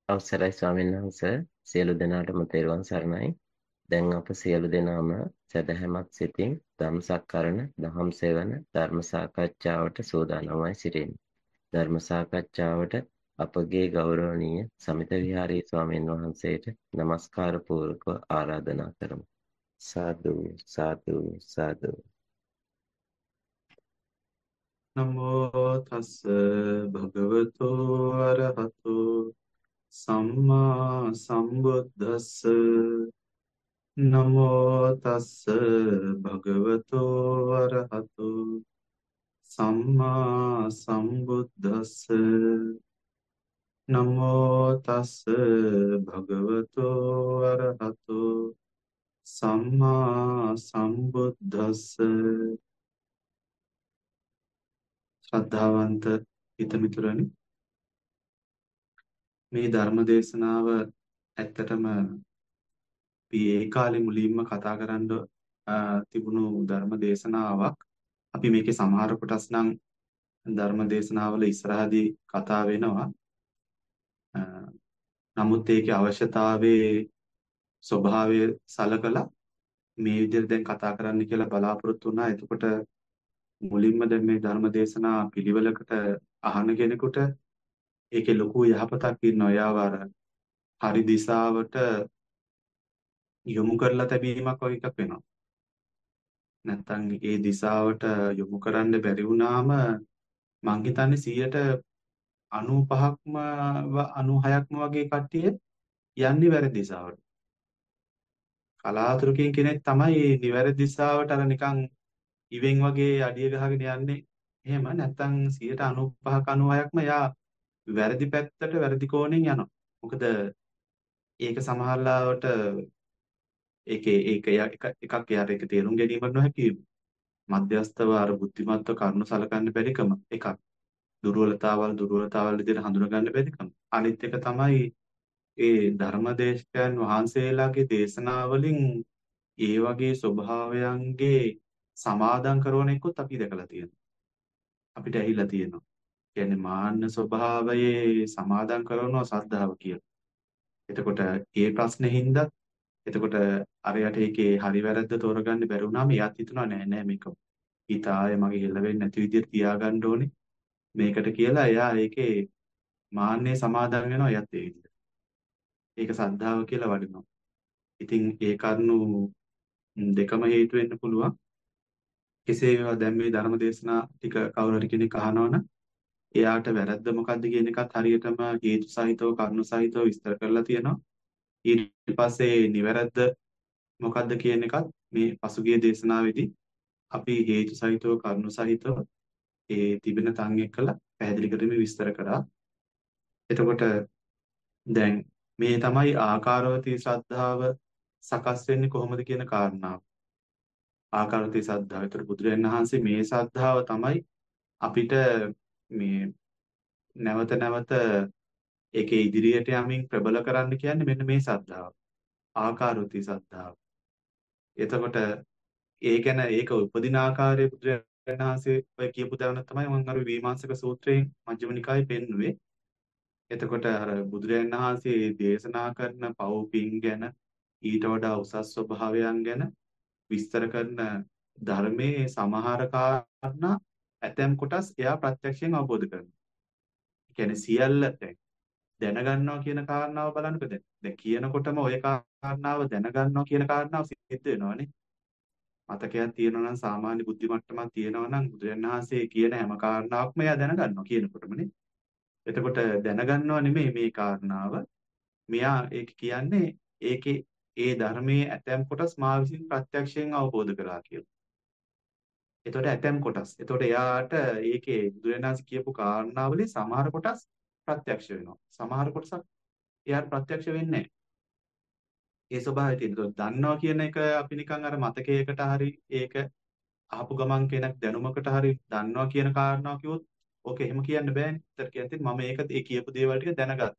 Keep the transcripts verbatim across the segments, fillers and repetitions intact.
අවසරයි ස්වාමීන් වහන්සේ සියලු දෙනාටම තෙරුවන් සරණයි. දැන් අප සියලු දෙනාම සදහැමත් සිතින් ධම්ම සක්කරණ දහම් සෙවන ධර්ම සාකච්ඡාවට සූදානම්වයි සිටින්නේ. ධර්ම සාකච්ඡාවට අපගේ ගෞරවනීය සමිත විහාරී ස්වාමීන් වහන්සේට নমස්කාර පූර්වක ආරාධනා කරමු. සාදු සාදු සාදු. නමෝ තස්ස භගවතු අරහතු සම්මා සම්බුද්දස්ස නමෝ තස්ස භගවතු අරහතු සම්මා සම්බුද්දස්ස නමෝ තස්ස භගවතු අරහතු සම්මා සම්බුද්දස්ස ශ්‍රද්ධාවන්ත හිතමිතුරනි මේ ධර්ම දේශනාව ඇත්තටම අපි ඒ කාලේ මුලින්ම කතා කරන්න තිබුණු ධර්ම දේශනාවක්. අපි මේකේ සමහර කොටස් නම් ධර්ම දේශනාවල ඉස්සරහදී කතා වෙනවා. නමුත් ඒකේ අවශ්‍යතාවයේ ස්වභාවය සලකලා මේ විදිහට දැන් කතා කරන්න කියලා බලාපොරොත්තු වුණා. එතකොට මුලින්ම දැන් මේ ධර්ම දේශනා පිළිවෙලකට අහන කෙනෙකුට ඒකේ ලොකු යහපතක් ඉන්නවා. යාව අර හරි දිශාවට යොමු කරලා තැබීමක් වගේ එකක් වෙනවා. නැත්තම් ඒ දිශාවට යොමු කරන්න බැරි වුණාම මං හිතන්නේ සීයට අනූපහක්ම අනූහයක්ම වගේ කට්ටිය යන්නේ වැරදි දිශාවට. කලාතුරකින් කෙනෙක් තමයි නිවැරදි දිශාවට අර නිකන් ඉවෙන් වගේ අඩිය ගහගෙන යන්නේ. එහෙම නැත්තම් සීයට අනූපහක අනූහයක්ම යා වැරදි පැත්තට වැරදි කෝණයෙන් යනවා. මොකද ඒක සමහරලාවට ඒකේ ඒක එක එකක් යාර ඒක තේරුම් ගැනීමට නොහැකි මධ්‍යස්තව අර බුද්ධිමත්ව කරුණු සලකන්න බැරිකම එකක්. දුර්වලතාවල් දුර්වලතාවල් විදිහට හඳුනා ගන්න බැරිකම. අනිත් එක තමයි ඒ ධර්මදේශකයන් වහන්සේලාගේ දේශනාවලින් ඒ වගේ ස්වභාවයන්ගේ සමාදම් කරන එකත් අපි දැකලා තියෙනවා. අපිට ඇහිලා තියෙනවා. කියන්නේ මාන්න ස්වභාවයේ සමාදම් කරනවා සද්ධාව කියලා. එතකොට ඒ ප්‍රශ්නේ හින්දා එතකොට අරයට ඒකේ හරි වැරද්ද තෝරගන්න බැරි වුණාම එයාත් හිතනවා නෑ නෑ මේක හිත ආයේ මගේ හෙල්ල වෙන්නේ නැති විදිහට තියාගන්න ඕනේ මේකට කියලා එයා ඒකේ මාන්නේ සමාදම් වෙනවා එයාත් ඒ විදිහට. ඒක සද්ධාව කියලා වඩනවා. ඉතින් ඒ කරුණු දෙකම හේතු වෙන්න පුළුවන්. කෙසේ වේවා දැන් මේ ධර්ම දේශනා ටික කවුරු හරි කෙනෙක් අහනවනම් එයාට වැරද්ද මොකද්ද කියන එකත් හරියටම හේතු සහිතව කරුණු සහිතව විස්තර කරලා තියෙනවා. ඊට පස්සේ නිවැරද්ද මොකද්ද කියන එකත් මේ පසුගිය දේශනාවේදී අපි හේතු සහිතව කරුණු සහිතව ඒ තිබෙන තන් එක්කලා පැහැදිලි කරමින් විස්තර කරා. එතකොට දැන් මේ තමයි ආකාරවතී ශ්‍රද්ධාව සකස් වෙන්නේ කොහොමද කියන කාරණාව. ආකාරවතී ශ්‍රද්ධාව. ඒතර බුදුරජාණන් වහන්සේ මේ ශ්‍රද්ධාව තමයි අපිට මේ නැවත නැවත ඒකේ ඉදිරියට යමින් ප්‍රබල කරන්න කියන්නේ මෙන්න මේ ශ්‍රද්ධාව. ආකාරවතී ශ්‍රද්ධාව. එතකොට ඒ ගැන ඒක උපදින ආකාරය බුදුරජාණන් වහන්සේ ඔය කියපු දවන තමයි මම අර විමාංශක සූත්‍රයෙන් මජ්ක්‍ධිම නිකායේ පෙන්නුවේ. එතකොට අර බුදුරජාණන් වහන්සේ දේශනා කරන පව් පින් ගැන ඊට වඩා උසස් ස්වභාවයන් ගැන විස්තර කරන ධර්මයේ සමහර කාරණා ඇතැම් කොටස් එයා ප්‍රත්‍යක්ෂයෙන් අවබෝධ කරනවා. ඒ කියන්නේ සියල්ල දැන් දැනගන්නවා කියන කාරණාව බලන්නකෝ දැන්. දැන් කියනකොටම ওই කාරණාව දැනගන්නවා කියන කාරණාව සිද්ධ වෙනවානේ. මතකයක් තියෙනවා නම් සාමාන්‍ය බුද්ධි මට්ටමක් තියෙනවා නම් බුදුරජාණන් වහන්සේ කියන හැම කාරණාවක්ම එයා දැනගන්නවා කියනකොටමනේ. එතකොට දැනගන්නව නෙමෙයි මේ කාරණාව. මෙයා ඒක කියන්නේ ඒකේ ඒ ධර්මයේ ඇතැම් කොටස් මා විසින් ප්‍රත්‍යක්ෂයෙන් අවබෝධ කරා කියලා. එතකොට ඇතැම් කොටස්. එතකොට එයාට ඒකේ බුදුරජාණන් වහන්සේ කියපු කාරණාවලින් සමහර කොටස් ප්‍රත්‍යක්ෂ වෙනවා. සමහර කොටසක් එයාට ප්‍රත්‍යක්ෂ වෙන්නේ නැහැ. ඒ ස්වභාවය තියෙනවා. දන්නවා කියන එක අපි නිකන් අර මතකයකට හරි ඒක අහපු ගමන් කෙනෙක් දැනුමකට හරි දන්නවා කියන කාරණාව කිව්වොත් ඕක එහෙම කියන්න බෑනේ. ඒතර කියන්නේ මම ඒක ඒ කියපු දේවල් ටික දැනගත්තා.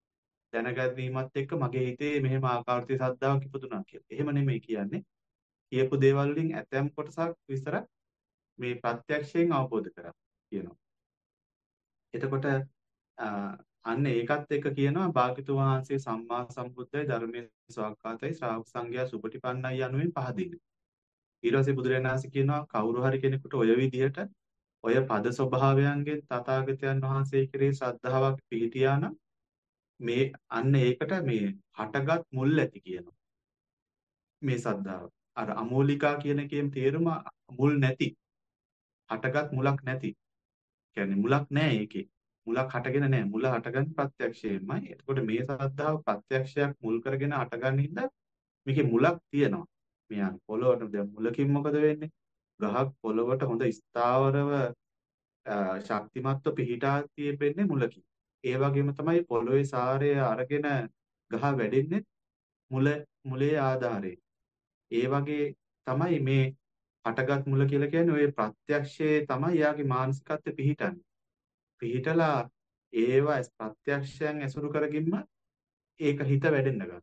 දැනගැනීමත් එක්ක මගේ හිතේ මෙහෙම ආකාරති සද්දාවක් ඉපදුනා කියලා. එහෙම නෙමෙයි කියන්නේ. කියපු දේවල් වලින් ඇතැම් කොටසක් විතරක් මේ ප්‍රත්‍යක්ෂයෙන් අවබෝධ කරා කියනවා. එතකොට අන්න ඒකත් එක්ක කියනවා භාග්‍යතුන් වහන්සේ සම්මා සම්බුද්ධයි ධර්මයේ ස්වාක්ඛාතයි ශ්‍රාවක සංඝයා සුපටිපන්නයි යනුවෙන් පහදින්නේ. ඊට පස්සේ බුදුරජාණන් වහන්සේ කියනවා කවුරු හරි කෙනෙකුට ඔය විදිහට ඔය පද ස්වභාවයන්ගෙන් තථාගතයන් වහන්සේ කෙරෙහි ශ්‍රද්ධාවක් පිහිටියා නම් මේ අන්න ඒකට මේ හටගත් මුල් ඇති කියනවා. මේ ශ්‍රද්ධාව. අර අමෝලිකා කියන එකේම තේරුම මුල් නැති, හටගත් මුලක් නැති. කියන්නේ මුලක් නැහැ ඒකේ. මුලක් හටගෙන නැහැ. මුල හටගන්නේ ප්‍රත්‍යක්ෂයෙන්මයි. එතකොට මේ ශ්‍රද්ධාව ප්‍රත්‍යක්ෂයක් මුල් කරගෙන හටගන්න හින්දා මේකේ මුලක් තියෙනවා. මේ පොළොවට දැන් මුලකින් මොකද වෙන්නේ? ගහක් පොළොවට හොඳ ස්ථාවරව අ, ශක්තිමත්ව පිහිටා තියෙන්නේ මුලකින්. ඒ වගේම තමයි පොළොවේ සාරය අරගෙන ගහ වැඩෙන්නේ මුල මුලේ ආධාරයෙන්. ඒ වගේ තමයි මේ හටගත් මුල කියලා කියන්නේ ওই ප්‍රත්‍යක්ෂයේ තමයි යාගේ මානසිකත්වෙ පිහිටන්නේ. පිහිටලා ඒවා ප්‍රත්‍යක්ෂයන් ඇසුරු කරගින්ම ඒක හිත වැඩෙන්න ගන්නවා.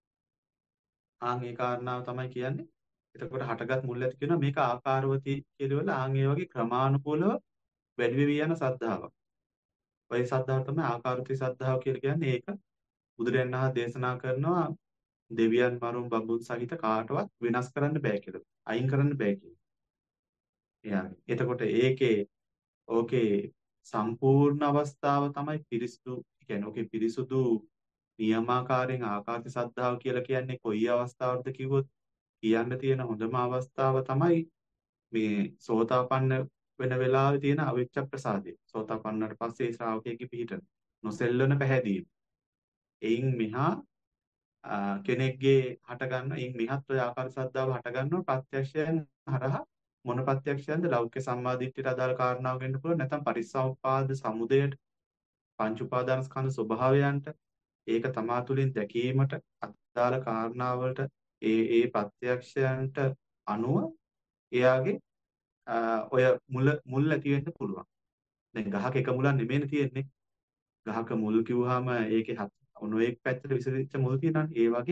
ආන් ඒ කාරණාව තමයි කියන්නේ. එතකොට හටගත් මුල් ඇති කියනවා මේක ආකාරවතී කියලා ආන් ඒ වගේ ක්‍රමානුකූලව වැඩි වෙවි යන සද්ධාවක්. ඔය සද්ධාව තමයි ආකාරවතී සද්ධාව කියලා කියන්නේ. ඒක බුදුරජාණන් වහන්සේ දේශනා කරනවා දෙවියන් මරුන් බඹුන් සහිත කාටවත් වෙනස් කරන්න බෑ කියලා. අයින් කරන්න බෑ කියලා. එයාගේ. එතකොට ඒකේ ඕකේ සම්පූර්ණ අවස්ථාව තමයි පිරිසුදු. කියන්නේ ඕකේ පිරිසුදු නියමාකාරයෙන් ආකාශ සද්ධාව කියලා කියන්නේ කොයි අවස්ථාවකද කිව්වොත් කියන්න තියෙන හොඳම අවස්ථාව තමයි මේ සෝතාපන්න වෙන වෙලාවේ තියෙන අවිච්ඡ ප්‍රසාදය. සෝතාපන්නට පස්සේ ශ්‍රාවකයෙක්ගේ පිහිටන නොසෙල්ලන පැහැදීම. එයින් මෙහා කෙනෙක්ගේ හට ගන්න එයින් මෙහත් ඔය ආකාර සද්ධාව හට ගන්නවා ප්‍රත්‍යක්ෂයන් හරහා මොන ප්‍රත්‍යක්ෂයන්ද ලෞකික සම්මාදිට්ඨියට අදාළ කාරණාවක් වෙන්න පුළුවන් නැත්නම් පරිසම්පාද සමුදයට පංච උපාදාන ස්කන්ධ ස්වභාවයන්ට ඒක තමා තුළින් දැකීමට අදාළ කාරණාවලට ඒ ඒ ප්‍රත්‍යක්ෂයන්ට අනුව එයාගේ ඔය මුල මුල් ඇති වෙන්න පුළුවන්. දැන් ගහක එක මුලක් නෙමෙයිනේ තියෙන්නේ. ගහක මුල් කිව්වහම ඒකේ නොඑක් පැත්තට විසිරිච්ච මුල් තියෙනවානේ. ඒ වගේ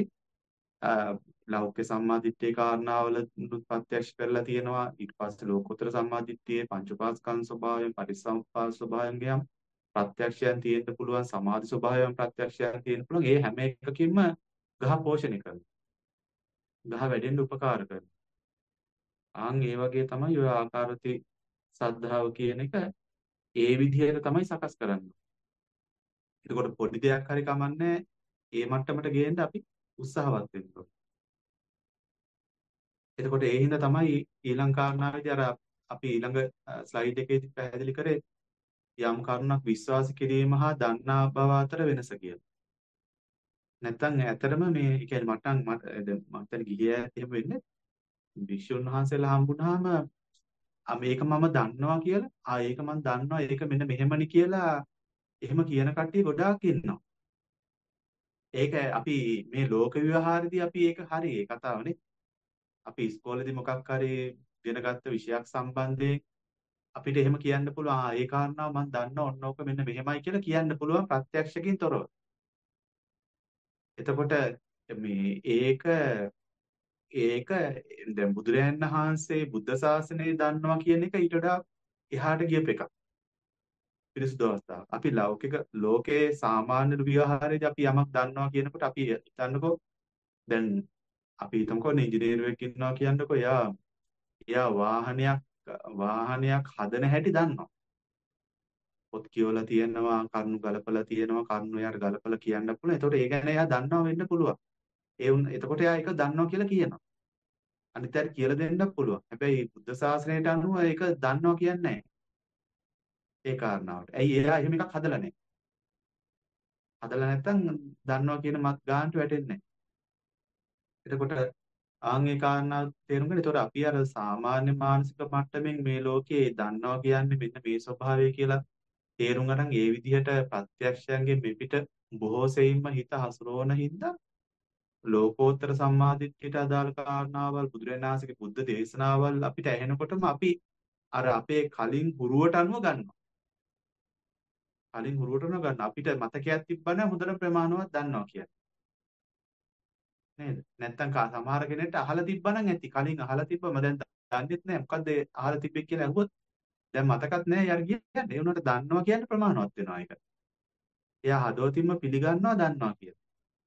ලෞකික සම්මාදිට්ඨියේ කාරණාවල ප්‍රත්‍යක්ෂ කරලා තියෙනවා. ඊට පස්සේ ලෝකෝත්තර සම්මාදිට්ඨියේ පංච උපාස්කන්ධ ස්වභාවයෙන් පරිසම්පාද ස්වභාවයෙන් ගියාම ප්‍රත්‍යක්ෂයන් තියෙන්න පුළුවන් සමාධි ස්වභාවයෙන් ප්‍රත්‍යක්ෂයන් තියෙන්න පුළුවන්. ඒ හැම එකකින්ම ගහ පෝෂණය කරනවා. ගහ වැඩෙන්න උපකාර කරනවා. ආන් ඒ වගේ තමයි ඔය ආකාරති සද්ධාව කියන එක ඒ විදිහට තමයි සකස් කරන්නේ. එතකොට පොඩි දෙයක් හරි කමන්නේ ඒ මට්ටමට ගේන්න අපි උත්සාහවත් වෙන්න ඕනේ. එතකොට ඒ හින්දා තමයි ඊළඟ කාරණාවේදී අර අපි ඊළඟ ස්ලයිඩ් එකේදී පැහැදිලි කරේ යම් කරුණක් විශ්වාස කිරීම හා දන්නා බව අතර වෙනස කියලා. නැත්තම් ඇත්තටම මේ කියන්නේ මටන් මට මටන් ගිහියා එහෙම වෙන්නේ වික්ෂුන් වහන්සේලා හම්බුනහම ආ මේක මම දන්නවා කියලා ආ ඒක මම දන්නවා ඒක මෙන්න මෙහෙමනි කියලා එහෙම කියන කට්ටිය ගොඩාක් ඉන්නවා. ඒක අපි මේ ලෝක විවහාරදී අපි ඒක හරි ඒ කතාවනේ. අපි ඉස්කෝලේදී මොකක් හරි ඉගෙනගත්ත විෂයක් සම්බන්ධයෙන් අපිට එහෙම කියන්න පුළුවන් ආ ඒ කාරණාව මම දන්නවා ඔන්න ඕක මෙන්න මෙහෙමයි කියලා කියන්න පුළුවන් ප්‍රත්‍යක්ෂකින් තොරව. එතකොට මේ ඒක ඒක දැන් බුදුරයන් වහන්සේ බුද්ධ ශාසනය දන්නවා කියන එක ඊට වඩා එහාට ගියප එකක්. පිරිසුදු අවස්ථාව. අපි ලෞකික ලෝකයේ සාමාන්‍ය විවහාරයේදී අපි යමක් දන්නවා කියනකොට අපි හිතන්නකෝ දැන් අපි හිතමුකෝ ඉංජිනේරුවෙක් ඉන්නවා කියන්නකෝ එයා එයා වාහනයක් වාහනයක් හදන හැටි දන්නවා. පොත් කියවලා තියෙනවා, කරුණු ගලපලා තියෙනවා, කරුණු එයාට ගලපලා කියන්න පුළුවන්. එතකොට ඒ ගැන එයා දන්නවා වෙන්න පුළුවන්. ඒ උන් එතකොට එයා ඒක දන්නවා කියලා කියනවා. අනිත් අයට කියලා දෙන්නත් පුළුවන්. හැබැයි බුද්ධ ශාසනයට අනුව ඒක දන්නවා කියන්නේ නැහැ. ඒ කාරණාවට. ඇයි එයා එහෙම එකක් හදලා නැහැ. හදලා නැත්තම් දන්නවා කියන මත් ගානට වැටෙන්නේ නැහැ. එතකොට ආන් ඒ කාරණාව තේරුම් ගන්න. එතකොට අපි අර සාමාන්‍ය මානසික මට්ටමින් මේ ලෝකේ දන්නවා කියන්නේ මෙන්න මේ ස්වභාවය කියලා තේරුම් ගන්න ඒ විදිහට ප්‍රත්‍යක්ෂයන්ගේ මෙපිට බොහෝ සෙයින්ම හිත හසුරවන හින්දා ලෝකෝත්තර සම්මාදිට්ඨියට අදාළ කාරණාවල් බුදුරජාණන් වහන්සේගේ බුද්ධ දේශනාවල් අපිට ඇහෙනකොටම අපි අර අපේ කලින් හුරුවට අනුව ගන්නවා. කලින් හුරුවට අනුව ගන්න අපිට මතකයක් තිබ්බනම් හොඳට ප්‍රමාණවත් දන්නවා කියන්නේ. නේද? නැත්තම් කා සමහර කෙනෙක්ට අහලා තිබ්බනම් ඇති. කලින් අහලා තිබ්බම දැන් දන්නෙත් නැහැ. මොකද්ද අහලා තිබ්බේ කියලා අහුවොත් දැන් මතකත් නැහැ යාර කියන්නේ. ඒ උනට දන්නවා කියන්නේ ප්‍රමාණවත් වෙනවා ඒක. එයා හදවතින්ම පිළිගන්නවා දන්නවා කියලා.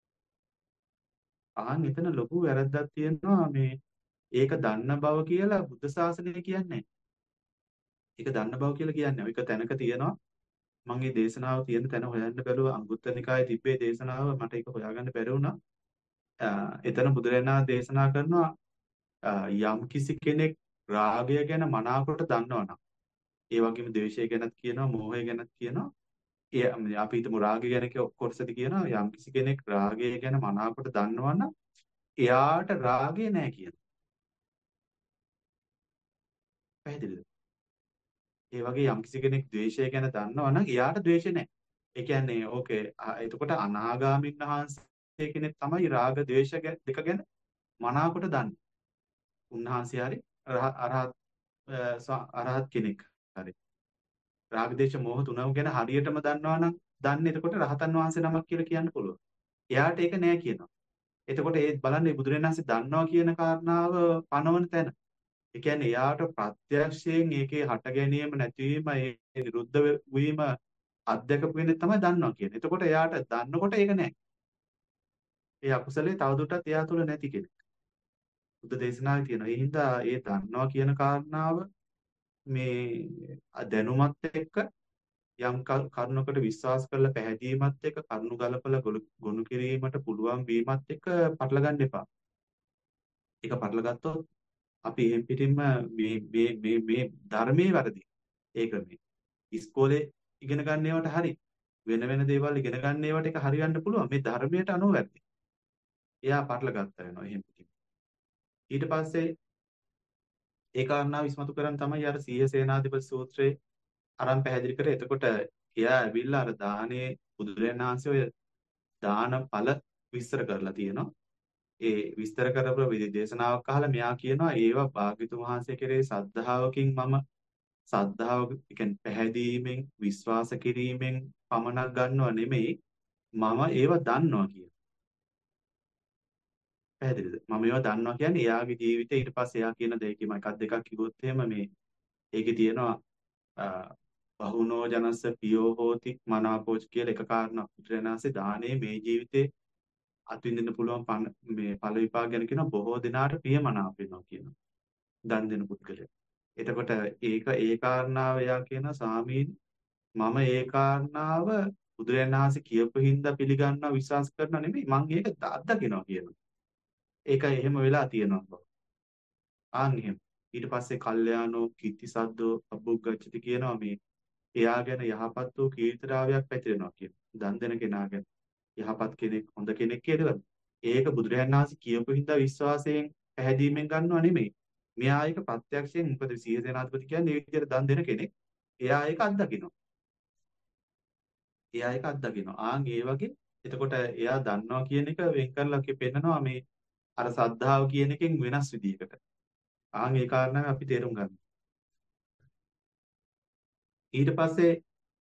අහන් එතන ලොකු වැරද්දක් තියෙනවා මේ ඒක දන්න බව කියලා බුද්ධ ශාසනය කියන්නේ නැහැ. ඒක දන්න බව කියලා කියන්නේ. ඒක තැනක තියෙනවා. මම මේ දේශනාව තියෙන තැන හොයන්න බැලුවා අංගුත්තර නිකායේ තිබ්බේ දේශනාව මට ඒක හොයාගන්න බැරි වුණා. අ, එතන බුදුරජාණන් වහන්සේ දේශනා කරනවා අ, යම් කිසි කෙනෙක් රාගය ගැන මනාවකට දන්නවනම් ඒ වගේම ද්වේෂය ගැනත් කියනවා මෝහය ගැනත් කියනවා ඒ අපි හිතමු රාගය ගැන කොටසදී කියනවා යම් කිසි කෙනෙක් රාගය ගැන මනාවකට දන්නවනම් එයාට රාගය නැහැ කියන. පැහැදිලිද? ඒ වගේ යම් කිසි කෙනෙක් ද්වේෂය ගැන දන්නවනම් එයාට ද්වේෂය නැහැ. ඒ කියන්නේ ඕකේ එතකොට අනාගාමින් වහන්සේ කෙනෙක් තමයි රාග ද්වේෂ දෙක ගැන මනාවකට දන්නේ. උන්වහන්සේ හරි අරහත් අරහත් කෙනෙක් හරි. රාග දේශ මොහ තුනම ගැන හරියටම දන්නවා නම් දන්නේ එතකොට රහතන් වහන්සේ නමක් කියලා කියන්න පුළුවන්. එයාට ඒක නෑ කියනවා. එතකොට ඒ බලන්න බුදුරජාණන් වහන්සේ දන්නවා කියන කාරණාව පනවන තැන. ඒ කියන්නේ එයාට ප්‍රත්‍යක්ෂයෙන් ඒකේ හට ගැනීම නැතිවීම ඒ නිරුද්ධ වීම අත්දකපු කෙනෙක් තමයි දන්නවා කියන්නේ. එතකොට එයාට දන්නකොට ඒක නෑ. ඒ අකුසලයේ තවදුරටත් එයා තුල නැති කෙනෙක්. බුද්ධ දේශනාවේ තියෙනවා. ඒ හින්දා ඒ දන්නවා කියන කාරණාව මේ දැනුමත් එක්ක යම් කරුණකට විශ්වාස කරලා පැහැදීමත් එක්ක කරුණු ගලපලා ගොනු කිරීමට පුළුවන් වීමත් එක්ක පටල ගන්න එපා. ඒක පටල ගත්තොත් අපි එහෙම් පිටින්ම මේ මේ මේ මේ ධර්මයේ වැරදි. ඒක මේ ඉස්කෝලේ ඉගෙන ගන්න ඒවාට හරි වෙන වෙන දේවල් ඉගෙන ගන්න ඒවාට ඒක හරියන්න පුළුවන්. මේ ධර්මයට අනුව වැරදි. එයා පටල ගත්තා වෙනවා එහෙම් පිටින්. ඊට පස්සේ ඒ කාරණාව විශ්මතු කරන් තමයි අර සීහ සේනාධිපති සූත්‍රයේ අරන් පැහැදිලි කරේ. එතකොට එයා ඇවිල්ලා අර දානේ බුදුරජාණන් වහන්සේ ඔය දාන ඵල විස්තර කරලා තියෙනවා. ඒ විස්තර කරපු විදි දේශනාවක් අහලා මෙයා කියනවා ඒවා භාග්‍යතුන් වහන්සේ කෙරේ සද්ධාවකින් මම සද්ධාව කියන්නේ පැහැදීමෙන් විශ්වාස කිරීමෙන් පමණක් ගන්නව නෙමෙයි මම ඒවා දන්නවා කියන. පැහැදිලිද? මම ඒවා දන්නවා කියන්නේ එයාගේ ජීවිතේ ඊට පස්සේ එයා කියන දෙයකම එකක් දෙකක් කිව්වොත් එහෙම මේ ඒකේ තියෙනවා බහුනෝ ජනස්ස පියෝ හෝති මනාපෝච කියලා එක කාරණා පුත්‍රයන්ාසේ දානේ මේ ජීවිතේ අත්විඳින්න පුළුවන් මේ ඵල විපාක ගැන කියන බොහෝ දිනාට ප්‍රියමනාප වෙනවා කියනවා. දන් දෙන පුද්ගලයා. එතකොට ඒක ඒ කාරණාව එයා කියන සාමීන් මම ඒ කාරණාව බුදුරජාණන් වහන්සේ කියපු හින්දා පිළිගන්නවා විශ්වාස කරනවා නෙමෙයි මම ඒක අත්දකිනවා කියනවා. ඒක එහෙම වෙලා තියෙනවා බව. ආන් එහෙම. ඊට පස්සේ කල්යාණෝ කීර්තිසද්දෝ අබ්බුග්ගච්ඡති කියනවා මේ එයා ගැන යහපත් වූ කීර්තිරාවයක් පැතිරෙනවා කියන. දන් දෙන කෙනා ගැන යහපත් කෙනෙක් හොඳ කෙනෙක් කියලා. ඒක බුදුරජාණන් වහන්සේ කියපු හින්දා විශ්වාසයෙන් පැහැදීමෙන් ගන්නව නෙමෙයි. මෙයා ඒක ප්‍රත්‍යක්ෂයෙන් මොකද සීහ සේනාධිපති කියන්නේ මේ විදිහට දන් දෙන කෙනෙක්. එයා ඒක අත්දකිනවා. එයා ඒක අත්දකිනවා. ආන් ඒ වගේ එතකොට එයා දන්නවා කියන එක වෙන් කරලා පෙන්නනවා මේ අර සද්ධාව කියන එකෙන් වෙනස් විදිහකට. ආන් ඒ කාරණාව අපි තේරුම් ගන්න. ඊට පස්සේ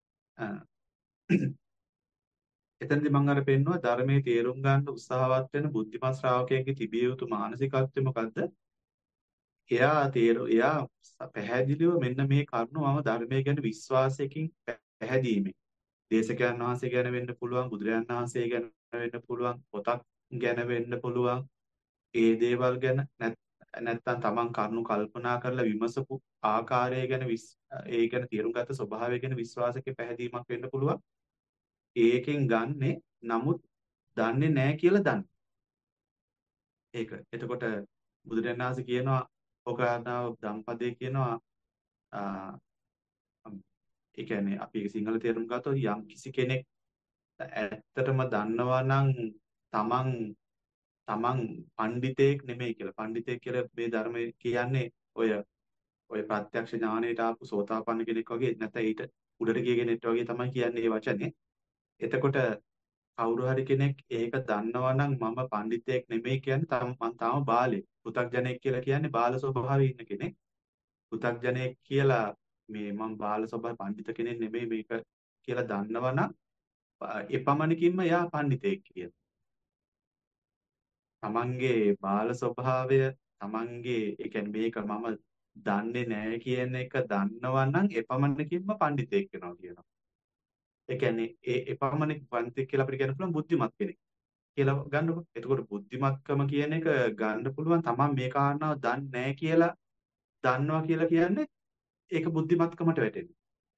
එතනදී මම අර පෙන්නුවා ධර්මයේ තේරුම් ගන්න උත්සාහවත් වෙන බුද්ධිමත් ශ්‍රාවකයෙක්ගේ තිබිය යුතු මානසිකත්වය මොකද්ද? එයා තේරු එයා පැහැදිලිව මෙන්න මේ කරුණ මම ධර්මයේ ගැන විශ්වාසයකින් පැහැදීමේ. දේශකයන් වහන්සේ ගැන වෙන්න පුළුවන්, බුදුරයන් වහන්සේ ගැන වෙන්න පුළුවන්, පොතක් ගැන වෙන්න පුළුවන්. ඒ දේවල් ගැන නැත්නම් තමන් කරුණු කල්පනා කරලා විමසපු ආකාරය ගැන ඒ ගැන තේරුම් ගත්ත ස්වභාවය ගැන විශ්වාසකේ පැහැදීමක් වෙන්න පුළුවන්. ඒකෙන් ගන්නෙ නමුත් දන්නේ නැහැ කියලා දන්න. ඒක. එතකොට බුදුරජාණන් වහන්සේ කියනවා ඔකානාව ධම්පදේ කියනවා ඒ කියන්නේ අපි ඒක සිංහල තේරුම් ගත්තොත් යම් කිසි කෙනෙක් ඇත්තටම දන්නවා නම් තමන් තමන් පඬිතෙක් නෙමෙයි කියලා. පඬිතෙක් කියලා මේ ධර්මයේ කියන්නේ ඔය ඔය ප්‍රත්‍යක්ෂ ඥානයට ආපු සෝතාපන්න කෙනෙක් වගේ නැත්නම් ඊට උඩට ගිය කෙනෙක් වගේ තමයි කියන්නේ මේ වචනේ. එතකොට කවුරු හරි කෙනෙක් ඒක දන්නවා නම් මම පඬිතෙක් නෙමෙයි කියන්නේ තම මම තාම බාලෙක්. පෘථග්ජනෙක් කියලා කියන්නේ බාල ස්වභාවයේ ඉන්න කෙනෙක්. පෘථග්ජනෙක් කියලා මේ මම බාල ස්වභාව පඬිත කෙනෙක් නෙමෙයි මේක කියලා දන්නවා නම් එපමණකින්ම එයා පඬිතෙක් කියන. තමන්ගේ බාල ස්වභාවය තමන්ගේ ඒ කියන්නේ මේක මම දන්නේ නැහැ කියන එක දන්නවා නම් එපමණකින්ම පඬිතෙක් වෙනවා කියනවා. ඒ කියන්නේ ඒ එපමණ පන්ති කියලා අපිට කියන්න පුළුවන් බුද්ධිමත් කෙනෙක් කියලා ගන්නකො. එතකොට බුද්ධිමත්කම කියන එක ගන්න පුළුවන් තමන් මේ කාරණාව දන්නේ නැහැ කියලා දන්නවා කියලා කියන්නේ ඒක බුද්ධිමත්කමට වැටෙනවා.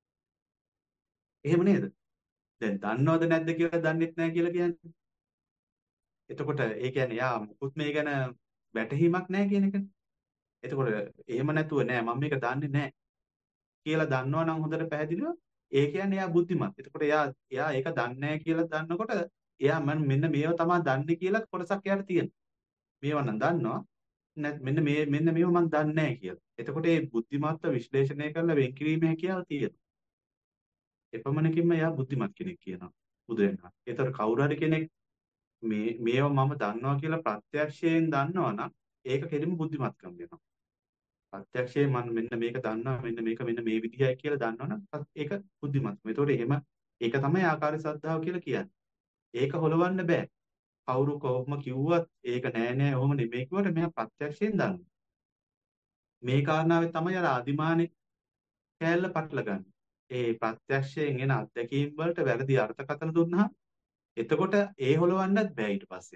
එහෙම නේද? දැන් දන්නවද නැද්ද කියලා දන්නෙත් නැහැ කියලා කියන්නේ. එතකොට ඒ කියන්නේ යා මුකුත් මේ ගැන වැටහීමක් නැහැ කියන එකනේ. එතකොට එහෙම නැතුව නෑ මම මේක දන්නේ නැහැ කියලා දන්නවා නම් හොඳට පැහැදිලිව ඒ කියන්නේ එයා බුද්ධිමත්. එතකොට එයා එයා ඒක දන්නේ නැහැ කියලා දන්නකොට එයා මම මෙන්න මේව තමයි දන්නේ කියලා කොටසක් එයාට තියෙනවා. මේවා නම් දන්නවා. නැත් මෙන්න මේ මෙන්න මේව මම දන්නේ නැහැ කියලා. එතකොට මේ බුද්ධිමත්ව විශ්ලේෂණය කරලා වෙන් කිරීමේ හැකියාව තියෙනවා. එපමණකින්ම එයා බුද්ධිමත් කෙනෙක් කියනවා බුදුරජාණන්. ඒතර කවුරු හරි කෙනෙක් මේ මේව මම දන්නවා කියලා ප්‍රත්‍යක්ෂයෙන් දන්නවා නම් ඒක කෙලින්ම බුද්ධිමත්කම් වෙනවා. ප්‍රත්‍යක්ෂයෙන් මම මෙන්න මේක දන්නවා මෙන්න මේක මෙන්න මේ විදිහයි කියලා දන්නවනම් ඒක බුද්ධිමත්කම. ඒතකොට එහෙම ඒක තමයි ආකාර ශ්‍රද්ධාව කියලා කියන්නේ. ඒක හොලවන්න බෑ. කවුරු කොහොම කිව්වත් ඒක නෑ නෑ ඔහොම නෙමෙයි කිව්වට මෙයා ප්‍රත්‍යක්ෂයෙන් දන්නවා. මේ කාරණාවේ තමයි අර ආදිමානේ කෑල්ල පටල ගන්න. ඒ ප්‍රත්‍යක්ෂයෙන් එන අත්දැකීම් වලට වැරදි අර්ථකථන දුන්නා. එතකොට ඒ හොලවන්නත් බෑ ඊට පස්සේ.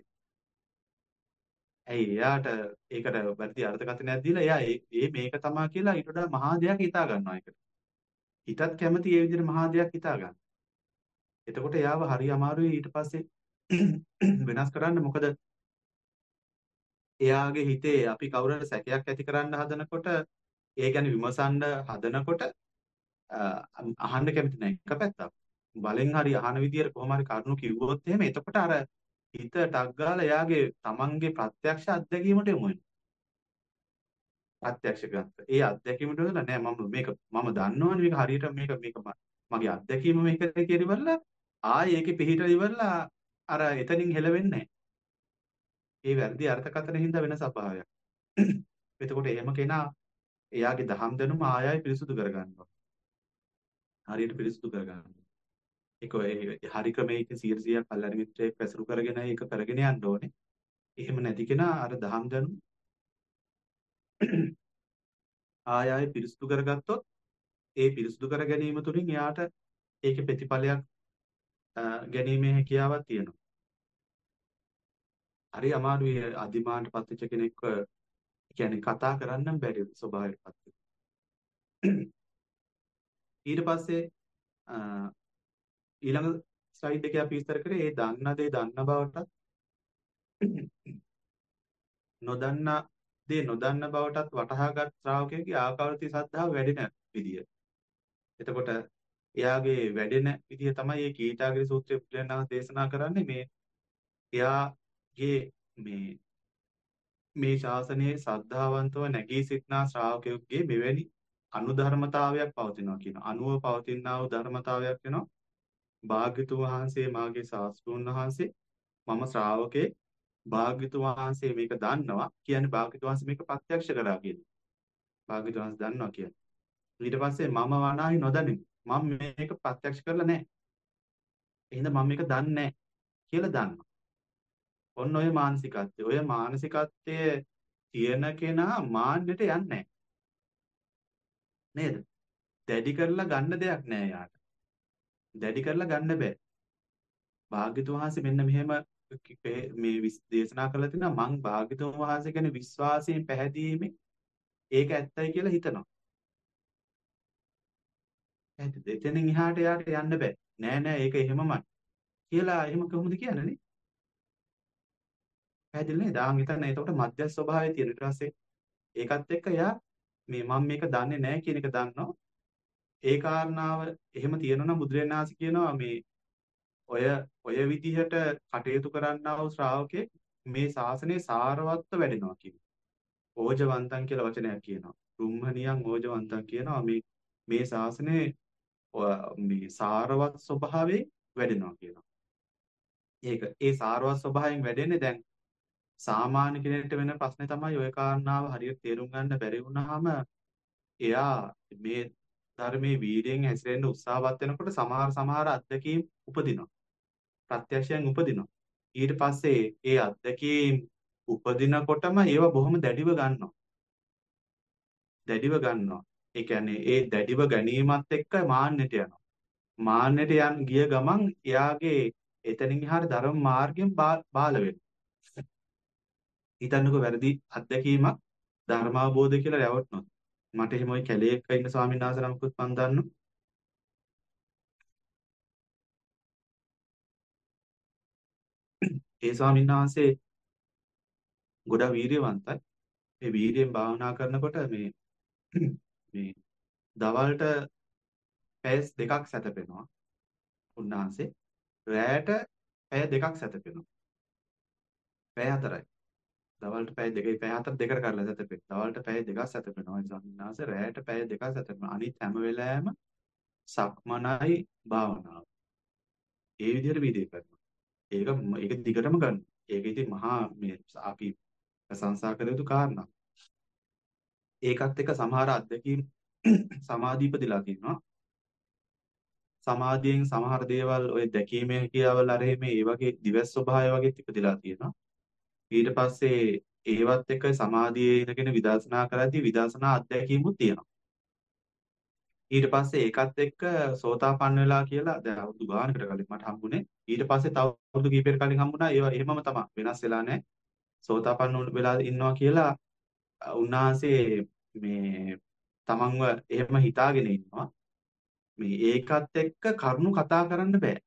ඇයි එයාට ඒකට වැරදි අර්ථකථනයක් දීලා එයා ඒ ඒ මේක තමයි කියලා ඊට වඩා මහා දෙයක් හිතා ගන්නවා ඒකට. හිතත් කැමති ඒ විදිහට මහා දෙයක් හිතා ගන්න. එතකොට එයාව හරි අමාරුයි ඊට පස්සේ වෙනස් කරන්න. මොකද එයාගේ හිතේ අපි කවුරු හරි සැකයක් ඇති කරන්න හදනකොට ඒ කියන්නේ විමසන්න හදනකොට අ, අහන්න කැමති නැහැ එක පැත්තක්. බලෙන් හරි අහන විදියට කොහොම හරි කරුණු කිව්වොත් එහෙම එතකොට අර හිත ටක් ගාලා එයාගේ තමන්ගේ ප්‍රත්‍යක්ෂ අත්දැකීමට යොමු වෙනවා. ප්‍රත්‍යක්ෂ ගත්ත. ඒ අත්දැකීමට වෙලා නෑ මම මේක මම දන්නවනේ මේක හරියට මේක මේක ම- මගේ අත්දැකීම මේකද කියලා ඉවරලා ආයේ ඒකේ පිහිටලා ඉවරලා අර එතනින් හෙලවෙන්නේ නැහැ. ඒ වැරදි අර්ථකථන හින්දා වෙන ස්වභාවයක්. එතකොට එහෙම කෙනා එයාගේ දහම් දැනුම ආය ආය පිරිසුදු කරගන්නවා. හරියට පිරිසුදු කරගන්නවා. ඒක ඒ හරි ක්‍රමයේ ඉතින් සියයට සීයක් කල්ලාරි මිත්‍රයෙක් පැසුරු කරගෙන ඒක කරගෙන යන්න ඕනේ. එහෙම නැති කෙනා අර දහම් දැනුම ආය ආය පිරිසුදු කරගත්තොත් ඒ පිරිසුදු කර ගැනීම තුළින් එයාට ඒකේ ප්‍රතිඵලයක් අ, ගැනීමේ හැකියාවක් තියෙනවා. හරි අමාරුයි අදිමානට පත්වෙච්ච කෙනෙක්ව කියන්නේ කතා කරන්නම් බැරි ස්වභාවයකටපත් වෙනවා. ඊට පස්සේ අ, ඊළඟ ස්ලයිඩ් එකේ අපි විස්තර කරේ ඒ දන්න දේ දන්න බවටත් නොදන්න දේ නොදන්න බවටත් වටහාගත් ශ්‍රාවකයෙක්ගේ ආකාරති සද්ධාව වැඩෙන විදිය. එතකොට එයාගේ වැඩෙන විදිය තමයි මේ කීටාගිරි සූත්‍රයේ බුදුරජාණන් දේශනා කරන්නේ. මේ එයාගේ මේ මේ ශාසනයේ ශ්‍රද්ධාවන්තව නැගී සිටිනා ශ්‍රාවකයෙකුගේ මෙවැනි අනුධර්මතාවයක් පවතිනවා කියන. අනුව පවතිනා වූ ධර්මතාවයක් වෙනවා. භාග්‍යතුන් වහන්සේ මාගේ ශාස්ත්‍රූන් වහන්සේ මම ශ්‍රාවකේ භාග්‍යතුන් වහන්සේ මේක දන්නවා කියන්නේ භාග්‍යතුන් වහන්සේ මේක ප්‍රත්‍යක්ෂ කරා කියන්නේ. භාග්‍යතුන් වහන්සේ දන්නවා කියන්නේ. ඊට පස්සේ මම වනාහි නොදනිමි. මම මේක ප්‍රත්‍යක්ෂ කරලා නැහැ. එහෙනම් මම මේක දන්නේ නැහැ කියලා දන්නවා. ඔන්න ඔය මානසිකත්වය. ඔය මානසිකත්වයේ තියෙන කෙනා මාන්නයට යන්නේ නැහැ. නේද? දැඩි කරලා ගන්න දෙයක් නැහැ යාට. දැඩි කරලා ගන්න බෑ. භාග්‍යතුන් වහන්සේ මෙන්න මෙහෙම මේ විස්- දේශනා කරලා තිනවා මං භාග්‍යතුන් වහන්සේ ගැන විශ්වාසයෙන් පැහැදීමේ ඒක ඇත්තයි කියලා හිතනවා. ඇත්තද? එතනින් එහාට යාට යන්න බෑ. නෑ නෑ ඒක එහෙමමයි කියලා එහෙම කොහොමද කියන්නේ නේ? පැහැදිලි නේද? ආන් හිතන්න එතකොට මධ්‍යස්ථ ස්වභාවය තියෙන. ඊට පස්සේ ඒකත් එක්ක යා මේ මම මේක දන්නේ නැහැ කියන එක දන්නවා. ඒ කාරණාව එහෙම තියෙනවා නම් බුදුරජාණන් වහන්සේ කියනවා මේ ඔය ඔය විදිහට කටයුතු කරන්නා වූ ශ්‍රාවකෙක් මේ ශාසනයේ සාරවත්ව වැඩෙනවා කියන. ඕජවන්තං කියලා වචනයක් කියනවා. රුම්හණියන් ඕජවන්තං කියනවා මේ මේ ශාසනයේ ඔය- මේ සාරවත් ස්වභාවයෙන් වැඩෙනවා කියනවා. ඒක ඒ සාරවත් ස්වභාවයෙන් වැඩෙන්නේ දැන් සාමාන්‍ය කෙනෙක්ට වෙන ප්‍රශ්නේ තමයි ওই කාරණාව හරියට තේරුම් ගන්න බැරි වුණාම එයා මේ ධර්මයේ වීර්යයෙන් හැසිරෙන්න උත්සාහවත් වෙනකොට සමහර සමහර අත්දැකීම් උපදිනවා. ප්‍රත්‍යක්ෂයෙන් උපදිනවා. ඊට පස්සේ ඒ අත්දැකීම් උපදිනකොටම ඒව බොහොම දැඩිව ගන්නවා. දැඩිව ගන්නවා. ඒ කියන්නේ ඒ දැඩිව ගැනීමත් එක්ක මාන්නයට යනවා. මාන්නයට යන් ගිය ගමන් එයාගේ එතනින් එහාට ධර්ම මාර්ගයෙන් බා- බාල වෙනවා. හිතන්නකෝ වැරදි අත්දැකීමක් ධර්ම අවබෝධය කියලා රැවටුනොත්. මට එහෙම ওই කැලේ එක්ක ඉන්න ස්වාමීන් වහන්සේ නමකුත් මන් දන්නවා. ඒ ස්වාමීන් වහන්සේ ගොඩාක් වීරියවන්තයි. මේ වීරියෙන් භාවනා කරනකොට මේ මේ දවල්ට පැය දෙකක් සැතපෙනවා උන්වහන්සේ. රැයට පැය දෙකක් සැතපෙනවා. පැය හතරයි. දවල්ට පැය දෙකයි පැය හතර දෙකට කරලා සැතපෙන. දවල්ට පැය දෙකක් සැතපෙනවා ඒ ස්වාමීන් වහන්සේ. රැයට පැය දෙකක් සැතපෙනවා. අනිත් හැම වෙලාවෙම සක්මනයි භාවනාව. ඒ විදිහට වීර්යය කරනවා. ඒක ඒක දිගටම කරනවා. ඒක ඉතින් මහා මේ අපි ප්‍රශංසා කළ යුතු කාරණා. ඒකත් එක්ක සමහර අත්දැකීම් සමාධි ඉපදලා තියෙනවා. සමාධියෙන් සමහර දේවල් ඔය දැකීමේ කියවල අර මේ ඒ වගේ දිවස් ස්වභාවය වගේ ඉපදලා තියෙනවා. ඊට පස්සේ ඒවත් එක්ක සමාධියේ ඉඳගෙන විදර්ශනා කරද්දී විදර්ශනා අත්දැකීමුත් තියෙනවා. ඊට පස්සේ ඒකත් එක්ක සෝතාපන්න වෙලා කියලා දැන් අවුරුදු ගානකට කලින් මට හම්බුනේ. ඊට පස්සේ තව අවුරුදු කීපයකට කලින් හම්බුණා. ඒවා එහෙමම තමයි. වෙනස් වෙලා නැහැ. සෝතාපන්න වුණ- වෙලා ඉන්නවා කියලා අ, උන්වහන්සේ මේ තමන්ව එහෙම හිතාගෙන ඉන්නවා. මේ ඒකත් එක්ක කරුණු කතා කරන්න බෑ.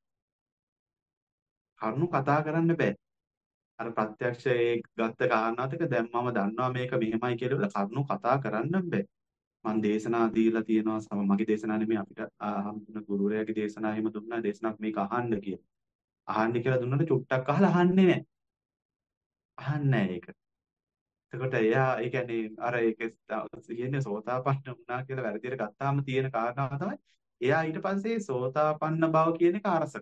කරුණු කතා කරන්න බෑ. අර ප්‍රත්‍යක්ෂයේ ගත්ත කාරණාත් එක්ක දැන් මම දන්නවා මේක මෙහෙමයි කියලා කරුණු කතා කරන්න බෑ. මම දේශනා දීලා තියෙනවා සම මගේ දේශනා නෙමෙයි අපිට ආ, හම්බුන ගුරුවරයාගේ දේශනා එහෙම දුන්නා දේශනාවක් මේක අහන්න කියලා. අහන්න කියලා දුන්නට චුට්ටක් අහලා අහන්නේ නැහැ. අහන්නේ නැහැ ඒක. එතකොට එයා ඒ කියන්නේ අර ඒක කියන්නේ සෝතාපන්න වුණා කියලා වැරදියට ගත්තාම තියෙන කාරණාව තමයි එයා ඊට පස්සේ සෝතාපන්න බව කියන එක අරසක.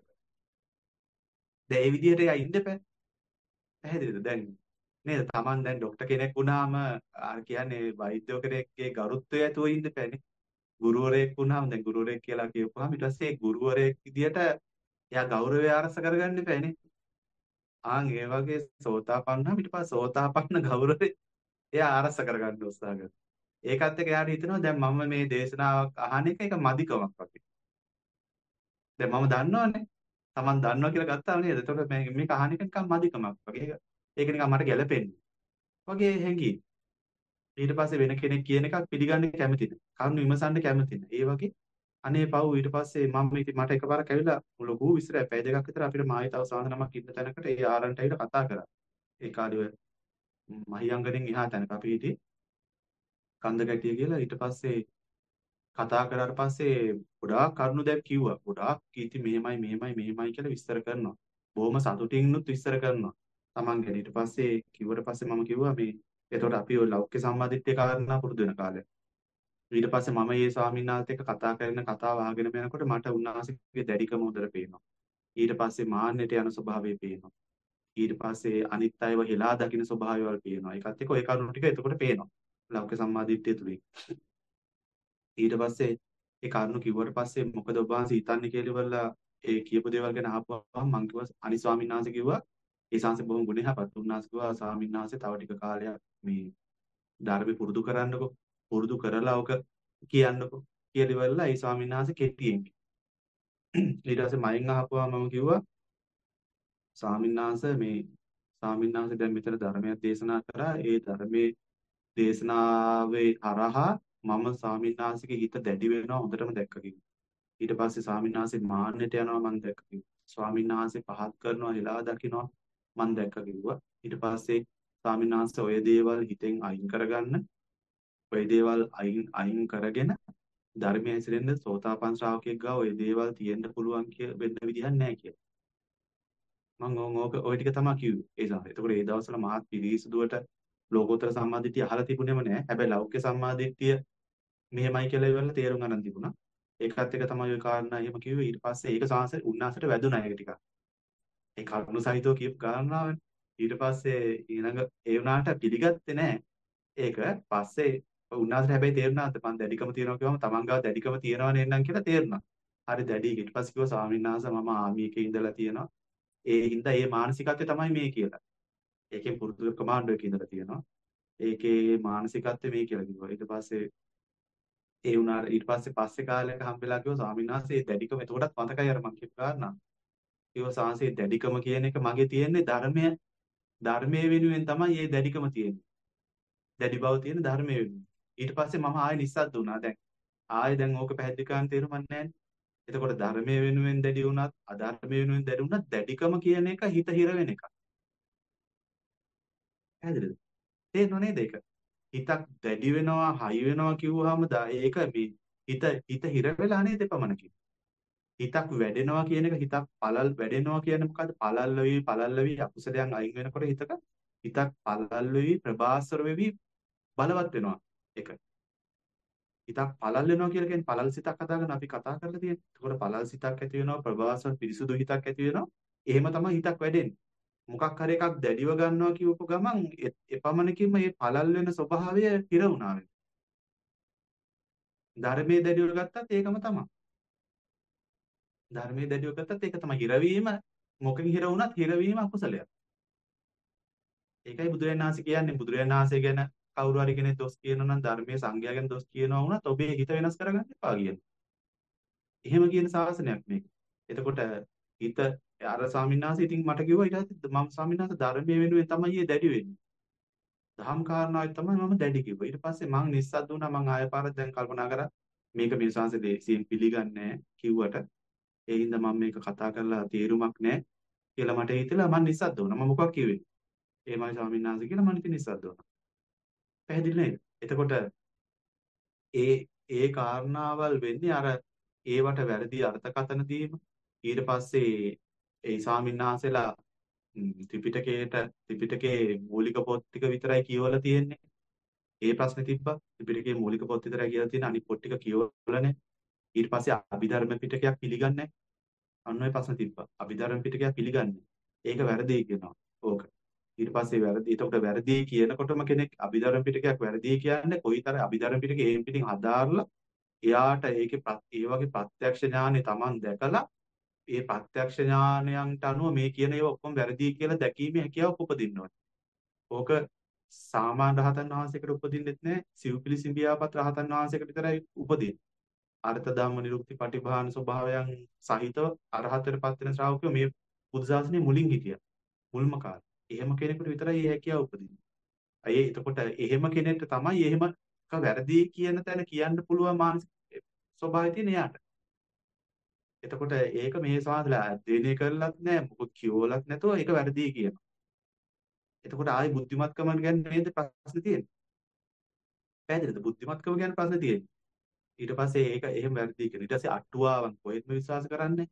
දැන් ඒ විදිහට එයා ඉන්න බෑ. පැහැදිලිද? දැන් නේද? Taman දැන් ડોක්ටර් කෙනෙක් වුණාම අර කියන්නේ වෛද්‍යවරයෙක්ගේ ගරුත්වය ඇතුව ඉන්න බෑනේ. ගුරුවරයෙක් වුණාම දැන් ගුරුවරයෙක් කියලා කියපුවාම ඊට පස්සේ ගුරුවරයෙක් විදියට එයා ගෞරවය අරස කරගන්න බෑනේ. ආන් ඒ වගේ සෝතාපන්නාම ඊට පස්සේ සෝතාපන්න ගෞරවය එයා අරස කරගන්න උත්සාහ කරනවා. ඒකත් එක්ක එයාට හිතෙනවා දැන් මම මේ දේශනාවක් අහන එක ඒක මදිකමක් වගේ. දැන් මම දන්නවනේ. Taman දන්නවා කියලා ගත්තාම නේද? එතකොට මේ මේක අහන එක නිකන් මදිකමක් වගේ. ඒක ඒක නිකන් මට ගැළපෙන්නේ. වගේ හැඟීම්. ඊට පස්සේ වෙන කෙනෙක් කියන එකක් පිළිගන්න කැමති නැහැ. කරුණු විමසන්න කැමති නැහැ. ඒ වගේ අනේ පව් ඊට පස්සේ මම ඉතින් මට එකපාරක් ඇවිල්ලා ලොකු විස්තරයක් පැය දෙකක් විතර අපිට මායි තව සාධනමක් ඉන්න තැනකට ඒ ආරන්ට ඇවිල්ලා කතා කරා. ඒ කාලේ ඔය මහියංගනෙන් එහා තැනක අපි හිටියේ කන්ද ගැටිය කියලා. ඊට පස්සේ කතා කරාට පස්සේ ගොඩාක් කරුණු දැන් කිව්වා. ගොඩාක් කීති මෙහෙමයි මෙහෙමයි මෙහෙමයි කියලා විස්තර කරනවා. බොහොම සතුටින්නුත් විස්තර කරනවා. Taman ගැන. ඊට පස්සේ කිව්වට පස්සේ මම කිව්වා මේ එතකොට අපි ඔය ලෞකික සම්මාදිට්ඨිය කාරණා පුරුදු වෙන කාලේ. ඊට පස්සේ මම මේ ස්වාමීන් වහන්සේත් එක්ක කතා කරන කතාව අහගෙන යනකොට මට උන්වහන්සේගේ දැඩිකම හොඳට පේනවා. ඊට පස්සේ මාන්නයට යන ස්වභාවය පේනවා. ඊට පස්සේ අනිත් අයව හෙලා දකින්න ස්වභාවයවල් පේනවා. ඒකත් එක්ක ওই කරුණු ටික එතකොට පේනවා. ලෞකික සම්මාදිට්ඨිය තුලින්. ඊට පස්සේ ඒ කරුණු කිව්වට පස්සේ මොකද ඔබ වහන්සේ හිතන්නේ කියලා ඉවරලා ඒ කියපු දේවල් ගැන අහපුවාම මම කිව්වා අනිත් ස්වාමීන් වහන්සේ කිව්වා ඒ සංසේ බොහොම ගුණයහපත් උන්වහන්සේ කිව්වා ස්වාමීන් වහන්සේ තව ටික කාලයක් මේ ධර්මෙ පුරුදු කරන්නකෝ පුරුදු කරලා ඔක කියන්නකෝ කියලා ඉවරලා ඒ ස්වාමීන් වහන්සේ කෙටියෙන් ඊට පස්සේ මයින් අහපුවා මම කිව්වා ස්වාමීන් වහන්සේ මේ ස්වාමීන් වහන්සේ දැන් මෙතන ධර්මයක් දේශනා කරා ඒ ධර්මයේ දේශනාවේ හරහා මම ස්වාමීන් වහන්සේගේ හිත දැඩි වෙනවා හොඳටම දැක්ක කිව්වා. ඊට පස්සේ ස්වාමීන් වහන්සේ මාන්නයට යනවා මම දැක්ක කිව්වා. ස්වාමීන් වහන්සේ පහත් කරනවා හෙලා දකින්නවා මම දැක්ක කිව්වා. ඊට පස්සේ ස්වාමීන් වහන්සේ ඔය දේවල් හිතෙන් අයින් කරගන්න ඔය දේවල් අයින් අයින් කරගෙන ධර්මයේ හැසිරෙන්න සෝතාපන්න ශ්‍රාවකයෙක් ගාව ඔය දේවල් තියෙන්න පුළුවන් කිය වෙන්න විදිහක් නැහැ කියලා. මම ඕක ඔය ටික තමයි කිව්වේ. ඒ සමහර. එතකොට ඒ දවස්වල මහත් පිරිසුදුවට ලෝකෝත්තර සම්මාදිටිය අහලා තිබුණේම නැහැ. හැබැයි ලෞකික සම්මාදිටිය මෙහෙමයි කියලා ඉවරලා තේරුම් ගන්න තිබුණා. ඒකත් එක තමයි ওই කාරණා එහෙම කිව්වේ. ඊට පස්සේ ඒක සාංශ උන්නාසට වැදුනා ඒක ටිකක්. ඒ කරුණු සහිතව කියපු කාරණාවනේ. ඊට පස්සේ ඊළඟ ඒ වුණාට පිළිගත්තේ නැහැ. ඒක පස්සේ උන්නාසට හැබැයි තේරුණා මම දැඩිකම තියනවා කියවම තමන් ගාව දැඩිකම තියනවා නේනම් කියලා තේරුණා. හරි දැඩි. ඊට පස්සේ කිව්වා ස්වාමීන් වහන්සේ මම ආමි එකේ ඉඳලා තියෙනවා. ඒ හින්දා මේ මානසිකත්වය තමයි මේ කියලා. ඒකෙන් පුරුදු කමාන්ඩෝ එකේ ඉඳලා තියෙනවා. ඒකේ මානසිකත්වය මේ කියලා කිව්වා. ඊට පස්සේ ඒ වුණාට ඊට පස්සේ පස්සේ කාලයක හම්බෙලා කිව්වා ස්වාමීන් වහන්සේ දැඩිකම එතකොටත් මතකයි අර මං කියපු කාරණා. කිව්වා සාංශේ දැඩිකම කියන එක මගේ තියෙන්නේ ධර්මය ධර්මයේ වෙනුවෙන් තමයි මේ දැඩිකම තියෙන්නේ. දැඩි බව තියෙන ධර්මයේ වෙනුවෙන්. ඊට පස්සේ මම ආයෙ නිස්සද්ද වුණා. දැන් ආයෙ දැන් ඕක පැහැදිලි කරන්න තේරුමක් නැහැ. එතකොට ධර්මයේ වෙනුවෙන් දැඩි වුණත් අධර්මයේ වෙනුවෙන් දැඩි වුණත් දැඩිකම කියන එක හිත හිර වෙන එකක්. පැහැදිලිද? තේරෙනව නේද ඒක? හිතක් දැඩි වෙනවා, හයි වෙනවා කිව්වහම දා- ඒක මේ හිත හිත හිර වෙලා නේද එපමණකින්. හිතක් වැඩෙනවා කියන එක හිතක් පළල් වැඩෙනවා කියන්නේ මොකද්ද? පළල් වෙවි පළල් වෙවි අකුසලයන් අයින් වෙනකොට හිතක හිතක් පළල් වෙවි ප්‍රබාස්වර වෙවි බලවත් වෙනවා. ඒක. හිතක් පළල් වෙනවා කියලා කියන්නේ පළල් සිතක් හදාගෙන අපි කතා කරලා තියෙන්නේ. ඒකට පළල් සිතක් ඇති වෙනවා, ප්‍රබාස්වර පිරිසුදු හිතක් ඇති වෙනවා. එහෙම තමයි හිතක් වැඩෙන්නේ. මොකක් හරි එකක් දැඩිව ගන්නවා කියවපු ගමන් එ- එපමණකින්ම මේ පළල් වෙන ස්වභාවය හිර වුණා වෙනවා. ධර්මයේ දැඩිව ගත්තත් ඒකම තමයි. ධර්මයේ දැඩිව ගත්තත් ඒක තමයි. හිරවීම මොකෙන් හිර වුණත් හිරවීම අකුසලයක්. ඒකයි බුදුරජාණන් වහන්සේ කියන්නේ බුදුරජාණන් වහන්සේ ගැන කවුරු හරි කෙනෙක් දොස් කියනවා නම් ධර්මයේ සංඝයා ගැන දොස් කියනවා වුණත් ඔබේ හිත වෙනස් කරගන්න එපා කියන. එහෙම කියන ශාසනයක් මේක. එතකොට හිත අර ස්වාමීන් වහන්සේ ඉතින් මට කිව්වා ඊට පස්සේ මම ස්වාමීන් වහන්සේ ධර්මයේ වෙනුවෙන් තමයි ඊයේ දැඩි වෙන්නේ. දහම් කාරණාවෙන් තමයි මම දැඩි කිව්වා. ඊට පස්සේ මං නිස්සද්ද වුණා මං ආය පාරක් දැන් කල්පනා කරා මේක මේ ශාසනයේ දේශයෙන් පිළිගන්නේ නැහැ කිව්වට ඒ හින්දා මම මේක කතා කරලා තේරුමක් නැහැ කියලා මට හිතෙලා මං නිස්සද්ද වුණා. මම මොකක් කිව්වේ? එහෙමයි ස්වාමීන් වහන්සේ කියලා මං ඉතින් නිස්සද්ද වුණා. පැහැදිලි නේද? එතකොට ඒ ඒ කාරණාවල් වෙන්නේ අර ඒවට වැරදි අර්ථකථන දීම ඊට පස්සේ ඒ ස්වාමීන් වහන්සේලා ම්, ත්‍රිපිටකයට ත්‍රිපිටකයේ මූලික පොත් ටික විතරයි කියවලා තියෙන්නේ. ඒ ප්‍රශ්නේ තිබ්බා. ත්‍රිපිටකයේ මූලික පොත් විතරයි කියලා තියෙන අනිත් පොත් ටික කියවලා නැහැ. ඊට පස්සේ අභිධර්ම පිටකයක් පිළිගන්නේ නැහැ. අන්න ඔය ප්‍රශ්න තිබ්බා. අභිධර්ම පිටකයක් පිළිගන්නේ. ඒක වැරදි කියනවා. ඕක. ඊට පස්සේ වැරදි. එතකොට වැරදි කියනකොටම කෙනෙක් අභිධර්ම පිටකයක් වැරදි කියන්නේ කොයිතරම් අභිධර්ම පිටකේ එහෙම් පිටින් හදාarලා එයාට ඒකේ ප්‍රත්- ඒ වගේ ප්‍රත්‍යක්ෂ ඥානෙ Taman දැකලා ඒ ප්‍රත්‍යක්ෂ ඥානයන්ට අනුව මේ කියන ඒවා ඔක්කොම වැරදි කියලා දැකීමේ හැකියාවක් උපදින්න ඕනේ. ඕක සාමාන්‍ය රහතන් වහන්සේකට උපදින්නෙත් නැහැ. සිව්පිලි සිඹියාපත් රහතන් වහන්සේකට විතරයි උපදින්නේ. අර්ථ ධම්ම නිරුක්ති පටිභාන ස්වභාවයන් සහිතව අරහතට පත් වෙන ශ්‍රාවකයෝ මේ බුදු සාසනේ මුලින් හිටියා. මුල්ම කාලේ. එහෙම කෙනෙකුට විතරයි මේ හැකියාව උපදින්නේ. අය එතකොට එහෙම කෙනෙක්ට තමයි එහෙම එක වැරදි කියන තැන කියන්න පුළුවන් මානසික ස්වභාවය තියෙන එයාට. එතකොට ඒක මේ සමාදලා අධ්‍යයනය කරලත් නැහැ මොකද කියවලත් නැතුව ඒක වැරදි කියනවා. එතකොට ආයි බුද්ධිමත්කම ගැන නේද ප්‍රශ්නේ තියෙන්නේ. පැහැදිලිද? බුද්ධිමත්කම ගැන ප්‍රශ්නේ තියෙන්නේ. ඊට පස්සේ ඒක එහෙම වැරදි කියන. ඊට පස්සේ අටුවාවන් කොහෙත්ම විශ්වාස කරන්නේ.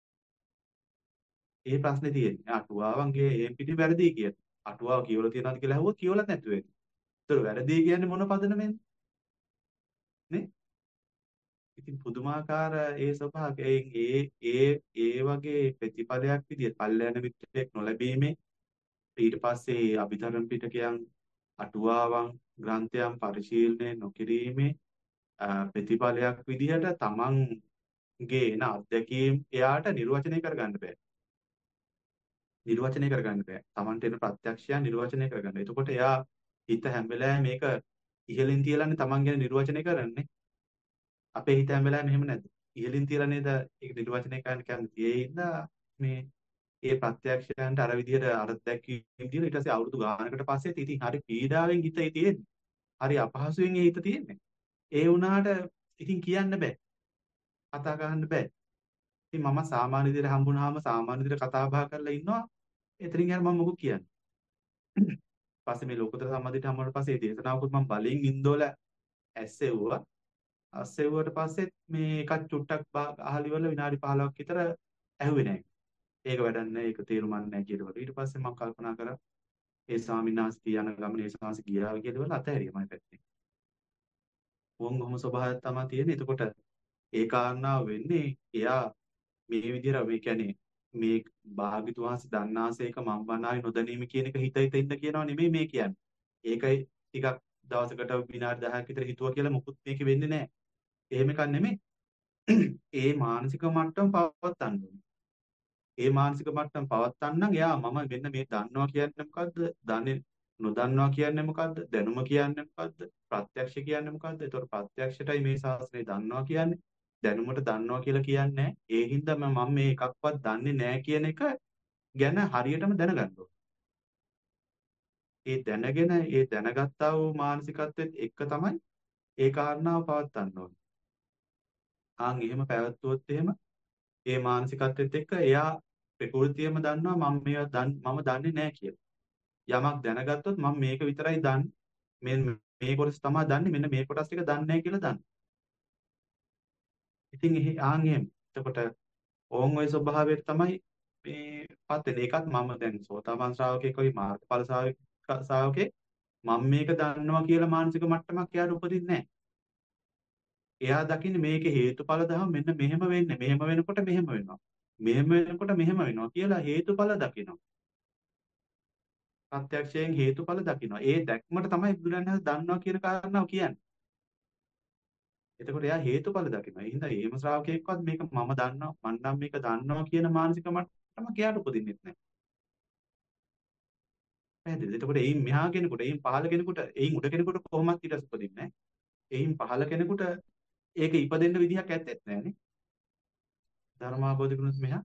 ඒ ප්‍රශ්නේ තියෙන්නේ. අටුවාවන්ගේ එහෙම් පිටි වැරදි කියන. අටුවාව කියවලා තියනවාද කියලා අහුවොත් කියවලත් නැතුව වෙන්නේ. ඒතර වැරදි කියන්නේ මොන පදනමෙන්ද? නේ? ඉතින් පුදුමාකාර ඒ ස්වභාවයෙන් ඒ ඒ ඒ වගේ ප්‍රතිපලයක් විදිහට කල්යාණ මිත්‍රයෙක් නොලැබීමේ ඊට පස්සේ අභිධර්ම පිටකයන් අටුවාවන් ග්‍රන්ථයන් පරිශීලනය නොකිරීමේ අ, ප්‍රතිපලයක් විදිහට තමන්ගේ එන අත්දැකීම් එයාට නිර්වචනය කරගන්න බෑ. නිර්වචනය කරගන්න බෑ. තමන්ට එන ප්‍රත්‍යක්ෂයන් නිර්වචනය කරගන්න. එතකොට එයා හිත හැම වෙලාවෙම මේක ඉහළින් තියලානේ තමන් ගැන නිර්වචනය කරන්නේ. අපේ හිත හැම වෙලාවෙම එහෙම නැද්ද? ඉහළින් තියලා නේද ඒක නිර්වචනය කරන්න කැමති. ඒ හින්දා මේ ඒ ප්‍රත්‍යක්ෂයන්ට අර විදිහට අර දැක්වීම විදිහට ඊට පස්සේ අවුරුදු ගානකට පස්සේ ඉතින් හරි පීඩාවෙන් හිතේ තියෙන්නේ. හරි අපහසුයෙන් ඒ හිත තියෙන්නේ. ඒ වුණාට ඉතින් කියන්න බෑ. කතා කරන්න බෑ. ඉතින් මම සාමාන්‍ය විදිහට හම්බුනහම සාමාන්‍ය විදිහට කතා බහ කරලා ඉන්නවා. එතනින් යන මම මොකක් කියන්නේ. පස්සේ මේ ලෝකෝත්තර සම්මාදිට හම්බුනට පස්සේ මේ දේශනාවකුත් මම බලෙන් ඉන්දෝල ඇස්සෙව්වා. ඇස්සෙව්වට පස්සේ මේ එකක් චුට්ටක් බා- අහලිවල විනාඩි පහළොවක් විතර ඇහුවේ නැහැ. ඒක වැඩක් නැහැ. ඒක තේරුමක් නැහැ කියලා. ඊට පස්සේ මම කල්පනා කරා ඒ ස්වාමීන් වහන්සේ යන ගමනේ ඒ ස්වාමීන් ගියා කියලා වල අතහැරියා මම පැත්තෙන්. වොන් ඔහොම ස්වභාවයක් තමයි තියෙන්නේ. එතකොට ඒ කාරණාව වෙන්නේ එයා මේ විදිහට මේ කියන්නේ මේ භාග්‍යතුන් වහන්සේ දන්නාසේක මම වනායි නොදැනීම කියන එක හිත හිත ඉන්න කියනවා නෙමෙයි මේ කියන්නේ. ඒකයි ටිකක් දවසකට විනාඩි දහයක් විතර හිතුවා කියලා මුකුත් මේක වෙන්නේ නැහැ. එහෙම එකක් නෙමෙයි. ඒ මානසික මට්ටම පවත්වන්න ඕනේ. ඒ මානසික මට්ටම පවත්වන්න නම් එයා මම මෙන්න මේ දන්නවා කියන්නේ මොකද්ද? දන්නේ නොදන්නවා කියන්නේ මොකද්ද? දැනුම කියන්නේ මොකද්ද? ප්‍රත්‍යක්ෂ කියන්නේ මොකද්ද? ඒතකොට ප්‍රත්‍යක්ෂයටයි මේ ශාස්ත්‍රය දන්නවා කියන්නේ. දැනුමට දන්නවා කියලා කියන්නේ ඒ හින්දා මම මම මේ එකක්වත් දන්නේ නැහැ කියන එක ගැන හරියටම දැනගන්න ඕනේ. ඒ දැනගෙන ඒ දැනගත්තා වූ මානසිකත්වෙත් එක තමයි ඒ කාරණාව පවත්වන්න ඕනේ. ආන් එහෙම පැවැත්වුවොත් එහෙම ඒ මානසිකත්වෙත් එක්ක එයා ප්‍රകൃතියම දන්නවා මම මේවා දන් මම දන්නේ නැහැ කියලා. යමක් දැනගත්තොත් මම මේක විතරයි දන්නේ. මේ මේ කොටස තමයි දන්නේ. මෙන්න මේ කොටස් ටික දන්නේ නැහැ කියලා දන්නවා. ඉතින් එහි ආන් එහෙම. එතකොට ඕන් ওই ස්වභාවයට තමයි මේ පත් වෙන්නේ. ඒකත් මම දැන් සෝතාපන්න ශ්‍රාවකෙක් වගේ මාර්ගඵල ශ්‍රාවක ශ්‍රාවකෙක් මම මේක දන්නවා කියලා මානසික මට්ටමක් එයාට උපදින්නේ නැහැ. එයා දකින්නේ මේකේ හේතුඵල ධම මෙන්න මෙහෙම වෙන්නේ. මෙහෙම වෙනකොට මෙහෙම වෙනවා. මෙහෙම වෙනකොට මෙහෙම වෙනවා කියලා හේතුඵල දකිනවා. ප්‍රත්‍යක්ෂයෙන් හේතුඵල දකිනවා. ඒ දැක්මට තමයි බුදුරණන් දන්නවා කියන කාරණාව කියන්නේ. එතකොට එයා හේතුඵල දකිනවා. ඒ හින්දා එහෙම ශ්‍රාවකයෙක්වත් මේක මම දන්නවා, මම නම් මේක දන්නවා කියන මානසික මට්ටමක් එයාට උපදින්නෙත් නැහැ. පැහැදිලිද? එතකොට එයින් මෙහා කෙනෙකුට, එයින් පහළ කෙනෙකුට, එයින් උඩ කෙනෙකුට කොහොමත් ඊට උපදින්නේ නැහැ. එයින් පහළ කෙනෙකුට ඒක ඉපදෙන්න විදිහක් ඇත්තෙත් නැහැනේ. ධර්මාබෝධ කරුණොත් මෙහා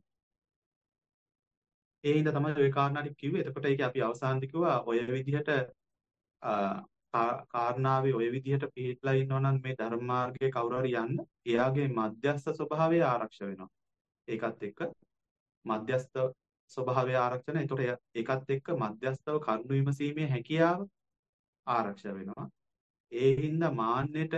ඒ හින්දා තමයි ওই කාරණා ටික කිව්වේ. එතකොට ඒක අපි අවසානයේ කිව්වා ඔය විදිහට අ, කා- කාරණාවේ ඔය විදිහට පිළිట్లా ඉන්නවා නම් මේ ධර්ම මාර්ගයේ කවුරු හරි යන්න එයාගේ මධ්‍යස්ථ ස්වභාවය ආරක්ෂ වෙනවා. ඒකත් එක්ක මධ්‍යස්ථ ස්වභාවය ආරක්ෂණ. ඒතකොට එයා- ඒකත් එක්ක මධ්‍යස්ථව කරුණු විමසීමේ හැකියාව ආරක්ෂ වෙනවා. ඒ හින්දා මාන්නයට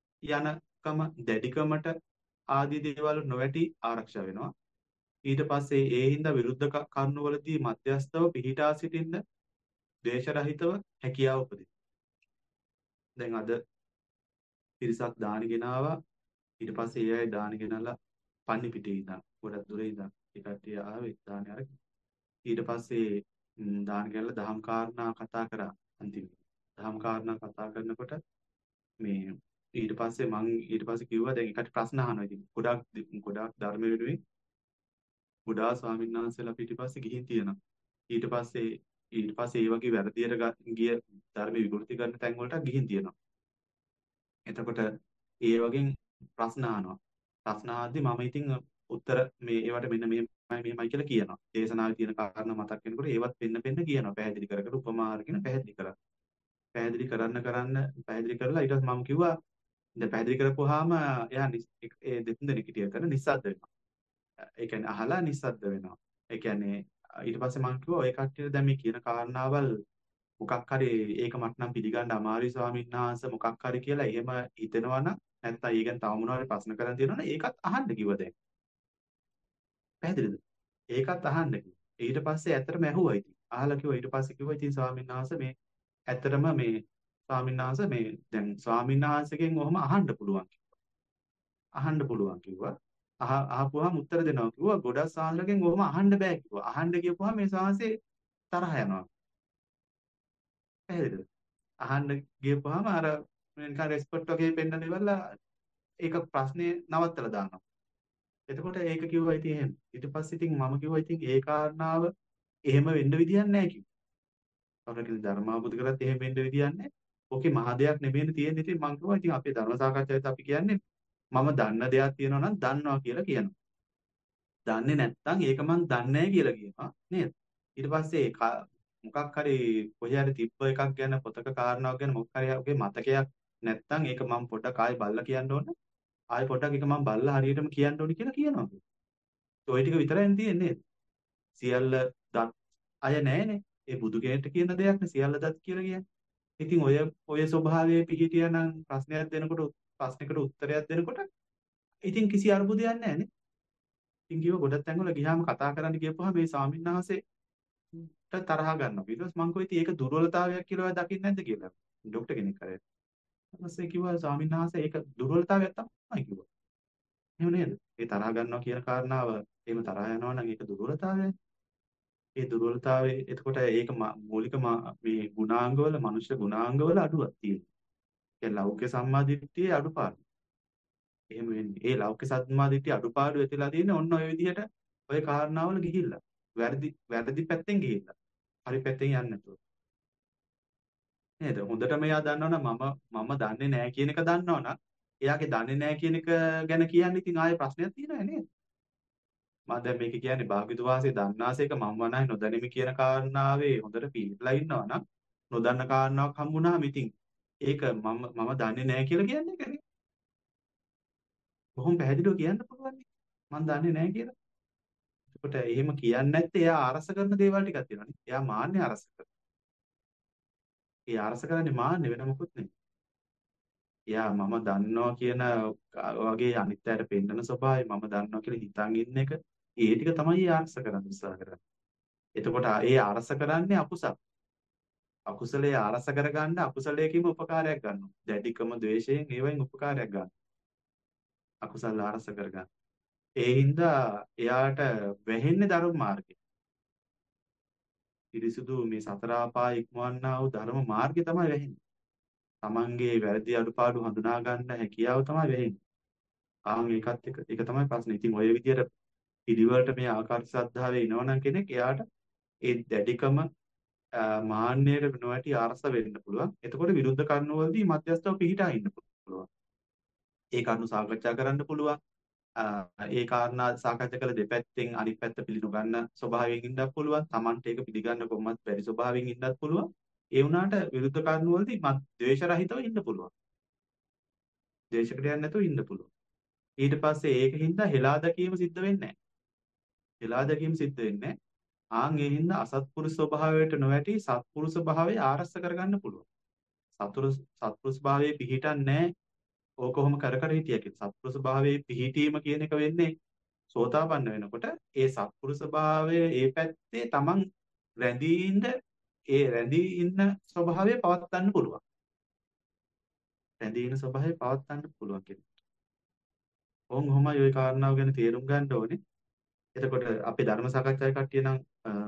යනකම දැඩිකමට ආදී දේවල් නොවැටි ආරක්ෂ වෙනවා. ඊට පස්සේ ඒ හින්දා විරුද්ධ ක- කරුණුවලදී මධ්‍යස්ථව පිහිටා සිටින්න ද්වේෂ රහිතව හැකියාව උපදිනවා. දැන් අද පිරිසක් දාන ගෙනාවා. ඊට පස්සේ ඒ අය දාන ගෙනල්ලා පන්නි පිටේ ඉඳන් ගොඩක් දුරේ ඉඳන් ඒ කට්ටිය ආවේ දාන අරගෙන. ඊට පස්සේ ම්, දාන ගෙනල්ලා දහම් කාරණා කතා කරා අන්තිමට. දහම් කාරණා කතා කරනකොට මේ ඊට පස්සේ මං ඊට පස්සේ කිව්වා දැන් එකට ප්‍රශ්න අහනවා ඉතින් ගොඩක් ගොඩක් ධර්ම වෙනුවෙන් ගොඩාක් ස්වාමීන් වහන්සේලා පිටිපස්සේ ගිහින් තියෙනවා. ඊට පස්සේ ඊට පස්සේ ඒ වගේ වැරදියට ග- ගිය ධර්ම විකෘති කරන තැන් වලට ගිහින් තියෙනවා. එතකොට ඒ වගේ ප්‍රශ්න අහනවා. ප්‍රශ්න අහද්දි මම ඉතින් උත්තර මේ ඒවට මෙන්න මෙහෙමයි මෙහෙමයි කියලා කියනවා. දේශනාවේ තියෙන කාරණා මතක් වෙනකොට ඒවත් පෙන්න පෙන්න කියනවා. පැහැදිලි කර කර උපමා අරගෙන පැහැදිලි කරා. පැහැදිලි කරන්න කරන්න පැහැදිලි කරලා ඊට පස්සේ මම කිව්වා දැන් පැහැදිලි කරපුවාම එයා නිස්- ඒ දෙතුන් දෙනෙක් හිටිය කරන නිස්සද්ද වෙනවා. ඒ කියන්නේ අහලා නිස්සද්ද වෙනවා. ඒ කියන්නේ ඊට පස්සේ මම කිව්වා ඔය කට්ටියට දැන් මේ කියන කාරණාවල් මොකක් හරි ඒක මට නම් පිළිගන්න අමාරුයි ස්වාමීන් වහන්සේ මොකක් හරි කියලා එහෙම හිතෙනවා නම් නැත්නම් ඒ ගැන තව මොනවා හරි ප්‍රශ්න කරන් තියෙනවා නම් ඒකත් අහන්න කිව්වා දැන්. පැහැදිලිද? ඒකත් අහන්න කිව්වා. ඊට පස්සේ ඇත්තටම ඇහුවා ඉතින්. අහලා කිව්වා ඊට පස්සේ කිව්වා ඉතින් ස්වාමීන් වහන්සේ මේ ඇත්තටම මේ ස්වාමීන් වහන්සේ මේ දැන් ස්වාමීන් වහන්සේගෙන් ඔහොම අහන්න පුළුවන්. අහන්න පුළුවන් කිව්වා. අහ අහපුවාම උත්තර දෙනවා කිව්වා. ගොඩක් සාහලගෙන් ඔහොම අහන්න බෑ කිව්වා. අහන්න කියපුවාම මේ සාහසේ තරහ යනවා. පැහැදිලිද? අහන්න ගියපුවාම අර නිකන් රෙස්පෙක්ට් වගේ පෙන්නන ඉවරලා ඒක ප්‍රශ්නේ නවත්තලා දානවා. එතකොට ඒක කිව්වා ඉතින් එහෙම. ඊට පස්සේ ඉතින් මම කිව්වා ඉතින් ඒ කාරණාව එහෙම වෙන්න විදියක් නැහැ කිව්වා. අපිට ධර්මාවබෝධ කරත් එහෙම වෙන්න විදියක් නැහැ. ඕකේ මහ දෙයක් නෙමෙයිනේ තියෙන්නේ. ඉතින් මම කිව්වා ඉතින් අපේ ධර්ම සාකච්ඡාවෙත් අපි කියන්නේ මම දන්න දෙයක් තියෙනවා නම් දන්නවා කියලා කියනවා. දන්නේ නැත්නම් ඒක මං දන්නේ නැහැ කියලා කියනවා නේද? ඊට පස්සේ ක- මොකක් හරි කොහේ හරි තිබ්බ එකක් ගැන පොතක කාරණාවක් ගැන මොකක් හරි ඔගේ මතකයක් නැත්නම් ඒක මම පොඩ්ඩක් ආයෙ බලලා කියන්න ඕන. ආයෙ පොඩ්ඩක් ඒක මම බලලා හරියටම කියන්න ඕනි කියලා කියනවා. ඔය ටික විතරයිනේ තියෙන්නේ. සියල්ල දත් අය නැහැනේ. ඒ බුදු කෙනෙක්ට කියන දෙයක් නේ සියල්ල දත් කියලා කියන්නේ. ඉතින් ඔය ඔය ස්වභාවයේ පිහිටියා නම් ප්‍රශ්නයක් දෙනකොට ප්‍රශ්නයකට උත්තරයක් දෙනකොට ඉතින් කිසි අරුබුදයක් නැහැ නේ. ඉතින් කිව්ව ගොඩක් තැන්වල ගියාම කතා කරන්න ගියපුවා මේ ස්වාමීන් වහන්සේට තරහ ගන්නවා. ඊට පස්සේ මං කිව්වා ඉතින් ඒක දුර්වලතාවයක් කියලා ඔයා දකින්නේ නැද්ද කියලා. ડોක්ටර් කෙනෙක් කරේ. ඊට පස්සේ කිව්වා ස්වාමීන් වහන්සේ ඒක දුර්වලතාවයක් තමයි කිව්වා. එහෙම නේද? ඒ තරහ ගන්නවා කියන කාරණාව එහෙම තරහ යනවා නම් ඒක දුර්වලතාවයයි. ඒ දුර්වලතාවයේ එතකොට ඒක ම- මූලික ම- මේ ගුණාංගවල මනුෂ්‍ය ගුණාංගවල අඩුවක් තියෙනවා. ඒ ලෞකික සම්මාදිට්ඨියේ අඩුපාඩු. එහෙම වෙන්නේ. ඒ ලෞකික සම්මාදිට්ඨිය අඩුපාඩු ඇතිලා තියෙන්නේ ඔන්න ඔය විදිහට ඔය කාරණාවල ගිහිල්ලා. වැරදි වැරදි පැත්තෙන් ගිහිල්ලා. හරි පැත්තෙන් යන්නේ නැතුව. නේද? හොඳටම එයා දන්නවනම් මම මම දන්නේ නැහැ කියන එක දන්නවනම් එයාගේ දන්නේ නැහැ කියන එක ගැන කියන්නේ ඉතින් ආයේ ප්‍රශ්නයක් තියෙනවද නේද? මම දැන් මේක කියන්නේ භාග්‍යතුන් වහන්සේ දන්නාසේක මම වනාහි නොදැනීමි කියන කාරණාවේ හොඳට පිළිපලා ඉන්නවනම් නොදන්න කාරණාවක් හම්බුනහම ඉතින් ඒක මම මම දන්නේ නැහැ කියලා කියන්නේ ඒකනේ. බොහොම පැහැදිලිව කියන්න පුළුවන් නේ. මම දන්නේ නැහැ කියලා. එතකොට එහෙම කියන්නේ නැත්te එයා අරස කරන දේවල් ටිකක් තියෙනවානේ. එයා මාන්නේ අරස කරනවා. ඒ අරස කරන්නේ මාන්නේ වෙන මොකුත් නෙමෙයි. එයා මම දන්නවා කියන වගේ අනිත් අයට පෙන්නන ස්වභාවය මම දන්නවා කියලා හිතන් ඉන්න එක ඒ ටික තමයි ඒ අරස කරන්න උත්සාහ කරන්නේ. එතකොට ඒ අරස කරන්නේ අකුසල. අකුසලයේ අරස කරගන්න අකුසලයකින්ම උපකාරයක් ගන්නවා. දැඩිකම ද්වේෂයෙන් ඒවෙන් උපකාරයක් ගන්නවා. අකුසල අරස කරගන්න. ඒ හින්දා එයාට වැහෙන්නේ ධර්ම මාර්ගේ. පිරිසුදු මේ සතර ආපාය ඉක්මවන්නා වූ ධර්ම මාර්ගේ තමයි වැහෙන්නේ. Tamange වැරදි අඩුපාඩු හඳුනා ගන්න හැකියාව තමයි වෙන්නේ. ආන් ඒකත් එක ඒක තමයි ප්‍රශ්නේ. ඉතින් ඔය විදියට පිළිවෙලට මේ ආකාර ශ්‍රද්ධාවේ ඉනවනම් කෙනෙක් එයාට ඒ දැඩිකම මාන්නයට නොවැටි ආරස වෙන්න පුළුවන්. එතකොට විරුද්ධ කරුණවලදී මධ්‍යස්ථව පිහිටා ඉන්න පුළුවන්. ඒ කරුණු සාකච්ඡා කරන්න පුළුවන්. ඒ කාරණා සාකච්ඡා කළ දෙපැත්තෙන් අනිත් පැත්ත පිළිනු ගන්න ස්වභාවයෙන් ඉන්නත් පුළුවන්. Tamante ඒක පිළිගන්න කොහොමත් බැරි ස්වභාවයෙන් ඉන්නත් පුළුවන්. ඒ වුණාට විරුද්ධ කරුණවලදී මත් ද්වේෂ රහිතව ඉන්න පුළුවන්. ද්වේෂකට යන්නේ නැතුව ඉන්න පුළුවන්. ඊට පස්සේ ඒකින්ද හෙලා දැකීම සිද්ධ වෙන්නේ නැහැ. හෙලා දැකීම සිද්ධ වෙන්නේ නැහැ. ආන් ඒ හින්දා අසත්පුරුෂ ස්වභාවයට නොවැටි සත්පුරුෂ භාවය ආරස්ස කරගන්න පුළුවන්. සත්පුරුෂ සත්පුරුෂ භාවයේ පිහිටන්නේ නැහැ. ඕක කොහොම කර කර හිටියකින් සත්පුරුෂ භාවයේ පිහිටීම කියන එක වෙන්නේ සෝතාපන්න වෙනකොට ඒ සත්පුරුෂ භාවය ඒ පැත්තේ Taman රැඳී ඉන්න ඒ රැඳී ඉන්න ස්වභාවය පවත්වන්න පුළුවන්. රැඳී ඉන්න ස්වභාවය පවත්වන්න පුළුවන් කියන්නේ. ඕන් ඔහොමයි ওই කාරණාව ගැන තේරුම් ගන්න ඕනේ. එතකොට අපේ ධර්ම සාකච්ඡාවේ කට්ටිය නම්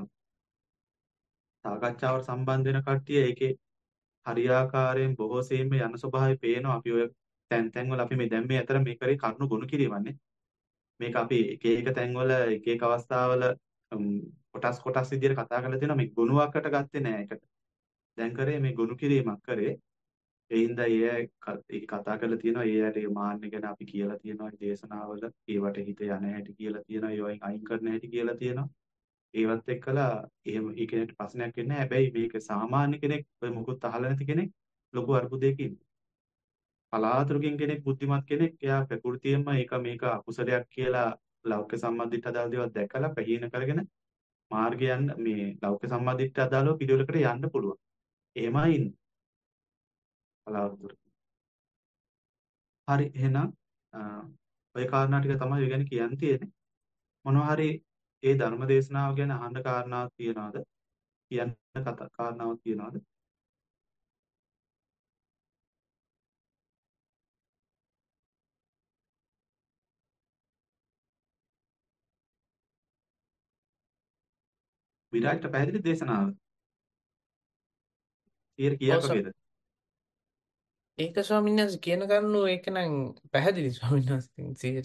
සාකච්ඡාවට සම්බන්ධ වෙන කට්ටිය ඒකේ හරියාකාරයෙන් බොහෝ සෙයින්ම යන ස්වභාවය පේනවා. අපි ඔය තැන් තැන් වල අපි මේ දැන් මේ අතර මේ කරේ කරුණු ගොනු කිරීමන්නේ. මේක අපි එක එක තැන් වල එක එක අවස්ථාවල කොටස් කොටස් විදිහට කතා කරලා තියෙනවා. මේ ගොනුවකට ගත්තේ නෑ ඒකට. දැන් කරේ මේ ගොනු කිරීමක් කරේ. ඒ හින්දා ඒ අය කතා කරලා තියෙනවා. ඒ අයට ඒ මාන්න ගැන අපි කියලා තියෙනවා දේශනාවල. ඒවට හිත යන හැටි කියලා තියෙනවා. ඒවයින් අයින් කරන හැටි කියලා තියෙනවා. ඒවත් එක්කලා එහෙම ඒ කෙනෙක්ට ප්‍රශ්නයක් වෙන්නේ නැහැ. හැබැයි මේක සාමාන්‍ය කෙනෙක් ඔය මොකුත් අහලා නැති කෙනෙක් ලොකු අර්බුදයක ඉන්නේ. කලාතුරකින් කෙනෙක් බුද්ධිමත් කෙනෙක් එයා ප්‍රകൃතියෙන්ම ඒක මේක අකුසලයක් කියලා ලෞකික සම්මාදිට අදාළ දේවල් දැකලා ප්‍රහීන කරගෙන මාර්ගයන් මේ ලෞකික සම්මාදිට අදාළව පිළිවෙලකට යන්න පුළුවන්. එහෙමයි ඉන්නේ. කලාතුරකින්. හරි එහෙනම් ඔය කාරණා ටික තමයි ඔය ගැන කියන්න තියෙන්නේ. මොනවා හරි ඒ ධර්ම දේශනාව ගැන අහන්න කාරණාවක් තියනවාද? කියන්න කතා කාරණාවක් තියනවාද? විරාජ්ට පැහැදිලි දේශනාව. ඊට කීයක් ඔව් වගේද? ඒක ස්වාමීන් වහන්සේ කියන කරුණු ඒක නම් පැහැදිලි ස්වාමීන් වහන්සේ සියයට.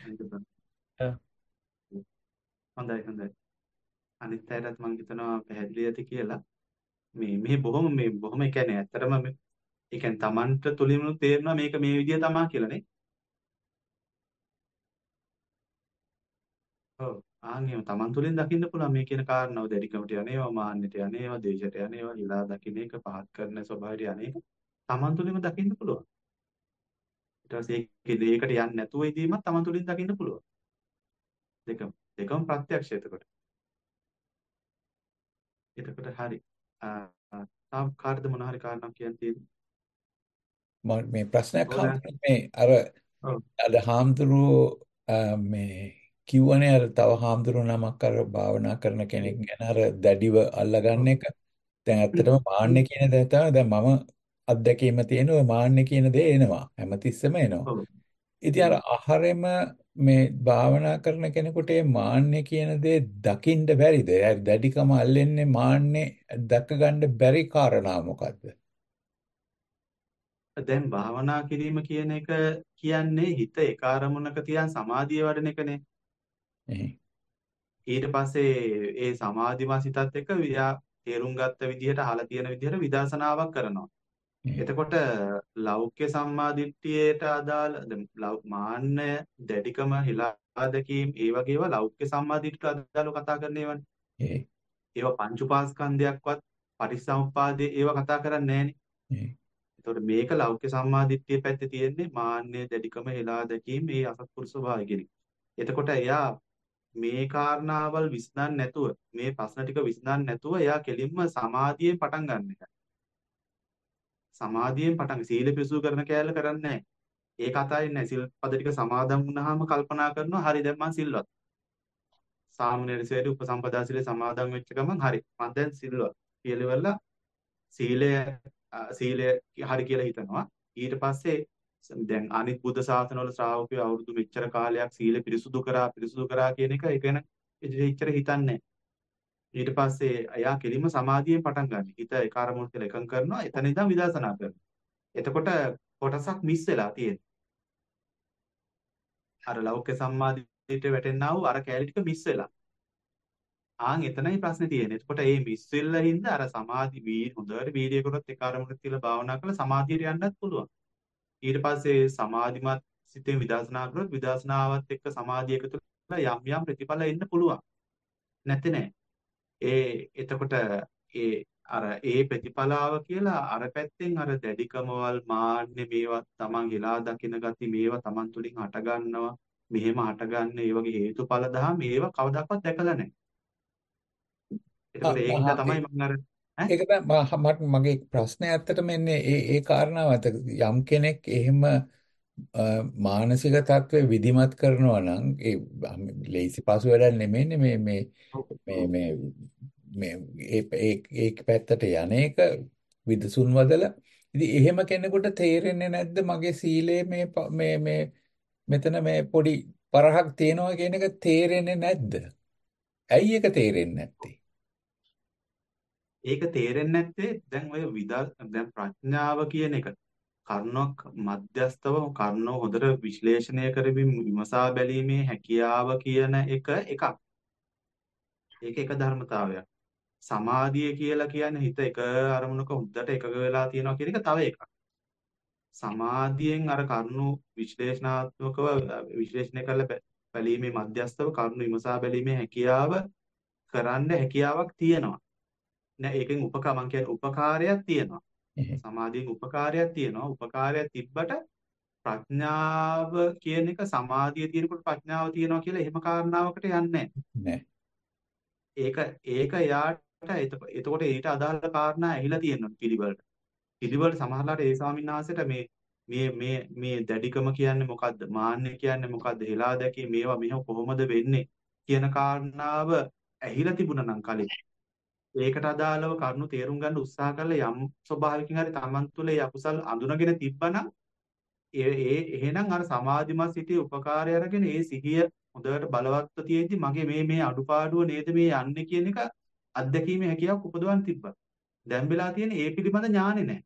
හොඳයි හොඳයි. අනිත් අයටත් මම හිතනවා පැහැදිලි ඇති කියලා. මේ මේ බොහොම මේ බොහොම ඒ කියන්නේ ඇත්තටම මේ ඒ කියන්නේ Tamanට තුලින්ම තේරෙනවා මේක මේ විදිය තමා කියලා නේ. ඔව්. ආන් එහෙම Taman තුලින් දකින්න පුළුවන් මේ කියන කාරණාව දැඩිකමට යන්නේවා මාන්නයට යන්නේවා දේශයට යන්නේවා හිලා දකින්න එක පහත් කරන ස්වභාවයට යන්නේක Taman තුලින්ම දකින්න පුළුවන්. ඊට පස්සේ ඒකේ දෙයකට යන්නේ නැතුව ඉදීමත් Taman තුලින් දකින්න පුළුවන්. දෙකම දෙකම ප්‍රත්‍යක්ෂ එතකොට. එතකොට හරි. තාම කාටද මොන හරි කාරණාවක් කියන්න තියෙන්නේ? මම මේ ප්‍රශ්නයක් ඔව් දැන්. හම්බුනේ මේ අර ඔව්. අද හාමුදුරුවෝ මේ කිව්වනේ අර තව හාමුදුරුවෝ නමක් අර භාවනා කරන කෙනෙක් ගැන අර දැඩිව අල්ලගන්න එක. දැන් ඇත්තටම මාන්නේ කියන දේ තමයි දැන් මම අත්දැකීම තියෙන ඔය මාන්නේ කියන දේ එනවා. හැමතිස්සෙම එනවා. ඔව්. ඉතින් අර ආහාරෙම මේ භාවනා කරන කෙනෙකුට මේ මාන්නේ කියන දේ දකින්න බැරිද? ඒ දැඩිකම අල්ලන්නේ මාන්නේ දැක ගන්න බැරි කාරණා මොකද්ද? දැන් භාවනා කිරීම කියන එක කියන්නේ හිත එක අරමුණක තියන් සමාධිය වඩන එකනේ. එහේ. ඊට පස්සේ ඒ සමාධිමත් සිතත් එක්ක යා තේරුම් ගත්ත විදිහට අහලා තියෙන විදිහට විදර්ශනාවක් කරනවා. හ්ම්. එතකොට ලෞක්‍ය සම්මාදිට්ඨියට අදාළ දැන් ලෞ- මාන්නය, දැඩිකම, හිලා දැකීම් ඒ වගේ ඒවා ලෞක්‍ය සම්මාදිට්ඨියට අදාළව කතා කරන ඒවානේ. ඒ ඒවා පංච උපාස්කන්ධයක්වත් පටිච්චසමුප්පාදේ ඒවා කතා කරන්නේ නැහනේ. ඒ එතකොට මේක ලෞක්‍ය සම්මාදිට්ඨිය පැත්තේ තියෙන්නේ මාන්නය, දැඩිකම, හිලා දැකීම් මේ අසත්පුරුෂ ස්වභාවය කියන එක. එතකොට එයා මේ කාරණාවල් විසඳන්නේ නැතුව මේ ප්‍රශ්න ටික විසඳන්නේ නැතුව එයා කෙලින්ම සමාධියෙන් පටන් ගන්න එක. සමාධියෙන් පටන් සීල පිරිසුදු කරන කෑල්ල කරන්නේ නැහැ. ඒක අතාරින්නේ නැහැ. සිල් පද ටික සමාදන් වුණාම කල්පනා කරනවා හරි දැන් මං සිල්වත්. සාමනීර සේරි උපසම්පදා සීලේ සමාදන් වෙච්ච ගමන් හරි මං දැන් සිල්වත්. කියලා ඉවරලා සීලය අ, සීලය හරි කියලා හිතනවා. ඊට පස්සේ ස- දැන් අනිත් බුද්ධ ශාසනවල ශ්‍රාවකයෝ අවුරුදු මෙච්චර කාලයක් සීල පිරිසුදු කරා පිරිසුදු කරා කියන එක ඒ ගැන එච්චර හිතන්නේ නැහැ. ඊට පස්සේ එයා කෙලින්ම සමාධියෙන් පටන් ගන්න. හිත ඒ කාර්මුණු කියලා එකඟ කරනවා. එතන ඉඳන් විදර්ශනා කරනවා. එතකොට කොටසක් මිස් වෙලා තියෙනවා. අර ලෞකික සම්මාදිට වැටෙන්නා වූ අර කැලී ටික මිස් වෙලා. ආන් එතනයි ප්‍රශ්නේ තියෙන්නේ. එතකොට මේ මිස් වෙලා හින්දා අර සමාධි වී හොඳට වීර්ය කරොත් ඒ කාර්මුණු කියලා භාවනා කරලා සමාධියට යන්නත් පුළුවන්. ඊට පස්සේ සමාධිමත් සිතෙන් විදර්ශනා කරොත් විදර්ශනාවත් එක්ක සමාධිය එකතු කරලා යම් යම් ප්‍රතිඵල එන්න පුළුවන්. නැත්තේ නෑ. ඒ එතකොට ඒ අර ඒ ප්‍රතිපලාව කියලා අර පැත්තෙන් අර දැඩිකමවල් මාන්නේ මේවා තමන් හිලා දකින ගති මේවා තමන් තුලින් හට ගන්නවා මෙහෙම හටගන්න ඒ වගේ හේතුඵල දහම් ඒවා කවදාකවත් දැකලා නැහැ. ආ, එතකොට ඒක හින්දා ආ, තමයි මම අර ඈ ඒක තමයි මම මට මගේ ප්‍රශ්නේ ඇත්තටම එන්නේ ඒ ඒ කාරණාව අත යම් කෙනෙක් එහෙම අ, මානසික තත්ත්වය විධිමත් කරනවා නම් ඒ ලේසි පසු වැඩක් නෙමෙයිනේ මේ මේ මේ මේ මේ ඒ ඒ ඒ පැත්තට යන එක විදසුන් වදලා ඉතින් එහෙම කෙනෙකුට තේරෙන්නේ නැද්ද මගේ සීලේ මේ ප- මේ මේ මෙතන මේ පොඩි පරහක් තියෙනවා කියන එක තේරෙන්නේ නැද්ද? ඇයි ඒක තේරෙන්නේ නැත්තේ? ඒක තේරෙන්නේ නැත්තේ දැන් ඔය විදා දැන් ප්‍රඥාව කියන එක කර්ණක් මධ්‍යස්තව කර්ණව හොඳට විශ්ලේෂණය කරමින් විමසා බැලීමේ හැකියාව කියන එක එකක්. ඒක එක ධර්මතාවයක්. සමාධිය කියලා කියන්නේ හිත එක අරමුණක හොඳට එකග වෙලා තියෙනවා කියන එක තව එකක්. සමාධියෙන් අර කරුණු විශ්ලේෂණාත්මකව අ, විශ්ලේෂණය කරලා බැ- බැලීමේ මධ්‍යස්තව කරුණු විමසා බැලීමේ හැකියාව කරන්න හැකියාවක් තියෙනවා. නෑ ඒකෙන් උපක මං කියන්නේ උපකාරයක් තියෙනවා. එහෙ. සමාධියෙන් උපකාරයක් තියෙනවා. උපකාරයක් තිබ්බට ප්‍රඥාව කියන එක සමාධිය තියෙනකොට ප්‍රඥාව තියෙනවා කියලා එහෙම කාරණාවකට යන්නේ නැහැ. නෑ. ඒක ඒක යාට එතකොට එතකොට ඊට අදාළ කාරණා ඇහිලා තියෙනවා පිළිවෙලට. පිළිවෙලට සමහරලාට ඒ ස්වාමීන් වහන්සේට මේ මේ මේ මේ දැඩිකම කියන්නේ මොකද්ද? මාන්නය කියන්නේ මොකද්ද? හෙලා දැකීම මේවා මෙහෙම කොහොමද වෙන්නේ කියන කාරණාව ඇහිලා තිබුණා නම් කලින් ඒකට අදාළව කරුණු තේරුම් ගන්න උත්සාහ කරලා යම් ස්වභාවයකින් හරි Taman තුළ ඒ අකුසල් අඳුනගෙන තිබ්බනම් ඒ ඒ එහෙනම් අර සමාධිමත් සිටියේ උපකාරය අරගෙන ඒ සිහිය හොඳට බලවත්ව තියෙද්දි මගේ මේ මේ අඩුපාඩුව නේද මේ යන්නේ කියන එක අත්දැකීමේ හැකියාවක් උපදවන්න තිබ්බා. දැන් වෙලා තියෙන්නේ ඒ පිළිබඳ ඥානෙ නැහැ.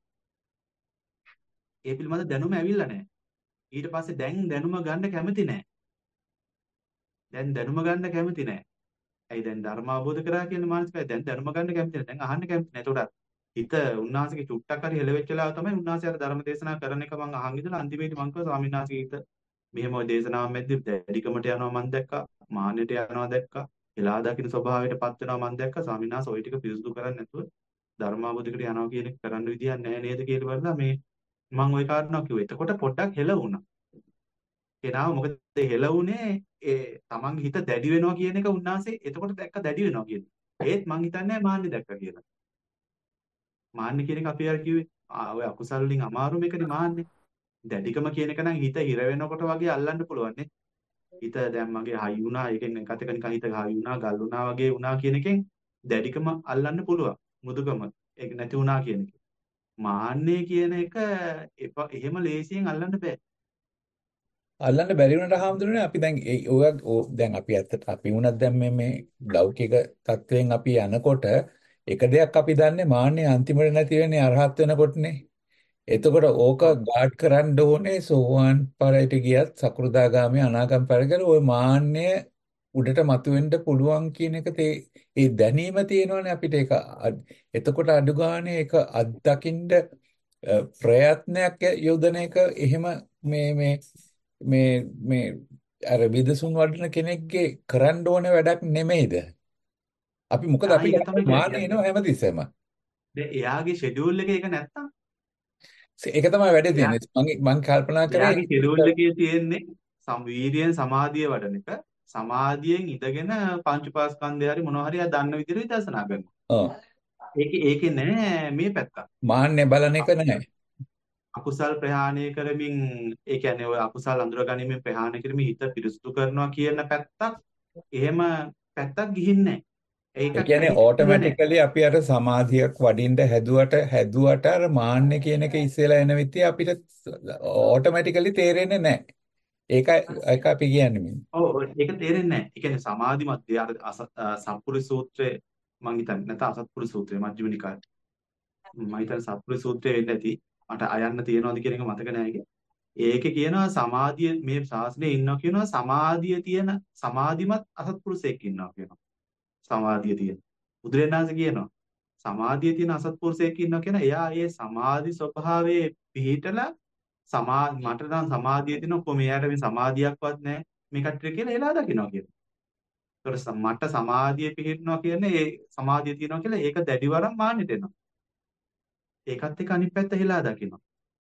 ඒ පිළිබඳ දැනුම ඇවිල්ලා නැහැ. ඊට පස්සේ දැන් දැනුම ගන්න කැමති නැහැ. දැන් දැනුම ගන්න කැමති නැහැ. ඇයි දැන් ධර්ම අවබෝධ කරා කියන මානසිකයි දැන් දැනුම ගන්න කැමති නැහැ. දැන් අහන්න කැමති නැහැ. ඒතකොට හිත උන්වහන්සේගේ චුට්ටක් හරි හෙලවෙච්ච වෙලාව තමයි උන්වහන්සේ අර ධර්ම දේශනා කරන එක මම අහන් ඉඳලා අන්තිමේදී මම කිව්වා ස්වාමීන් වහන්සේ හිත මෙහෙම ඔය දේශනාව මැද්දේ දැඩිකමට යනවා මම දැක්කා. මාන්නයට යනවා දැක්කා. එලා දකින්න ස්වභාවයටපත් වෙනවා මම දැක්කා. ස්වාමීන් වහන්සේ ওই ටික පිරිසුදු කරන්නේ නැතුව ධර්ම අවබෝධයකට යනවා කියන එක කරන්න විදියක් නැහැ නේද කියලා බලලා මේ මම ওই කාරණාව කිව්වා. එතකොට පොඩ්ඩක් හෙල වුණා. එනවා මොකද හෙල වුණේ ඒ තමන්ගේ හිත දැඩි වෙනවා කියන එක උන්වහන්සේ එතකොට දැක්ක දැඩි වෙනවා කියන. ඒත් මං හිතන්නේ මාන්නේ දැක්කා කියලා. මාන්නේ කියන එක අපි අර කිව්වේ ආ ඔය අකුසල වලින් අමාරුම එකනේ මාන්නේ. දැඩිකම කියන එක නම් හිත හිර වෙනකොට වගේ අල්ලන්න පුළුවන් නේ. හිත දැන් මගේ හයි වුණා ඒකෙන් එකත් එක නිකන් හිත හයි වුණා ගල් වුණා වගේ වුණා කියන එකෙන් දැඩිකම අල්ලන්න පුළුවන්. මෘදුකම ඒක නැති වුණා කියන එක. මාන්නේ කියන එක එප- එහෙම ලේසියෙන් අල්ලන්න බෑ. අල්ලන්න බැරි වුණාට හාමුදුරනේ අපි දැන් ඒ ඔය ඕ- දැන් අපි ඇත්තට අපි වුණත් දැන් මේ මේ ලෞකික තත්වයෙන් අපි යනකොට එක දෙයක් අපි දන්නේ මාන්නේ අන්තිමට නැති වෙන්නේ අරහත් වෙනකොටනේ. එතකොට ඕක ගාඩ් කරන්න ඕනේ සෝවාන් ඵලයට ගියත් සකෘදාගාමී අනාගාමී ඵලයට ගියත් ওই මාන්නය උඩට මතුවෙන්න පුළුවන් කියන එක තේ ඒ දැනීම තියෙනවනේ අපිට ඒක අ- එතකොට අඩු ගානේ ඒක අත්දකින්න අ, ප්‍රයත්නයක් යොදන එක එහෙම මේ මේ මේ මේ අර විදසුන් වඩන කෙනෙක්ගේ කරන්න ඕන වැඩක් නෙමෙයිද? අපි මොකද ආ අපිට ඒක තමයි මම මානෙ කියන්නේ. එනවා හැමතිස්සෙම. දැන් එයාගේ ෂෙඩියුල් එකේ ඒක නැත්තම් ඒක තමයි වැඩේ එයා තියෙන්නේ. මම මම කල්පනා කරේ එයාගේ ෂෙඩියුල් එකේ තියෙන්නේ සම්වීර්යයෙන් සමාධිය වඩන එක. සමාධියෙන් ඉඳගෙන පංච පාස්කන්ධය හරි මොනවා හරි එයා දන්න විදිහට විදර්ශනා කරනවා. ඔව් ඒකේ ඒකේ නෑ මේ පැත්ත. මාන්නේ බලන එක නැහැ. අකුසල් ප්‍රහාණය කරමින් ඒ කියන්නේ ඔය අකුසල් අඳුර ගැනීමෙන් ප්‍රහාණය කරමින් හිත පිරිසුදු කරනවා කියන පැත්තක් එහෙම පැත්තක් ගිහින් නැහැ. ඒ ඒකක් කියන්නේ ඇහිච්චිල නැහැ. ඕටෝමැටිකලි අපි අර සමාධියක් වඩින්න හැදුවට හැදුවට අර මාන්නේ කියන එක ඉස්සෙලා එන විදිය අපිට ඕටෝමැටිකලි තේරෙන්නේ නැහැ. ඒක ඒක අපි කියන්නේ මේ. ඔව් ඔව් ඒක තේරෙන්නේ නැහැ. ඒ කියන්නේ සමාධිමත් දේ අර අස- අ, සත්පුරුෂ සූත්‍රයේ මං හිතන්නේ නැත්නම් අසත්පුරුෂ සූත්‍රය මජ්ක්‍ධිම නිකාය. මම හිතන්නේ සත්පුරුෂ සූත්‍රයේ වෙන්න ඇති. මට අයන්න තියෙනවද කියන එක මතක නැහැ ඒකේ. ඒකේ කියනවා සමාධිය මේ ශාස්ත්‍රයේ ඉන්නවා කියනවා සමාධිය තියෙන සමාධිමත් අසත්පුරුෂයෙක් ඉන්නවා කියනවා. සමාධිය තියෙන. බුදුරජාණන්සේ කියනවා සමාධිය තියෙන අසත්පුරුෂයෙක් ඉන්නවා කියන එයා ඒ සමාධි ස්වභාවයේ පිහිටලා සමා මට නම් සමාධිය තියෙනවා කොහොම එයාට මේ සමාධියක්වත් නැහැ මේ කට්ටිය කියලා එලා දකින්නවා කියනවා. ඒතකොට මට සමාධිය පිහිටනවා කියන්නේ ඒ සමාධිය තියෙනවා කියලා ඒක දැඩිවරම් මාන්නෙට එනවා. ඒකත් එක්ක අනිත් පැත්ත හෙලා දකින්නවා.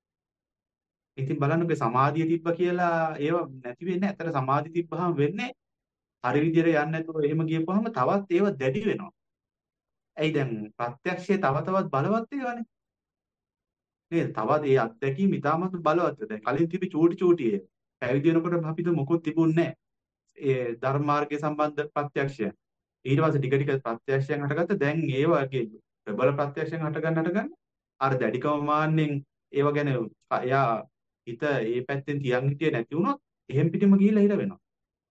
ඉතින් බලන්නකෝ සමාධිය තිබ්බ කියලා ඒව නැති වෙන්නේ නැහැ. ඇත්තට සමාධිය තිබ්බහම වෙන්නේ හරි විදියට යන්නේ නැතුව එහෙම ගියපුවාම තවත් ඒව දැඩි වෙනවා. ඇයි දැන් ප්‍රත්‍යක්ෂයේ තව තවත් බලවත් ඒවානේ. නේද? තවත් ඒ අත්දැකීම් ඉතාමත් බලවත්. දැන් කලින් තිබි චූටි චූටි ඒ. පැවිදි වෙනකොට අපිට මොකොත් තිබුණේ නැහැ. ඒ ධර්ම මාර්ගය සම්බන්ධ ප්‍රත්‍යක්ෂය. ඊට පස්සේ ටික ටික ප්‍රත්‍යක්ෂයන් හටගත්ත. දැන් ඒ වගේ ප්‍රබල ප්‍රත්‍යක්ෂයන් හට ගන්න හට ගන්න. අර දැඩිකම මාන්නෙන් ඒව ගැන එයා හිත ඒ පැත්තෙන් තියන් හිටියේ නැති වුණොත් එහෙම් පිටිම ගිහිල්ලා හිර වෙනවා.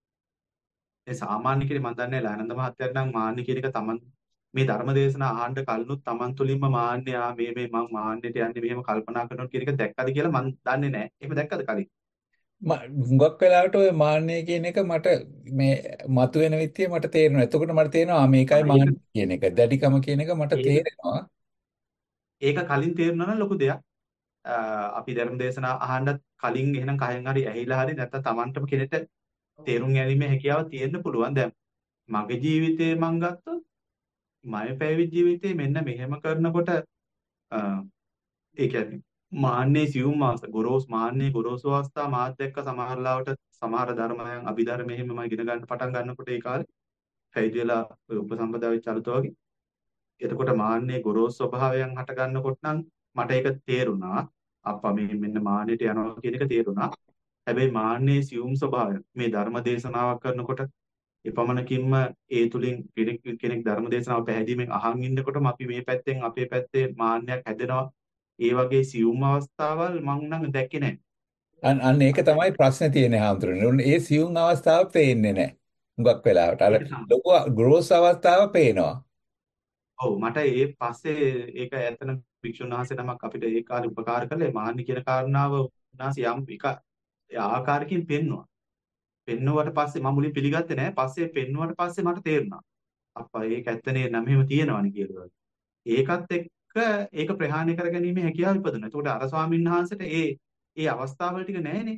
ඒ සාමාන්‍ය කෙනෙක් මම දන්නේ නැහැ ආනන්ද මහත්තයාට නම් මාන්නේ කියන එක තමන් මේ ධර්ම දේශනා අහන්න කලිනුත් තමන් තුළින්ම මාන්නේ ආ මේ මේ මං මාන්නයට යන්නේ මෙහෙම කල්පනා කරනවා කියන එක දැක්කද කියලා මම දන්නේ නැහැ. එහෙම දැක්කද කලින්? හුඟක් වෙලාවට ඔය මාන්නය කියන එක මට මේ මතුවෙන විදිය මට තේරෙනවා. එතකොට මට තේරෙනවා ආ, මේකයි ආ, ඒක මාන්නය කියන එක. දැඩිකම කියන එක මට ඒක තේරෙනවා. ඒක කලින් තේරුණා නම් ලොකු දෙයක්. අ, අපි ධර්ම දේශනා අහන්නත් කලින් එහෙනම් කයෙන් හරි ඇහිලා හරි නැත්නම් තමන්ටම කෙනෙක්ට තේරුම් ගැනීමේ හැකියාව තියෙන්න පුළුවන්. දැන් මගේ ජීවිතේ මං ගත්තොත් මම පැවිදි ජීවිතේ මෙන්න මෙහෙම කරනකොට අ, ඒ කියන්නේ මාන්නේ සියුම් මාස ගොරෝස් මාන්නේ ගොරෝසු අවස්ථා මාත් එක්ක සමහර ලාවට සමහර ධර්මයන් අභිධර්ම එහෙම මම ඉගෙන ගන්න පටන් ගන්නකොට ඒ කාලේ පැවිදි වෙලා ඔය උපසම්පදා වෙච්ච අලුත වගේ. එතකොට මාන්නේ ගොරෝසු ස්වභාවයන් හට ගන්නකොට නම් මට ඒක තේරුණා. අප්පා මේ මෙන්න මාන්නයට යනවා කියන එක තේරුණා. හැබැයි මාන්නේ සියුම් ස්වභාවය මේ ධර්ම දේශනාවක් කරනකොට එපමණකින්ම ඒ තුලින් කෙනෙක් කෙනෙක් ධර්ම දේශනාව පැහැදීමෙන් අහන් ඉන්නකොටම අපි මේ පැත්තෙන් අපේ පැත්තේ මාන්නයක් හැදෙනවා. ඒ වගේ සියුම් අවස්ථාවල් මම නම් දැක්කේ නැහැ. අන්න අන්න ඒක තමයි ප්‍රශ්නේ තියෙන්නේ හාමුදුරනේ. උන් ඒ සියුම් අවස්ථාව පේන්නේ නැහැ. හුඟක් වෙලාවට අර ඒක තමයි. ලොකු ග්‍රෝස් අවස්ථාව පේනවා. ඔව් මට ඒ පස්සේ ඒක ඇත්තන භික්ෂුන් වහන්සේ නමක් අපිට ඒ කාලේ උපකාර කළේ මාන්නි කියන කාරණාව උන්වහන්සේ යම් එක ආකාරකින් පෙන්නවා. පෙන්නුවට පස්සේ මම මුලින් පිළිගත්තේ නැහැ. පස්සේ පෙන්නුවට පස්සේ මට තේරුණා. අප්පා ඒක ඇත්තනේ නම් එහෙම තියෙනවනේ කියලා. ඒකත් එක්ක ඒක ප්‍රහාණය කරගැනීමේ හැකියාව ඉපදුණා. එතකොට අර ස්වාමීන් වහන්සේට ඒ ඒ අවස්ථාවල ටික නැහැනේ.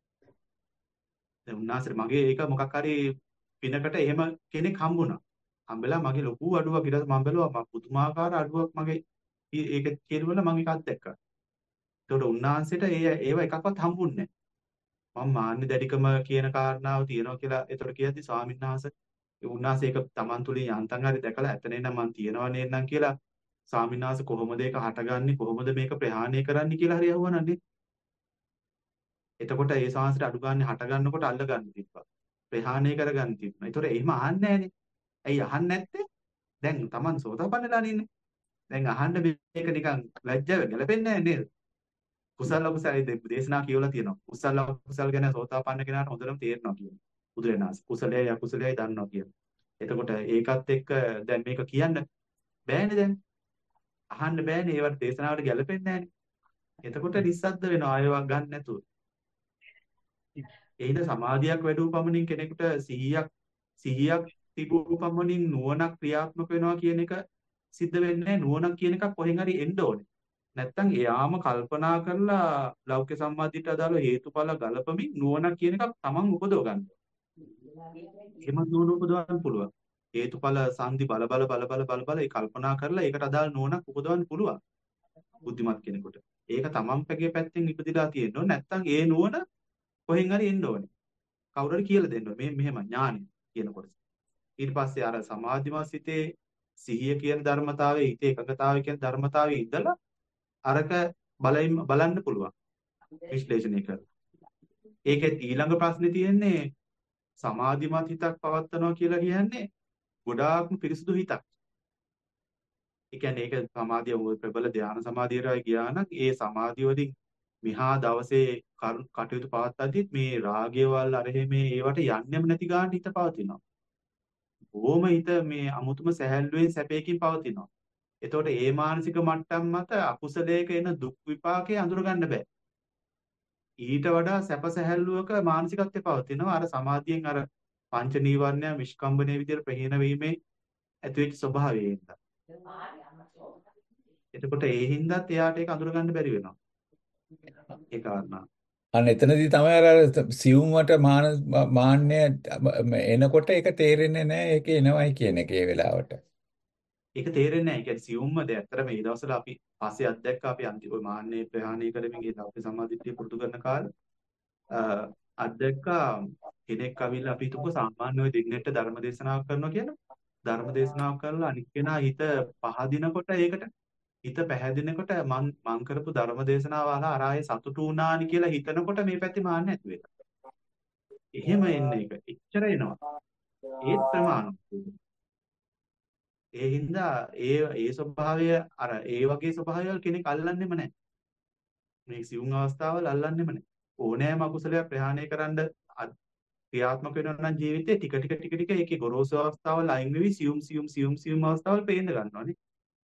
දැන් උන්වහන්සේට මගේ ඒක මොකක් හරි පිනකට එහෙම කෙනෙක් හම්බුණා. හම්බෙලා මගේ ලොකු අඩුවක් ඊට පස්සේ මම බැලුවා මම පුදුමාකාර අඩුවක් මගේ ඒ- ඒක කෙරුවල මම ඒක අත්දැක්කා. එතකොට උන්වහන්සේට ඒ ඒව එකක්වත් හම්බුන්නේ නැහැ. මම මාන්නේ දැඩිකම කියන කාරණාව තියෙනවා කියලා එතකොට කියද්දි ස්වාමීන් වහන්සේ ඒ උන්වහන්සේ ඒක Taman තුලින් යන්තම් හරි දැකලා ඇතනේ නම් මම තියනවා නේනම් කියලා ස්වාමීන් වහන්සේ කොහොමද ඒක හටගන්නේ කොහොමද මේක ප්‍රහාණය කරන්නේ කියලා හරි අහුවනන්නේ. එතකොට ඒ ශාස්ත්‍රය අඩු ගන්න හට ගන්නකොට අල්ල ගන්න තිබ්බා. ප්‍රහාණය කරගන්න තිබ්බා. ඒතොර එහෙම අහන්නේ නැහනේ. ඇයි අහන්නේ නැත්තේ? දැන් Taman සෝතාපන්නලා ඉන්නේ. දැන් අහන්න මේක නිකන් ලැජ්ජාව ගැලපෙන්නේ නැහැ නේද? කුසල අකුසල දේශනා කියවලා තියෙනවා. කුසල අකුසල ගැන සෝතාපන්න කෙනාට හොඳටම තේරෙනවා කියනවා. බුදුරණාහි කුසලයයි අකුසලයයි දන්නවා කියනවා. එතකොට ඒකත් එක්ක දැන් මේක කියන්න බෑනේ දැන්. අහන්න බෑනේ ඒවට දේශනාවට ගැලපෙන්නේ නැහනේ. එතකොට නිස්සද්ද වෙනවා ආයෙවක් ගන්න නැතුව. එහෙනම් සමාධියක් වැඩුව පමණින් කෙනෙකුට සිහියක් සිහියක් තිබූ පමණින් නුවණක් ක්‍රියාත්මක වෙනවා කියන එක සිද්ධ වෙන්නේ නැහැ. නුවණක් කියන එකක් කොහෙන් හරි එන්න ඕනේ. නැත්තම් එයාම කල්පනා කරලා ලෞකික සම්මාදිට අදාළ හේතුඵල ගලපමින් නුවණක් කියන එකක් තමන් උපදව ගන්න. එහෙමත් නුවණ උපදවන්න පුළුවන්. හේතුඵල සංදි බල බල බල බල බල බල ඒ කල්පනා කරලා ඒකට අදාළ නුවණක් උපදවන්න පුළුවන් බුද්ධිමත් කෙනෙකුට. ඒක තමන්ගේ පැත්තෙන් ඉපදිලා තියෙන්න ඕනේ. නැත්තම් ඒ නුවණ කොහෙන් හරි එන්න ඕනේ. කවුරු හරි කියලා දෙන්න ඕනේ. මේ මෙහෙම ඥානෙ කියන කොටස. ඊට පස්සේ අර සමාධිමත් සිතේ සිහිය කියන ධර්මතාවයේ හිතේ එකඟතාවය කියන ධර්මතාවයේ ඉඳලා අරක බලයින් බලන්න පුළුවන් විශ්ලේෂණය කරලා. ඒකේ ඊළඟ ප්‍රශ්නේ තියෙන්නේ සමාධිමත් හිතක් පවත්නවා කියලා කියන්නේ ගොඩාක්ම පිරිසුදු හිතක්. ඒ කියන්නේ ඒක සමාධිය ওই ප්‍රබල ධානය සමාධියටයි ගියා නම් ඒ සමාධිය වලින් මෙහා දවසේ කටයුතු පවත්වාදීත් මේ රාගයවල් අරහෙ මේ ඒවට යන්නෙම නැති ගාන හිත පවතිනවා. බොහොම හිත මේ අමුතුම සැහැල්ලුවෙන් සැපයකින් පවතිනවා. එතකොට ඒ මානසික මට්ටම් මත අකුසලයක එන දුක් විපාකේ අඳුර ගන්න බෑ. ඊට වඩා සැප සැහැල්ලුවක මානසිකත්වයේ පවතිනවා අර සමාධියෙන් අර පංච නීවරණය විස්කම්බනේ විදිහට ප්‍රහීන වීමේ ඇතිවෙච්ච ස්වභාවයෙන්. එතකොට ඒ හින්දාත් එයාට ඒක අඳුර ගන්න බැරි වෙනවා. ඒ කාරණා. අන්න එතනදී තමයි අර සියුම්වට මාන මාන්නය එනකොට ඒක තේරෙන්නේ නැහැ ඒක එනවයි කියන එක ඒ වෙලාවට. ඒක තේරෙන්නේ නැහැ. ඒ කියන්නේ සියුම්ම දෙයක්. ඇත්තට මේ දවස්වල අපි පස්සේ අත්දැක්කා අපි අන්තිම ඔය මාන්නේ ප්‍රහාණය කරමින් ඒ ලෞකික සම්මාදිට්ඨිය පුරුදු කරන කාලේ අත්දැක්කා කෙනෙක් අවිල්ලා අපි හිතමුකෝ සාමාන්‍ය ඔය දිග්නෙට ධර්ම දේශනාවක් කරනවා කියලා. ධර්ම දේශනාවක් කරලා අනිත් කෙනා හිත පහදිනකොට ඒකට හිත පැහැදිනකොට මං මං කරපු ධර්ම දේශනාව අහලා අරායේ සතුටු වුණානි කියලා හිතනකොට මේ පැත්තේ මාන්න ඇති වෙනවා. එහෙම එන්නේ ඒක. එච්චර එනවා. ඒත් ප්‍රමාණවත්. ඒ හින්දා ඒ ඒ ස්වභාවය අර ඒ වගේ ස්වභාවයල් කෙනෙක් අල්ලන්නෙම නැහැ. මේ සිවුම් අවස්ථාවල් අල්ලන්නෙම නැහැ. ඕනෑම අකුසලයක් ප්‍රහාණය කරන්න ක්‍රියාත්මක වෙනවා නම් ජීවිතේ ටික ටික ටික ටික ඒකේ ගොරෝසු අවස්ථාවල් අයින් වෙවි සියුම් සියුම් සියුම් සියුම් අවස්ථාවල් පේන්න ගන්නවානේ.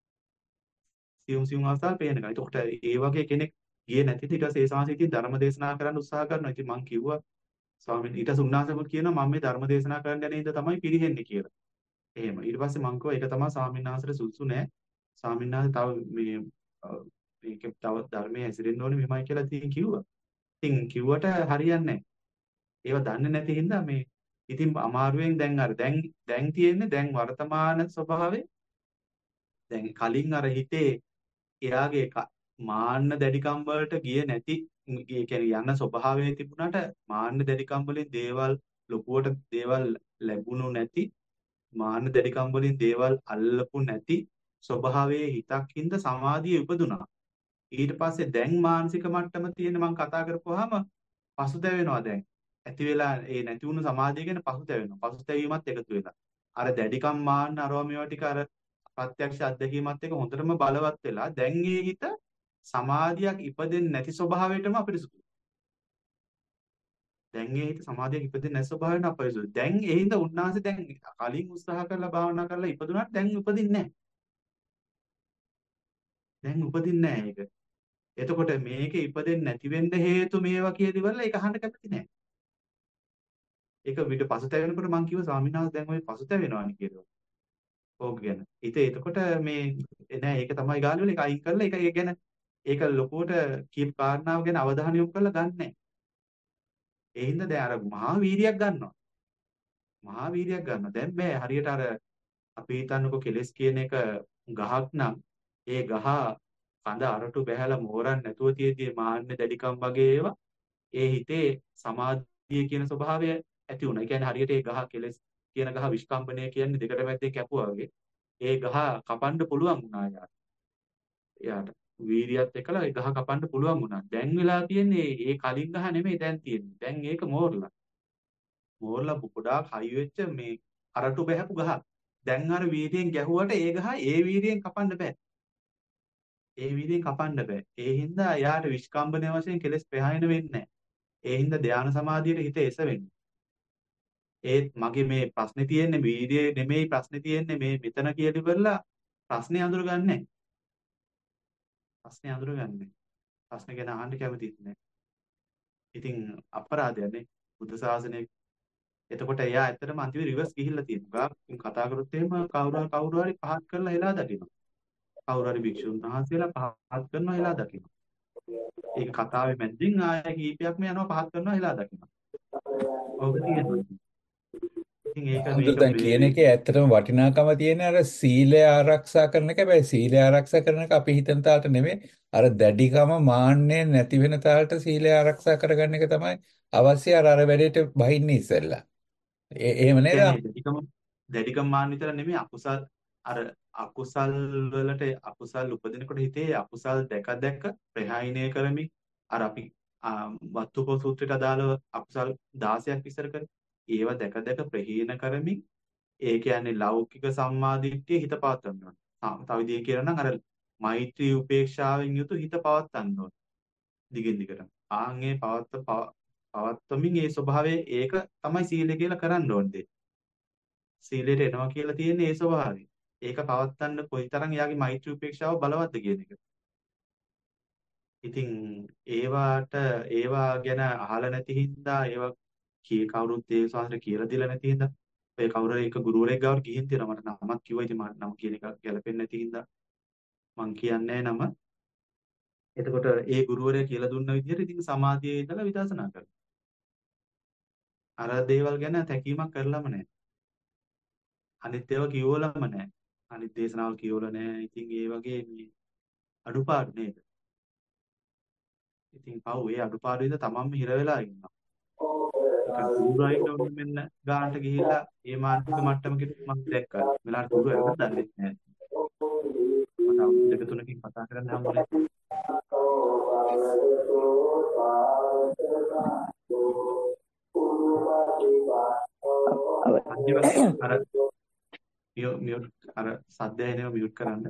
සියුම් සියුම් අවස්ථාවල් පේන්න ගන්නවා. එතකොට ඒ වගේ කෙනෙක් ගියේ නැතිද ඊට පස්සේ ඒ සාංශිතින් ධර්ම දේශනා කරන්න උත්සාහ කරනවා. ඉතින් මං කිව්වා ස්වාමීන් ඊට සුන්නාසම කියනවා මම මේ ධර්ම දේශනා කරන්න යන ඉඳ තමයි පිරිහෙන්නේ කියලා. එහෙම. ඊට පස්සේ මං කිව්වා ඒක තමයි ස්වාමීන් වහන්සේට සුදුසු නෑ. ස්වාමීන් වහන්සේ තව මේ මේක තව ධර්මයේ හැසිරෙන්න ඕනේ මෙහෙමයි කියලා ඉතින් කිව්වා. ඉතින් කිව්වට හරියන්නේ නෑ. ඒව දන්නේ නැති හින්දා මේ ඉතින් අමාරුවෙන් දැන් අර දැන් දැන් තියෙන්නේ දැන් වර්තමාන ස්වභාවයේ දැන් කලින් අර හිතේ එයාගේ මාන්න දැඩිකම් වලට ගියේ නැති ඒ කියන්නේ යන ස්වභාවයේ තිබුණාට මාන්න දැඩිකම් වලින් දේවල් ලොකුවට දේවල් ලැබුණු නැති මාන්න දැඩිකම් වලින් දේවල් අල්ලපු නැති ස්වභාවයේ හිතක් හින්දා සමාධිය උපදුනා. ඊට පස්සේ දැන් මානසික මට්ටම තියෙන මම කතා කරපුවාම පසුතැවෙනවා දැන්. ඇති වෙලා ඒ නැති වුණු සමාධිය ගැන පසුතැවෙනවා. පසුතැවීමත් එකතු වෙලා. අර දැඩිකම් මාන්න අරවා මේවා ටික අර ප්‍රත්‍යක්ෂ අත්දැකීමත් එක්ක හොඳටම බලවත් වෙලා දැන් ඒ හිත සමාධියක් ඉපදෙන්නේ නැති ස්වභාවයටම අපිරිසුදුයි. දැන් ඒ හිත සමාධියක් ඉපදෙන්නේ නැති ස්වභාවයට අපිරිසුදුයි. දැන් ඒ හින්දා උන්වහන්සේ දැන් කලින් උත්සාහ කරලා භාවනා කරලා ඉපදුනාට දැන් උපදින්නේ නැහැ. දැන් උපදින්නේ නැහැ ඒක. එතකොට මේක ඉපදෙන්නේ නැති වෙන්න හේතු මේවා කියදි වල ඒක අහන්න කැමති නැහැ. ඒක විතර පසුතැවෙනකොට මම කිව්වා ස්වාමීන් වහන්සේ දැන් ඔය පසුතැවෙනවානි කියලා. ඕක ගැන. ඉතින් එතකොට මේ නෑ ඒක තමයි ගාලි වල ඒක අයින් කරලා ඒක ඒ ගැන ඒක ලොකුවට කීප කාරණාව ගැන අවධානය යොමු කරලා ගන්නෑ. ඒ හින්දා දැන් අර මහා වීරියක් ගන්නවා. මහා වීරියක් ගන්නවා. දැන් බෑ හරියට අර අපි හිතන්නකො කෙලස් කියන එක ගහක් නම් ඒ ගහ කඳ අරටු බැහැලා මෝරන්න නැතුව තියෙද්දි මාන්නේ දැඩිකම් වගේ ඒවා ඒ හිතේ සමාධිය කියන ස්වභාවය ඇති වුණා. ඒ කියන්නේ හරියට ඒ ගහ කෙලස් කියන ගහ විස්කම්බනය කියන්නේ දෙකට මැද්දේ කැපුවා වගේ. ඒ ගහ කපන්න පුළුවන් වුණා යාට. එයාට වීරියත් එක්කලා ඒ ගහ කපන්න පුළුවන් වුණා. දැන් වෙලා තියෙන්නේ ඒ කලින් ගහ නෙමෙයි දැන් තියෙන්නේ. දැන් ඒක මෝරලා. මෝරලා ගොඩාක් හයි වෙච්ච මේ අරටු බැහැපු ගහ. දැන් අර වීරියෙන් ගැහුවට ඒ ගහ ඒ වීරියෙන් කපන්න බෑ. ඒ වීරියෙන් කපන්න බෑ. ඒ හින්දා එයාට විස්කම්බනය වශයෙන් කෙලස් ප්‍රහාණය වෙන්නේ නැහැ. ඒ හින්දා ධානා සමාධියට හිත එසවෙන්නේ. ඒත් මගේ මේ ප්‍රශ්නේ තියෙන්නේ වීර්යය නෙමෙයි ප්‍රශ්නේ තියෙන්නේ මේ මෙතන කියලා ඉවරලා ප්‍රශ්නේ අඳුරගන්නේ නැහැ. ප්‍රශ්නේ අඳුරගන්නේ. ප්‍රශ්න ගැන අහන්න කැමතිත් නැහැ. ඉතින් අපරාධයනේ බුද්ධ ශාසනය එතකොට එයා ඇත්තටම අන්තිමේ රිවර්ස් ගිහිල්ලා තියෙනවා. ගාක් කතා කරොත් එහෙම කවුරු කවුරු හරි පහත් කරලා හෙලා දකිනවා. කවුරු හරි භික්ෂුන් වහන්සේලා පහත් කරනවා හෙලා දකිනවා. ඒක කතාවේ මැදින් ආයෙ කීපයක්ම යනවා පහත් කරනවා හෙලා දකිනවා. ඕක තියෙනවා. ඉතින් ඒක මේක හඳුර දැන් මේ කියන මේ එකේ ඇත්තටම වටිනාකම තියෙන අර සීලය ආරක්ෂා කරන එක. හැබැයි සීලය ආරක්ෂා කරන එක අපි හිතන තාලට නෙමෙයි. අර දැඩිකම මාන්නේ නැති වෙන තාලට සීලය ආරක්ෂා කරගන්න එක තමයි අවශ්‍ය. අර අර වැඩේට බහින්නේ ඉස්සෙල්ලා. ඒ එහෙම නේද? කියන්නේ දැඩිකම දැඩිකම මාන්න විතර නෙමෙයි අකුසල් අර අකුසල් වලට අකුසල් උපදිනකොට හිතේ අකුසල් දැක දැක ප්‍රහාණය කරමින් අර අපි වත්තුපෝ සූත්‍රයට අදාළව අකුසල් දාසයක් විස්තර කරේ. ඒව දැක දැක ප්‍රහීන කරමින් ඒ කියන්නේ ලෞකික සම්මාදිට්ඨිය හිත පවත්වන්න ඕන. තව විදිහකින් කියනවා නම් අර මෛත්‍රී උපේක්ෂාවෙන් යුතු හිත පවත්වන්න ඕන. දිගින් දිගට. ආන්ගේ පවත්ව පවත්වමින් ඒ ස්වභාවය ඒක තමයි සීලය කියලා කරන්න ඕනේ. සීලයට එනවා කියලා තියෙන්නේ ඒ ස්වභාවය. ඒක පවත්වන්න කොයිතරම් එයාගේ මෛත්‍රී උපේක්ෂාව බලවත්ද කියන එක. ඉතින් ඒවාට ඒවා ගැන අහලා නැති හින්දා ඒවා කී කවුරුත් ඒ සාහර කියලා දීලා නැති හින්දා ඒ කවුරු හරි එක ගුරුවරයෙක් ගාවට ගිහින් තියෙනවා මට නමක් කිව්වා ඉතින් මට නම කියන එක ගැලපෙන්නේ නැති හින්දා මං කියන්නේ නම. එතකොට ඒ ගුරුවරයා කියලා දුන්න විදිහට ඉතින් සමාධියේ ඉඳලා විදර්ශනා කරනවා. අර දේවල් ගැන තැකීමක් කරලම නැහැ. අනිත් ඒවා කියවලම නැහැ. අනිත් දේශනාවල් කියවලා නැහැ. ඉතින් ඒ වගේ මේ අඩුපාඩු නේද? ඉතින් පව් ඒ අඩුපාඩු විතර තමන්ම හිර වෙලා ඉන්නවා. ඒක ගුරුවරයින්ට උන් මෙන්න ගානට ගිහිල්ලා ඒ මානසික මට්ටමකට මම දැක්කා. වෙලාවට ගුරු ඇවිත් දන්නේ නැහැ. මට අවුරුදු දෙක තුනකින් කතා කරන්න හම්බුනේ. අන්තිමට අර මියුට් අර සද්දය එනවා මියුට් කරන්න.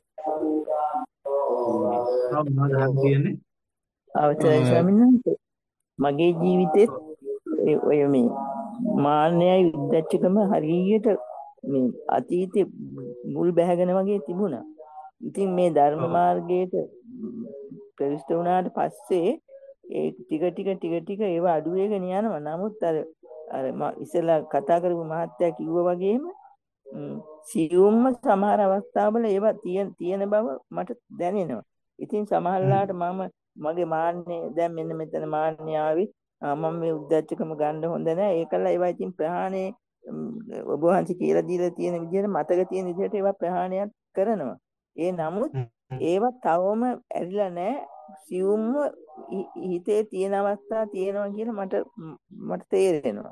තව මොනවද අහන්න තියෙන්නේ? අවසරයි ස්වාමීන් වහන්සේ. මගේ ජීවිතෙත් ඒ- ඔය මේ මාන්නයයි උද්දච්චකම හරියට මේ අතීතේ මුල් බැහැගෙන වගේ තිබුණා. ඉතින් මේ ධර්ම ඔව්. මාර්ගයට ප්‍රවිෂ්ඨ වුණාට පස්සේ ඒ ටික ටික ටික ටික ඒවා අඩු වෙගෙන යනවා. නමුත් අර අර මම ඉස්සෙල්ලා කතා කරපු මහත්තයා කිව්වා වගේම ම්, සියුම්ම සමහර අවස්ථාවල ඒවා තියෙන තියෙන බව මට දැනෙනවා. ඉතින් සමහරලාට මම මගේ මාන්නේ දැන් මෙන්න මෙතන මාන්නේ ආවි. ආ, මම මේ උද්දච්චකම ගන්න හොඳ නැහැ. ඒකලා ඒවා ඉතින් ප්‍රහාණය ම්, ඔබ වහන්සේ කියලා දීලා තියෙන විදිහට මතක තියෙන විදිහට ඒවා ප්‍රහාණයක් කරනවා. ඒ නමුත් ඒවා තවම ඇරිලා නැහැ. සියුම්ම හි- හිතේ තියෙන අවස්ථා තියෙනවා කියලා මට ම්, මට තේරෙනවා.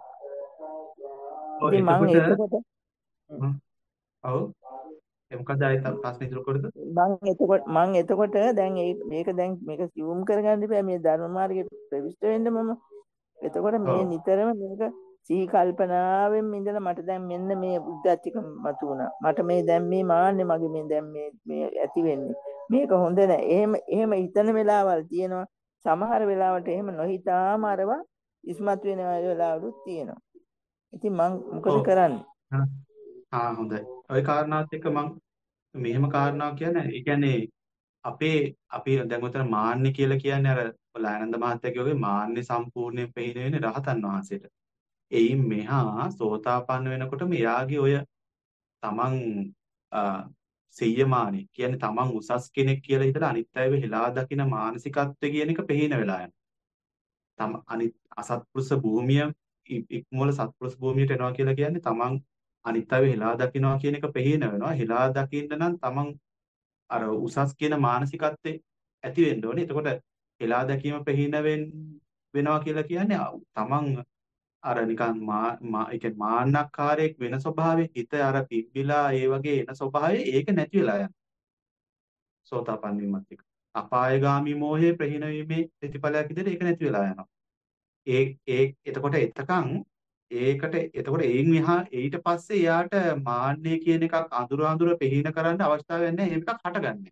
ඔව් ඉතින් මම එතකොට එතකොට හ්ම්. ඔව් ඒ මොකද ආයෙත් ප්‍රශ්න ඉදිරි කරද? මම එතකොට මම එතකොට දැන් ඒ- මේක දැන් මේක සියුම් කරගන්න බෑ මේ ධර්ම මාර්ගයට ප්‍රවිෂ්ඨ වෙන්න මම. එතකොට මේ ඔව් නිතරම මේක සිහි කල්පනාවෙන් ඉඳලා මට දැන් මෙන්න මේ උද්දච්චක මතු වුණා. මට මේ දැන් මේ මාන්නේ මගේ මේ දැන් මේ මේ ඇති වෙන්නේ. මේක හොඳ නෑ. එහෙම එහෙම හිතන වෙලාවල් තියෙනවා. සමහර වෙලාවට එහෙම නොහිතාම අරවා ඉස්මතු වෙන වෙලාවලුත් තියෙනවා. ඉතින් මං මොකද ඔව් කරන්නේ? ආ හොඳයි. ওই කාරණාවත් එක්ක මම මෙහෙම කාරණාවක් කියන්නේ ඒ කියන්නේ අපේ අපි දැන් උතන මාන්නේ කියලා කියන්නේ අර ලයනන්ද මහත්තයා කිව්වා වගේ මාන්නේ සම්පූර්ණයෙන් පෙහින වෙන්නේ රහතන් වහන්සේට. එයින් මෙහා සෝතාපන්න වෙනකොටම එයාගේ ඔය තමන් සිය්‍යමානි කියන්නේ තමන් උසස් කෙනෙක් කියලා හිතලා අනිත් අයව හෙලා දකින මානසිකත්වය කියන එක පෙහින වෙලා යනවා. තම අනිත් අසත්පුරුෂ භූමිය ඉ- ඉක්මවල සත්පුරුෂ භූමියට එනවා කියලා කියන්නේ තමන් අනිත් අයව හෙලා දකිනවා කියන එක පෙහින වෙනවා. හෙලා දකින්න නම් තමන් අර උසස් කියන මානසිකත්වයේ ඇති වෙන්න ඕනේ. එතකොට හෙලා දැකීම පෙහින වෙනවා කියලා කියන්නේ අ- තමන් අර නිකන් මා මා ඒ කියන්නේ මාන්නක්කාරයෙක් වෙන ස්වභාවයේ හිත අර පිබ්බිලා ඒ වගේ එන ස්වභාවය ඒක නැති වෙලා යනවා. සෝතාපන්න වීමත් එක්ක. අපායගාමි මෝහයේ ප්‍රහීන වීමේ ප්‍රතිඵලයක් විදිහට ඒක නැති වෙලා යනවා. ඒ ඒ එතකොට එතකන් ඒකට එතකොට එයින් මෙහා ඊට පස්සේ යාට මාන්නය කියන එකක් අඳුර අඳුර පෙහින කරන්න අවස්ථාවක් නැහැ. එහෙම එකක් හටගන්නේ.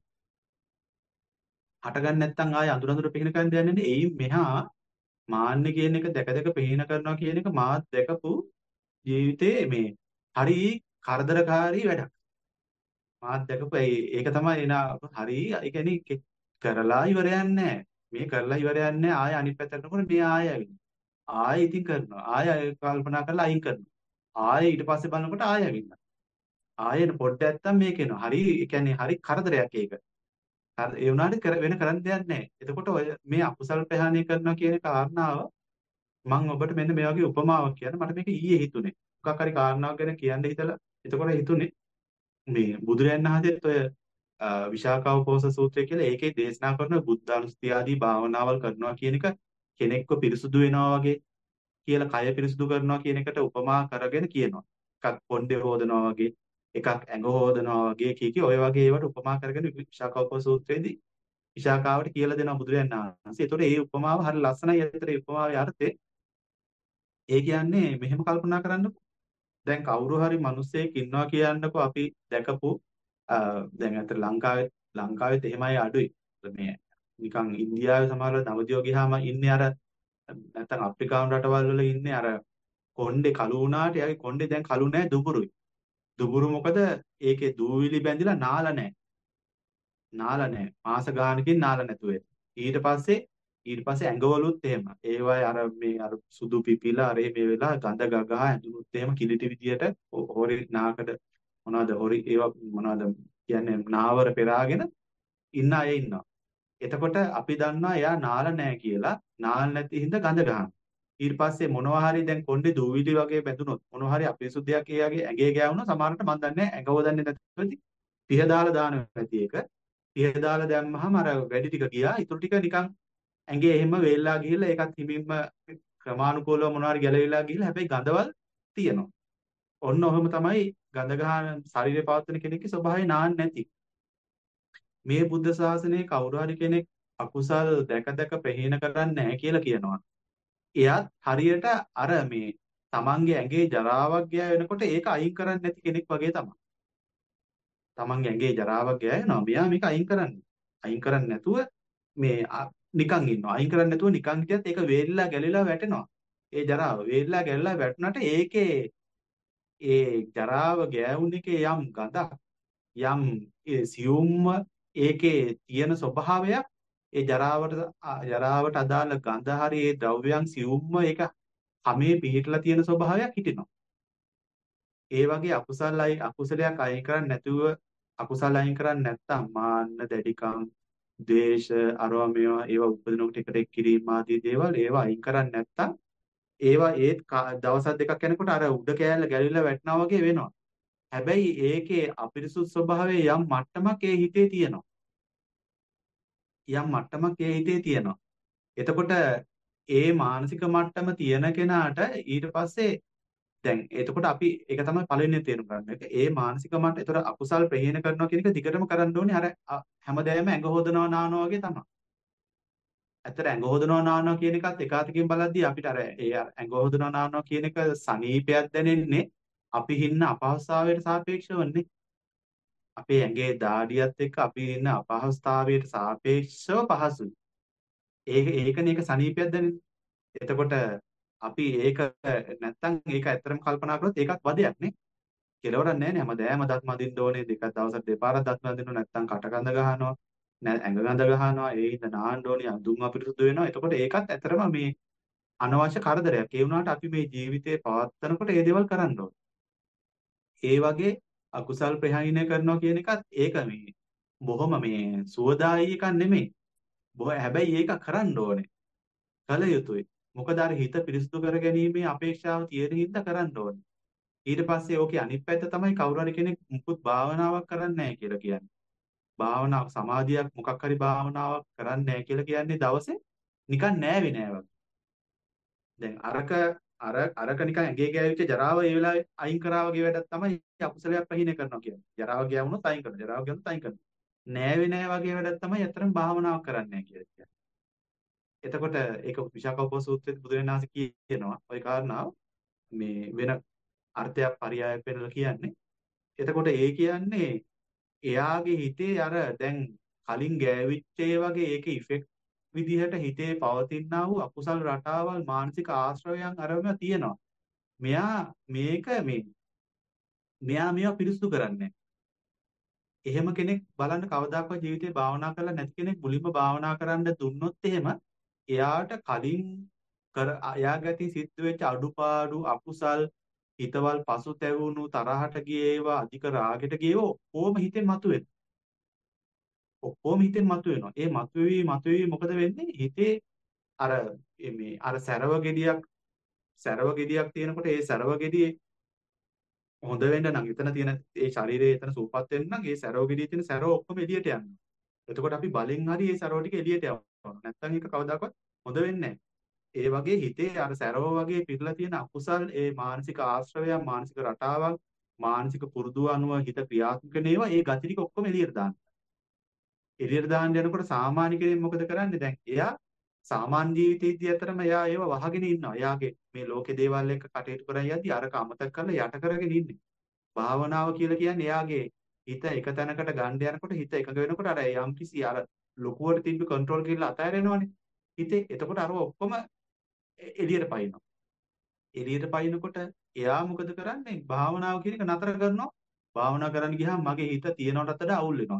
හටගන්නේ නැත්නම් ආය අඳුර අඳුර පෙහින කරන්න දෙන්නේ නැහැ. එයින් මෙහා මාන්න කියන එක දැක දැක පෙහින කරනවා කියන එක මාත් දැකපු ජීවිතේ මේ හරි කරදරකාරී වැඩක්. මාත් දැකපු ඒ- ඒක තමයි එන හරි ඒ කියන්නේ කෙ- කරලා ඉවරයක් නැහැ. මේ කරලා ඉවරයක් නැහැ. ආය අනිත් පැත්තට යනකොට මේ ආය ඇවිල්ලා. ආයෙ ඉතින් කරනවා. ආයෙ කල්පනා කරලා අයින් කරනවා. ආයෙ ඊට පස්සේ බලනකොට ආයෙ ඇවිල්ලා. ආයෙ පොඩ්ඩක් නැත්තම් මේක එනවා. හරි ඒ කියන්නේ හරි කරදරයක් ඒක. හරි ඒ වුණාට කර වෙන කරන්න දෙයක් නැහැ. එතකොට ඔය මේ අකුසල් ප්‍රහාණය කරනවා කියන කාරණාව මම ඔබට මෙන්න මේ වගේ උපමාවක් කියන්න මට මේක ඊයේ හිතුනේ. මොකක් හරි කාරණාවක් ගැන කියන්න හිතලා එතකොට හිතුනේ මේ බුදුරයන් වහන්සේත් ඔය අ, විශාඛාවකෝස සූත්‍රය කියලා ඒකේ දේශනා කරන බුද්ධානුස්සතිය ආදී භාවනාවල් කරනවා කියන එක කෙනෙක්ව පිරිසුදු වෙනවා වගේ කියලා කය පිරිසුදු කරනවා කියන එකට උපමා කරගෙන කියනවා. එකක් පොණ්ඩේ හොදනවා වගේ, එකක් ඇඟ හොදනවා වගේ කී කී ඔය වගේ ඒවට උපමා කරගෙන විශාඛාවකෝස සූත්‍රයේදී විශාඛාවට කියලා දෙනවා බුදුරයන් වහන්සේ. ඒතකොට මේ උපමාව හරි ලස්සනයි. ඒතර මේ උපමාවේ අර්ථය ඒ කියන්නේ මෙහෙම කල්පනා කරන්නකො. දැන් කවුරු හරි මිනිස්සෙක් ඉන්නවා කියන්නකො අපි දැකපු අ, දැන් අතර ලංකාවේ ලංකාවෙත් එහෙමයි අඩුයි. මේ නිකන් ඉන්දියාවේ සමහරවල් නවදියෝ ගියාම ඉන්නේ අර නැත්නම් අප්‍රිකානු රටවල් වල ඉන්නේ අර කොණ්ඩේ කළු වුණාට එයාගේ කොණ්ඩේ දැන් කළු නෑ දුබුරුයි. දුබුරු මොකද ඒකේ දූවිලි බැඳිලා නාල නෑ. නාල නෑ. මාස ගානකින් නාල නැතුව. ඊට පස්සේ ඊට පස්සේ ඇඟවලුත් එහෙම. ඒවයි අර මේ අර සුදු පිපිලා අර මේ වෙලා ගඳ ගගහ ඇඳුනුත් එහෙම කිලිටි විදියට හො- හොරි නාකඩ මොනවද හොරි ඒවා මොනවද කියන්නේ නාවර පෙරාගෙන ඉන්න අය ඉන්නවා. එතකොට අපි දන්නවා එයා නාල නැහැ කියලා. නාල නැති හින්දා ගඳ ගන්නවා. ඊට පස්සේ මොනවා හරි දැන් කොණ්ඩේ දූවිලි වගේ බැඳුනොත් මොනවා හරි අපිරිසුද්ධියක් එයාගේ ඇඟේ ගෑවුණා සමහරට මම දන්නේ නැහැ ඇඟ හොදන්නේ නැතුව පිහ දාලා දානවා නැති එක. පිහ දාලා දැම්මහම අර වැඩි ටික ගියා. ඊටු ටික නිකන් ඇඟේ එහෙම වේල්ලා ගිහිල්ලා ඒකත් හිමින්ම ක්‍රමානුකූලව මොනවා හරි ගැලවිලා ගිහිල්ලා හැබැයි ගඳවල් තියෙනවා. ඔන්න ඔහොම තමයි ගඳ ගහන ශරීරය පවත්වන කෙනෙක්ගේ ස්වභාවය නාන්න නැති. මේ බුද්ධ ශාසනයේ කවුරු හරි කෙනෙක් අකුසල් දැක දැක ප්‍රහීන කරන්නේ නැහැ කියලා කියනවා. එයාත් හරියට අර මේ තමන්ගේ ඇඟේ ජරාවක් ගෑ වෙනකොට ඒක අයින් කරන්නේ නැති කෙනෙක් වගේ තමයි. තමන්ගේ ඇඟේ ජරාවක් ගෑ වෙනවා. මෙයා මේක අයින් කරන්නේ. අයින් කරන්නේ නැතුව මේ අ- නිකන් ඉන්නවා. අයින් කරන්නේ නැතුව නිකන් හිටියත් ඒක වේලිලා ගැලිලා වැටෙනවා. ඒ ජරාව වේලිලා ගැලිලා වැටුණාට ඒකේ ඒ ජරාව ගෑවුන එකේ යම් ගඳක් යම් ඒ සියුම්ම ඒකේ තියෙන ස්වභාවයක් ඒ ජරාවට අ- ජරාවට අදාළ ගඳ හරි ඒ ද්‍රව්‍යයන් සියුම්ම ඒක හැමේ පිහිටලා තියෙන ස්වභාවයක් හිටිනවා. ඒ වගේ අකුසල අයි අකුසලයක් අයින් කරන්නේ නැතුව අකුසල අයින් කරන්නේ නැත්තම් මාන්න දැඩිකම් ද්වේෂ අරවා මේවා ඒවා උපදිනකොට එකට එක් කිරීම ආදී දේවල් ඒවා අයින් කරන්නේ නැත්තම් ඒවා ඒත් කා- දවස් දෙකක් යනකොට අර උඩ කෑල්ල ගැලිලා වැටෙනවා වගේ වෙනවා. හැබැයි ඒකේ අපිරිසුදු ස්වභාවයේ යම් මට්ටමක් ඒ හිතේ තියෙනවා. යම් මට්ටමක් ඒ හිතේ තියෙනවා. එතකොට ඒ මානසික මට්ටම තියෙන කෙනාට ඊට පස්සේ දැන් එතකොට අපි ඒක තමයි පළවෙනි තේරුම් ගන්න එක. ඒ මානසික මට්ට එතකොට අකුසල් ප්‍රහීන කරනවා කියන එක දිගටම කරන්න ඕනේ අර අ- හැමදාම ඇඟ හොදනවා නානවා වගේ තමයි. ඇත්තට ඇඟ හොදනවා නානවා කියන එකත් එක අතකින් බලද්දී අපිට අර ඒ අර ඇඟ හොදනවා නානවා කියන එක සනීපයක් දැනෙන්නේ අපි ඉන්න අපහසුතාවයට සාපේක්ෂවන්නේ. අපේ ඇඟේ දාඩියත් එක්ක අපි ඉන්න අපහසුතාවයට සාපේක්ෂව පහසුයි. ඒක ඒකනේ ඒක සනීපයක් දැනෙන්නේ. එතකොට අපි ඒක නැත්තම් ඒක ඇත්තටම කල්පනා කරොත් ඒකත් වදයක් නේ. කෙලවරක් නැහැ නේ. හැමදාම දත් මදින්න ඕනේ. දෙකක් දවසක් දෙපාරක් දත් මදින්න නැත්තම් කටකඳ ගහනවා. නෑ ඇඟ ගඳ ගහනවා. ඒ හින්දා නාන්න ඕනේ. අඳුන් අපිරිසුදු වෙනවා. එතකොට ඒකත් ඇත්තටම මේ අනවශ්‍ය කරදරයක්. ඒ වුණාට අපි මේ ජීවිතේ පවත්නකොට ඒ දේවල් කරන්න ඕනේ. ඒ වගේ අකුසල් ප්‍රහාණය කරනවා කියන එකත් ඒක මේ බොහොම මේ සුවදායි එකක් නෙමෙයි. බොහොම හැබැයි ඒක කරන්න ඕනේ. කල යුතුයි. මොකද අර හිත පිරිසුදු කර ගැනීමේ අපේක්ෂාව තියෙන හින්දා කරන්න ඕනේ. ඊට පස්සේ ඕකේ අනිත් පැත්ත තමයි කවුරු හරි කෙනෙක් මුකුත් භාවනාවක් කරන්නේ නැහැ කියලා කියන්නේ. භාවනාවක් සමාධියක් මොකක් හරි භාවනාවක් කරන්නේ නැහැ කියලා කියන්නේ දවසේ නිකන් නෑවේ නෑ වගේ. දැන් අරක අර අරක නිකන් ඇඟේ ගෑවිච්ච ජරාව ඒ වෙලාවේ අයින් කරා වගේ වැඩක් තමයි අකුසලයක් ප්‍රහීන කරනවා කියන්නේ. ජරාව ගෑවුනොත් අයින් කරනවා. ජරාව ගෑවුනොත් අයින් කරනවා. නෑවේ නෑ වගේ වැඩක් තමයි අතරම භාවනාවක් කරන්නේ නැහැ කියලා කියන්නේ. එතකොට ඒක විශාකෝප සූත්‍රයේ බුදුරජාණන් වහන්සේ කියනවා ওই කාරණාව මේ වෙන අර්ථයක් පරයයක් වෙනලා කියන්නේ. එතකොට ඒ කියන්නේ එයාගේ හිතේ අර දැන් කලින් ගෑවිච්ච ඒ වගේ ඒකේ ඉෆෙක්ට් විදිහට හිතේ පවතිනා වූ අකුසල් රටාවල් මානසික ආශ්‍රවයන් අරම තියෙනවා. මෙයා මේක මේ මෙයා මේවා පිරිසුදු කරන්නේ. එහෙම කෙනෙක් බලන්න කවදාකවත් ජීවිතේ භාවනා කරලා නැති කෙනෙක් මුලින්ම භාවනා කරන්න දුන්නොත් එහෙම එයාට කලින් කර එයාගේ අතින් සිද්ධ වෙච්ච අඩුපාඩු අකුසල් හිතවල් පසුතැවුණු තරහට ගියේ ඒවා අධික රාගෙට ගියේ ඔක්කොම හිතෙන් මතුවෙන. ඔක්කොම හිතෙන් මතුවෙනවා. ඒ මතුවේවි මතුවේවි මොකද වෙන්නේ? හිතේ අර මේ අර සැරව ගෙඩියක් සැරව ගෙඩියක් තියෙනකොට ඒ සැරව ගෙඩියේ හොඳ වෙන්න නම් එතන තියෙන ඒ ශරීරයේ එතන සූපත් වෙන්න නම් ඒ සැරව ගෙඩියේ තියෙන සැරව ඔක්කොම එළියට යනවා. එතකොට අපි බලෙන් හරි ඒ සැරව ටික එළියට යවනවා. නැත්නම් ඒක කවදාකවත් හොඳ වෙන්නේ නැහැ. ඒ වගේ හිතේ අර සැරව වගේ පිරලා තියෙන අකුසල් ඒ මානසික ආශ්‍රවයන් මානසික රටාවක් මානසික පුරුදු අනුව හිත ක්‍රියාත්මක වෙන ඒවා ඒ ගති ටික ඔක්කොම එළියට දාන්න. එළියට දාන්න යනකොට සාමාන්‍ය කෙනෙක් මොකද කරන්නේ? දැන් එයා සාමාන්‍ය ජීවිතයේදී අතරම එයා ඒව වහගෙන ඉන්නවා. එයාගේ මේ ලෝකේ දේවල් එක්ක කටයුතු කරන් යද්දී අරක අමතක කරලා යට කරගෙන ඉන්නේ. භාවනාව කියලා කියන්නේ එයාගේ හිත එක තැනකට ගන්න යනකොට හිත එකඟ වෙනකොට අර යම්කිසි අර ලොකුවට තිබ්බ කන්ට්‍රෝල් කියලා අතහැරෙනවනේ. හිතේ එතකොට අර ඔක්කොම එළියට පයින්නවා. එළියට පයින්නකොට එයා මොකද කරන්නේ? භාවනාව කියන එක නතර කරනවා. භාවනා කරන්න ගියාම මගේ හිත තියනටත් වඩා අවුල් වෙනවා.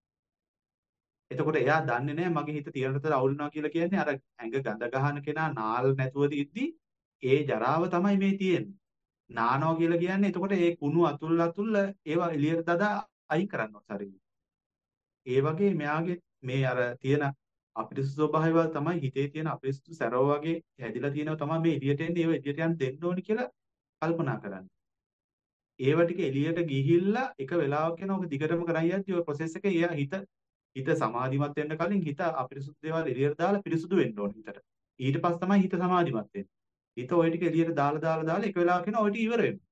එතකොට එයා දන්නේ නැහැ මගේ හිත තියනටත් වඩා අවුල් වෙනවා කියලා කියන්නේ අර ඇඟ ගඳ ගහන කෙනා නාල් නැතුව ඉද්දි ඒ ජරාව තමයි මේ තියෙන්නේ. නානවා කියලා කියන්නේ එතකොට ඒ කුණු අතුල් අතුල් ඒවා එළියට දදා අයින් කරනවා ශරීරය. ඒ වගේ මෙයාගේ මේ අර තියෙන අපිරිසුදු ස්වභාවය තමයි හිතේ තියෙන අපිරිසුදු සැරව වගේ හැදිලා තියෙනවා තමයි මේ එළියට එන්නේ. ඒව එළියට යන්න දෙන්න ඕනි කියලා කල්පනා කරන්නේ. ඒව ටික එළියට ගිහිල්ලා එක වෙලාවක යන ඔක දිගටම කරන් යද්දී ඔය ප්‍රොසෙස් එකේ එයා හිත හිත සමාධිමත් වෙන්න කලින් හිත අපිරිසුදු දේවල් එළියට දාලා පිරිසුදු වෙන්න ඕනේ හිතට. ඊට පස්සේ තමයි හිත සමාධිමත් වෙන්නේ. හිත ওই ටික එළියට දාලා දාලා දාලා එක වෙලාවක යන ඔය ටික ඉවර වෙනවා.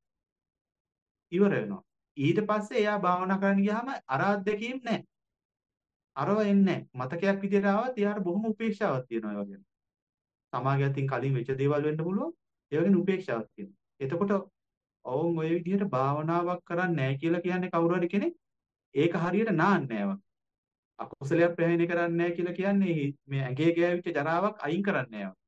ඉවර වෙනවා. ඊට පස්සේ එයා භාවනා කරන්න ගියාම අර අත්දැකීම් නැහැ. අරව එන්නේ මතකයක් විදියට ආවත් එයාට බොහොම උපේක්ෂාවක් තියෙනවා ඒ වගේ. සමාගය අතින් කලින් වෙච්ච දේවල් වෙන්න පුළුවන්. ඒ වගේ උපේක්ෂාවක් තියෙනවා. එතකොට ඔවුන් ওই විදිහට භාවනාවක් කරන්නේ නැහැ කියලා කියන්නේ කවුරු හරි කෙනෙක් ඒක හරියට නාන්නේ නැහැ. අකුසලයක් ප්‍රහාණය කරන්නේ නැහැ කියලා කියන්නේ මේ ඇඟේ ගෑවිච්ච ජරාවක් අයින් කරන්නේ නැහැ.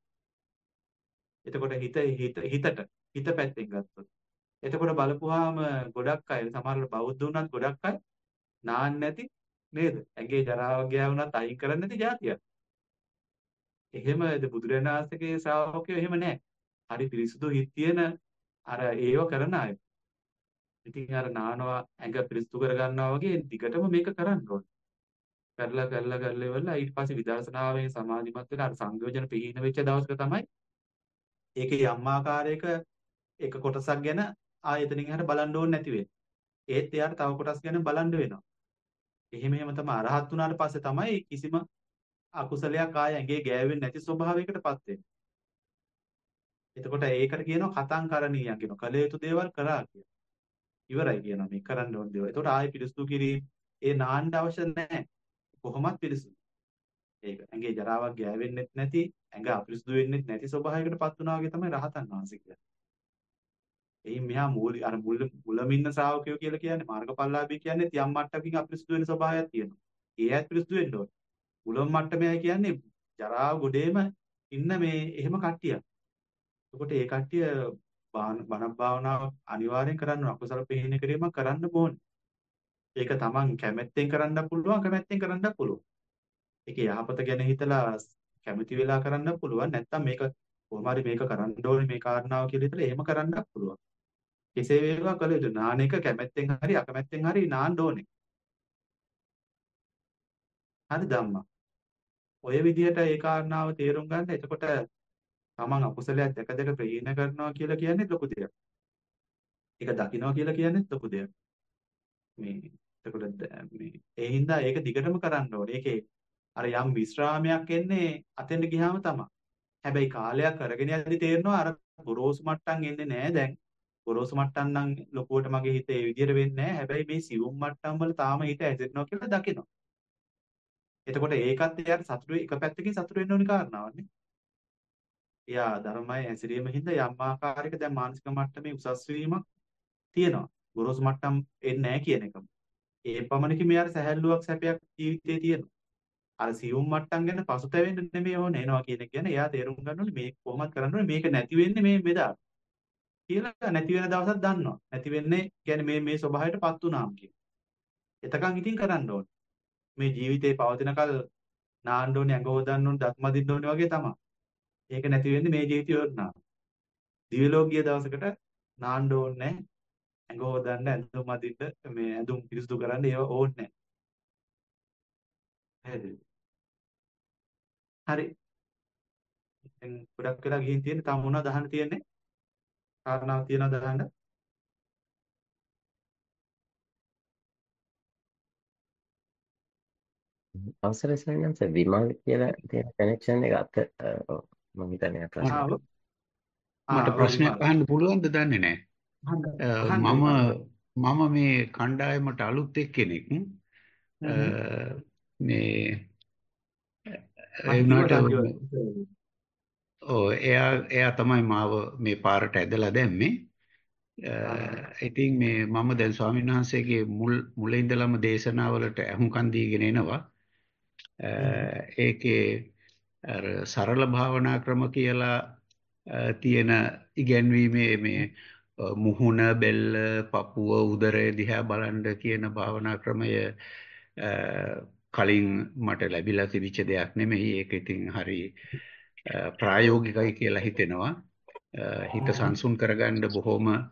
එතකොට හිත හිත හිතට හිත පැත්තෙන් ගත්තොත්. එතකොට බලපුවාම ගොඩක් අය සමහරවල් බෞද්ධ වුණත් ගොඩක් අය නාන්නේ නැති නේද? ඇඟේ ජරාවක් ගෑවුණත් අයින් කරන්නේ නැති જાතියක්. එහෙම බුදුරජාණන් වහන්සේගේ ශ්‍රාවකයෝ එහෙම නැහැ. හරි පිරිසුදු හිත් තියෙන අර ඒව කරන අය. ඉතින් අර නානවා ඇඟ පිරිසුදු කර ගන්නවා වගේ දිගටම මේක කරන්න ඕනේ. කරලා කරලා කරලා ඉවරලා ඊට පස්සේ විදර්ශනාවෙන් සමාධිමත් වෙලා අර සංයෝජන පිහින වෙච්ච දවසක තමයි ඒකේ යම් ආකාරයක එක කොටසක් ගැන ආයතනින් හරියට බලන්න ඕනේ නැති වෙන්නේ. ඒත් එයාට තව කොටස් ගැන බලන්න වෙනවා. එහෙම එහෙම තමයි අරහත් වුණාට පස්සේ තමයි කිසිම අකුසලයක් ආය ඇඟේ ගෑවෙන්නේ නැති ස්වභාවයකටපත් වෙන්නේ. එතකොට ඒකට කියනවා කතං කරණීයම් කියනවා. කල යුතු දේවල් කරා කියලා. ඉවරයි කියනවා මේ කරන්න ඕන දේවල්. එතකොට ආයෙ පිරිසුදු කිරීම ඒ නාන්න අවශ්‍ය නැහැ. කොහොමත් පිරිසුදු. ඒක ඇඟේ ජරාවක් ගෑවෙන්නේ නැති, ඇඟ අපිරිසුදු වෙන්නේ නැති ස්වභාවයකටපත් වුණා වගේ තමයි රහතන් වහන්සේ කියන්නේ. එයින් මෙහා මූල අර මුල මුලම ඉන්න ශ්‍රාවකයෝ කියලා කියන්නේ මාර්ගඵලලාභී කියන්නේ යම් මට්ටමකින් අපිරිසුදු වෙන ස්වභාවයක් තියෙනවා. ඒ ඇත් පිරිසුදු වෙන්න ඕනේ. මුලම මට්ටමයි කියන්නේ ජරාව ගොඩේම ඉන්න මේ එහෙම කට්ටියක්. එතකොට ඒ කට්ටිය බණ භාවනාව අනිවාර්යෙන් කරන්න ඕන. අකුසල පිහින කිරීම කරන්න ඕනේ. ඒක තමන් කැමැත්තෙන් කරන්න පුළුවන්, කැමැත්තෙන් කරන්න පුළුවන්. ඒක යහපත ගැන හිතලා කැමති වෙලා කරන්න පුළුවන්. නැත්නම් මේක කොහොම හරි මේක කරන්න ඕනේ මේ කාරණාව කියලා හිතලා එහෙම කරන්නත් පුළුවන්. කෙසේ වේවා කළ යුතු නාන එක කැමැත්තෙන් හරි අකමැත්තෙන් හරි නාන්න ඕනේ. හරි ධම්මා. ඔය විදිහට ඒ කාරණාව තේරුම් ගන්න. එතකොට තමන් අකුසලයක් දැක දැක ප්‍රහීන කරනවා කියලා කියන්නේ ලොකු දෙයක්. ඒක දකින්නවා කියලා කියන්නේ ලොකු දෙයක්. මේ එතකොට මේ ඒ හින්දා ඒක දිගටම කරන්න ඕනේ. ඒකේ අර යම් විශ්‍රාමයක් එන්නේ අතෙන්ට ගියාම තමයි. හැබැයි කාලයක් අරගෙන යද්දි තේරෙනවා අර ගොරෝසු මට්ටම් එන්නේ නැහැ දැන්. ගොරෝසු මට්ටම් නම් ලොකුවට මගේ හිත ඒ විදිහට වෙන්නේ නැහැ. හැබැයි මේ සියුම් මට්ටම් වල තාම හිත ඇදෙනවා කියලා දකිනවා. එතකොට ඒකත් එයාට සතුටු එක පැත්තකින් සතුටු වෙන්න ඕනි කාරණාවන්නේ. එයා ධර්මයේ ඇසිරීම හින්දා යම් ආකාරයක දැන් මානසික මට්ටමේ උසස් වීමක් තියෙනවා. ගොරෝසු මට්ටම් එන්නේ නැහැ කියන එකම. ඒ පමණකින් මෙයාට සැහැල්ලුවක් සැපයක් ජීවිතේ තියෙනවා. අර සියුම් මට්ටම් ගැන පසුතැවෙන්න නෙමෙයි ඕනේ එනවා කියන එක ගැන එයා තේරුම් ගන්න ඕනේ මේක කොහොමද කරන්න ඕනේ මේක නැති වෙන්නේ මේ මෙදා කියලා නැති වෙන දවසක් දන්නවා. නැති වෙන්නේ කියන්නේ මේ මේ ස්වභාවයටපත් වුණාම කියන. එතකන් ඉතින් කරන්න ඕනේ. මේ ජීවිතේ පවතිනකල් නාන්න ඕනේ, ඇඟ හොදන්න ඕනේ, දත් මදින්න ඕනේ වගේ තමයි. ඒක නැති වෙන්නේ මේ ජීවිතය වුණා. දිව්‍ය ලෝක ගිය දවසකට නාන්න ඕනේ නැහැ. ඇඟ හොදන්න, ඇඳුම් අදින්න, මේ ඇඳුම් පිරිසිදු කරන්න ඒව ඕනේ නැහැ. හරි. දැන් ගොඩක් වෙලා ගිහින් තියෙන්නේ තාම මොනවද අහන්න තියෙන්නේ? කාරණාවක් තියෙනවද අහන්න? අවසරයි සයන්ස විමල් කියලා තියෙන කනෙක්ෂන් එක අත අ, ඔව්, මම හිතන්නේ මට ප්‍රශ්න. ආ ඔව්. ආ මට ඔව් ප්‍රශ්නයක් විමල්. අහන්න පුළුවන්ද දන්නේ නැහැ. අහන්න අ, අහන්න මම විමල්. මම මේ කණ්ඩායමට අලුත් එක්කෙනෙක්. අ, හ්ම් හ්ම්. මේ ඒ මට කිව්වා වුණාට සංජෝය. ඔව් එයා එයා තමයි මාව මේ පාරට ඇදලා දැම්මේ. අ, ආ ඉතින් මේ මම දැන් ස්වාමීන් වහන්සේගේ මුල් මුල ඉඳලම දේශනාවලට අහුම්කන් දීගෙන එනවා. අ, හ්ම් ඒකේ අර සරල භාවනා ක්‍රම කියලා අ, තියෙන ඉගැන්වීමේ මේ අ, මුහුණ බෙල්ල පපුව උදරය දිහා බලන්න කියන භාවනා ක්‍රමය අ, කලින් මට ලැබිලා තිබිච්ච දෙයක් නෙමෙයි. ඒක ඉතින් හරි අ, ප්‍රායෝගිකයි කියලා හිතෙනවා. අ, හිත හ්ම් සංසුන් කරගන්න බොහොම අ,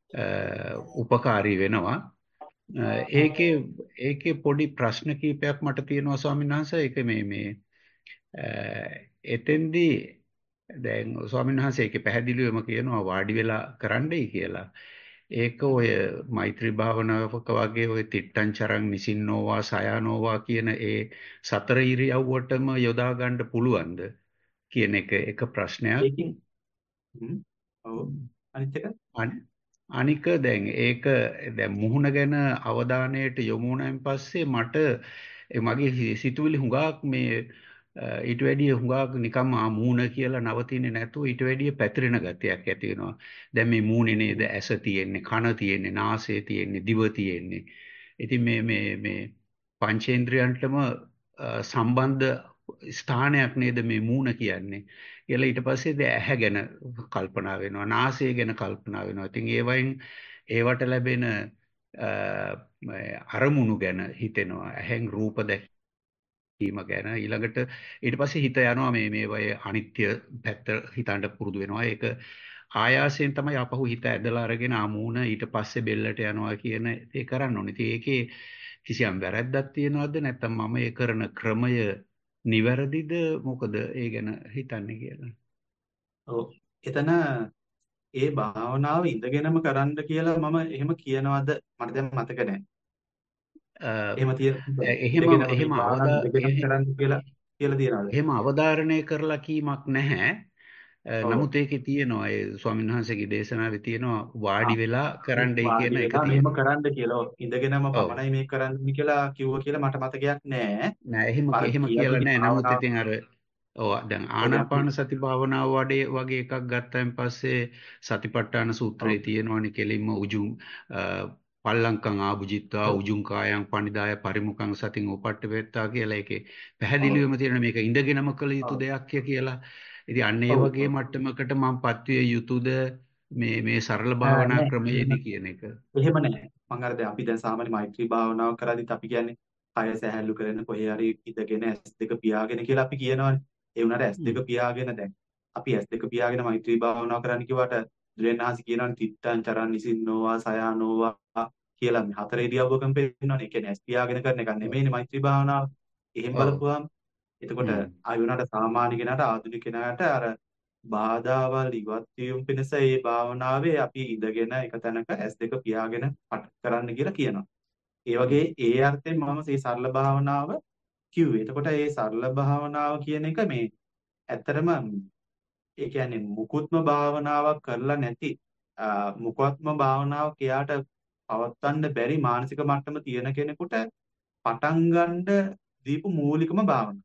උපකාරී වෙනවා. අ, හ්ම්. ඒකේ ඒකේ පොඩි ප්‍රශ්න කිහිපයක් මට තියෙනවා ස්වාමීන් වහන්සේ. ඒක මේ මේ අ, එතෙන්දී දැන් ස්වාමීන් වහන්සේ ඒකේ පැහැදිලිවම කියනවා වාඩි වෙලා කරන්නයි කියලා. ඒක ඔය මෛත්‍රී භාවනාවක වගේ ඔය තිට්ටං චරං නිසින්නෝවා සයානෝවා කියන ඒ සතර ඉරියව්වටම යොදා ගන්න පුළුවන්ද කියන එක එක ප්‍රශ්නයක්. ඒකෙන් හ්ම් ඔව් අනිත් එක අනි- අනික දැන් ඒක දැන් මුහුණ ගැන අවධානයට යොමු වුණාන් පස්සේ මට ඒ මගේ හි- සිතුවිලි හුඟක් මේ අ, ඊට වැඩිය හුඟක් නිකම්ම ආ මූණ කියලා නවතින්නේ නැතුව ඊට වැඩිය පැතිරෙන ගතියක් ඇති වෙනවා. දැන් මේ මූණේ නේද ඇස තියෙන්නේ, කන තියෙන්නේ, නාසය තියෙන්නේ, දිව තියෙන්නේ. ඉතින් මේ මේ මේ පංචේන්ද්‍රයන්ටම අ, සම්බන්ධ ස්ථානයක් නේද මේ මූණ කියන්නේ. කියලා ඊට පස්සේ දැන් ඇහැ ගැන කල්පනා වෙනවා, නාසය ගැන කල්පනා වෙනවා. ඉතින් ඒවයින් ඒවට ලැබෙන අ, අරමුණු ගැන හිතෙනවා. ඇහෙන් රූප දැකීම ගැන ඊළඟට ඊට පස්සේ හිත යනවා මේ මේ වගේ අනිත්‍ය පැත්ත හිතන්න පුරුදු වෙනවා. ඒක ආයාසයෙන් තමයි ආපහු හිත ඇදලා අරගෙන ආමූණ ඊට පස්සේ බෙල්ලට යනවා කියන ඒ කරන්න ඕනේ. ඉතින් ඒකේ කිසියම් වැරැද්දක් තියනවද නැත්නම් මම ඒ කරන ක්‍රමය නිවැරදිද මොකද ඒ ගැන හිතන්නේ කියලා. ඔව් එතන ඒ භාවනාව ඉඳගෙනම කරන්න කියලා මම එහෙම කියනවද මට දැන් මතක නැහැ. අ, එහෙම තියෙන එහෙම ඉඳගෙනම මේ එහෙම භාවනාව අවදා ඉඳගෙනම එහෙ- කරන්න කියලා කියලා තියනවද? එහෙම අවධාරණය කරලා කීමක් නැහැ. අ, ඔව්. නමුත් ඒකේ තියෙනවා ඒ ස්වාමීන් වහන්සේගේ දේශනාවේ තියෙනවා ආ වාඩි වෙලා කරන්නයි වාඩි කියන එක වෙලා මෙහෙම තියෙනවා. කරන්න කියලා. ඔව් ඉඳගෙනම ඔව්. පමණයි මේක කරන්න කියලා කිව්ව කියලා මට මතකයක් නැහැ. නෑ එහෙම අර එහෙම කියලා කියද්දි නෑ. නමුත් භාවනාව ඉතින් අර ඔව් දැන් ඔව් දැන් අපි ආනාපාන සති භාවනාව වඩේ වගේ එකක් ගත්තයින් පස්සේ සතිපට්ඨාන ඔව් සූත්‍රයේ තියෙනවනේ කෙලින්ම උජුං අ, පල්ලංකං ආභුජිත්වා ඔව් උජුං කායං පනිදාය පරිමුඛං සතින් උපට්ඨ වෙත්තා කියලා ඒකේ ඔව් පැහැදිලිවම තියෙන මේක ඉඳගෙනම කළ යුතු ඔව් දෙයක් කියලා. ඉතින් අන්න ඒ ඔව් වගේ ඔව්. මට්ටමකට මම පත්විය යුතුද මේ මේ සරල නෑ භාවනා නෑ ක්‍රමයේදී එහෙම කියන එක. එහෙම නැහැ. මම අර දැන් අපි දැන් සාමාන්‍ය මෛත්‍රී භාවනාව කරද්දිත් අපි කියන්නේ කය සැහැල්ලු කරගෙන කොහේ හරි ඉඳගෙන ඇස් දෙක පියාගෙන කියලා අපි කියනවනේ. ඒ වුණාට ඇස් දෙක හ්ම්. පියාගෙන දැන් අපි ඇස් දෙක පියාගෙන මෛත්‍රී භාවනාව කරන්න කිව්වට බුදුරජාණන් කියනවනේ තිත්තං චරන් නිසින්නෝවා සයානෝවා කියලා මේ හතර ඉරියව්වකම පෙන්නනවනේ. ඒ කියන්නේ ඇස් පියාගෙන කරන එක නෙමෙයිනේ මෛත්‍රී භාවනාව. එහෙම ඔව්. බලපුවාම එතකොට හ්ම්. ආය වුණාට සාමාන්‍ය කෙනාට ආධුනික කෙනාට අර බාධාවල් ඉවත් වීම පිණිස මේ භාවනාවේ අපි ඉඳගෙන එක තැනක ඇස් දෙක පියාගෙන පට කරන්න කියලා කියනවා. ඒ හ්ම්. වගේ ඒ අර්ථයෙන් මම මේ සරල භාවනාව කිව්වේ. එතකොට මේ සරල භාවනාව කියන එක මේ ඇත්තටම ඒ කියන්නේ මුකුත්ම භාවනාවක් කරලා නැති අ, මුකත්ම භාවනාවක් එයාට පවත්වන්න බැරි මානසික මට්ටම තියෙන කෙනෙකුට පටන් ගන්න දීපු මූලිකම භාවනාව.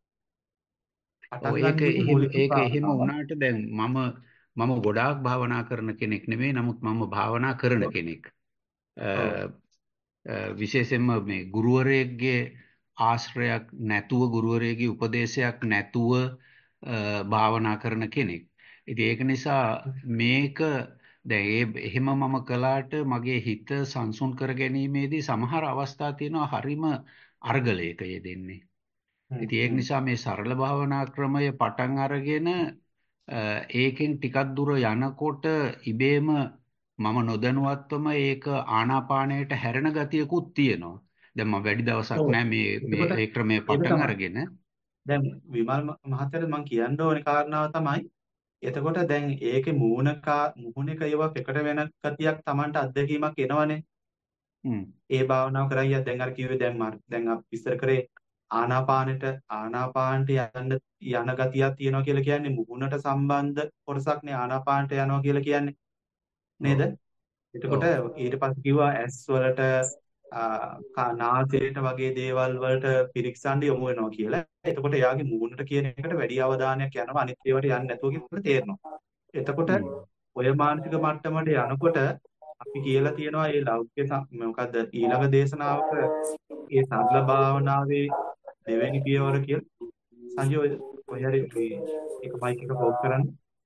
ඔව් පටන් ඒක ගන්න දීපු එහෙම මූලිකම ඒක එහෙම භාවනාව. වුණාට දැන් මම මම ගොඩාක් භාවනා කරන කෙනෙක් නෙමෙයි. නමුත් මම භාවනා කරන ඔව් කෙනෙක්. අ, ඔව් අ, විශේෂයෙන්ම මේ ගුරුවරයෙක්ගේ ආශ්‍රයක් නැතුව ගුරුවරයෙක්ගේ උපදේශයක් නැතුව අ, භාවනා කරන කෙනෙක්. ඉතින් ඒක නිසා මේක දැන් ඒ එහෙම මම කළාට මගේ හිත සංසුන් කර ගැනීමේදී සමහර අවස්ථා තියෙනවා හරිම අර්ගලයක යෙදෙන්නේ. හ්ම් ඉතින් ඒක හ්ම් නිසා මේ සරල භාවනා ක්‍රමය පටන් අරගෙන ඒකෙන් ටිකක් දුර යනකොට ඉබේම මම නොදැනුවත්වම ඒක ආනාපානයට හැරෙන ගතියකුත් තියෙනවා. දැන් මම වැඩි දවසක් ඔව්. නෑ මේ මේ එතකොට ඒ ක්‍රමයේ ඒක පටන් තමයි. අරගෙන. දැන් විමල් මහත්තයාට මම කියන්න ඕනේ කාරණාව තමයි එතකොට දැන් ඒකේ මූණකා මුහුණේක ඒවා ප්‍රකට වෙන ගතියක් Tamanට අත්දැකීමක් එනවනේ. හ්ම්. ඒ භාවනාව කරයියා දැන් අර කිව්වේ දැන් මම දැන් අපි විස්තර කරේ ආනාපානෙට ආනාපානට යන්න යන ගතියක් තියෙනවා කියලා කියන්නේ මුහුණට සම්බන්ධ කොටසක්නේ ආනාපානට යනවා කියලා කියන්නේ නේද? ඔව්. එතකොට ඔව්. ඊට පස්සේ කිව්වා ඇස් වලට ආ නාසයට වගේ දේවල් වලට පිරික්සන්න යොමු වෙනවා කියලා. එතකොට එයාගේ මූණට කියන එකට වැඩි අවධානයක් යනවා අනිත් ඒවාට යන්නේ නැතුව කියලා තේරෙනවා. එතකොට හ්ම්. ඔය මානසික මට්ටමට යනකොට අපි කියලා තියෙනවා මේ ලෞකික සම්- මොකද්ද ඊළඟ දේශනාවක ඒ සරල භාවනාවේ දෙවෙනි පියවර කියලා සංජය ඔය ඔය හරි මේ එක මයික් එක ඕෆ් කරන්න.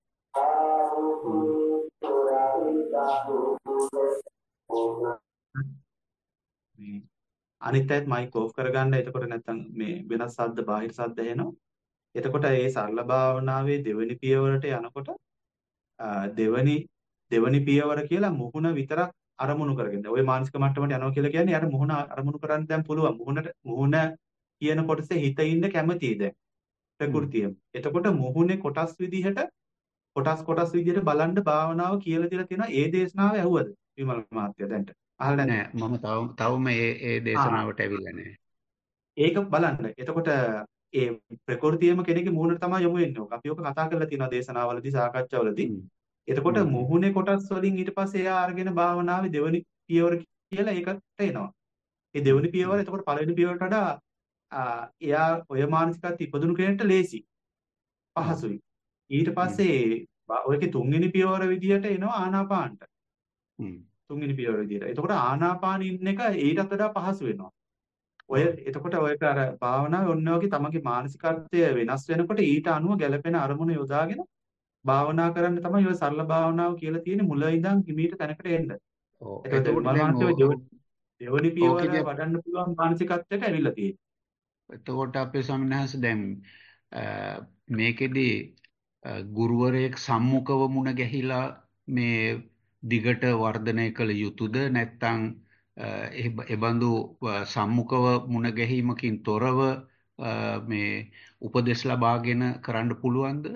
මේ අනිත් අයත් මයික් ඕෆ් කරගන්න. එතකොට නැත්තම් මේ වෙනස් ශබ්ද බාහිර ශබ්ද එනවා. එතකොට මේ සරල භාවනාවේ දෙවෙනි පියවරට යනකොට අ, දෙවෙනි දෙවෙනි පියවර කියලා මුහුණ විතරක් අරමුණු කරගෙන. ওই මානසික මට්ටමට යනවා කියලා කියන්නේ යාට මුහුණ අරමුණු කරන්න දැන් පුළුවන්. මුහුණට මුහුණ කියන කොටසේ හිත ඉන්න කැමතියි දැන් හ්ම්. ප්‍රകൃතියම. එතකොට මුහුණේ කොටස් විදිහට කොටස් කොටස් විදිහට බලන්න භාවනාව කියලා දීලා තියෙනවා. ඒ දේශනාව ඇහුවද විමල් මහත්තයා දැන්ට? අහලා නැද්ද? නෑ මම තව තවම ඒ ඒ ආ දේශනාවට ඇවිල්ලා නෑ. ඒක බලන්න. එතකොට ඒ ප්‍රകൃතියම කෙනෙක්ගේ මූණට තමයි යොමු වෙන්නේ. ඔක අපි ඔක කතා කරලා තියෙනවා දේශනාවලදී සාකච්ඡාවලදී. හ්ම්. එතකොට හ්ම්. හ්ම්. මුහුණේ කොටස් වලින් ඊට පස්සේ එයා අරගෙන භාවනාවේ දෙවෙනි පියවර කියලා ඒකට එනවා. ඒ හ්ම්. දෙවෙනි පියවර හ්ම්. එතකොට පළවෙනි පියවරට වඩා ආ, එයා ඔය මානසිකත් ඉපදුණු කෙනෙක්ට ලේසි හ්ම්. පහසුයි. ඊට හ්ම්. පස්සේ බ- ඔයකේ තුන්වෙනි පියවර විදිහට එනවා ආනාපානට. හ්ම්. තුන්වෙනි පියවර විදිහට. එතකොට ආනාපාන ඉන්න එක ඊටත් වඩා පහසු වෙනවා. ඔය ඔව්. එතකොට ඔයක අර භාවනාවේ ඔන්න ඔයගේ තමන්ගේ මානසිකත්වය වෙනස් වෙනකොට ඊට අනුව ගැළපෙන අරමුණ යොදාගෙන භාවනා කරන්න තමයි ඔය සරල භාවනාව කියලා තියෙන්නේ මුල ඉඳන් හිමීට තැනකට එන්න. ඔව්. එතකොට එතකොට විමල් දැන් මහත්තයෝ ඕ- දෙව- දෙවනි පියවර ඕකේදී වඩන්න පුළුවන් මානසිකත්වයට ඇවිල්ලා තියෙන්නේ. එතකොට අපේ ස්වාමීන් වහන්සේ දැන් අ, මේකෙදි අ, ගුරුවරයෙක් සම්මුඛව මුණ ගැහිලා මේ දිගට වර්ධනය කළ යුතුද නැත්නම් අ, එබ- එබඳු අ, සම්මුඛව මුණ ගැහිමකින් තොරව අ, මේ උපදෙස් ලබාගෙන කරන්න පුළුවන්ද?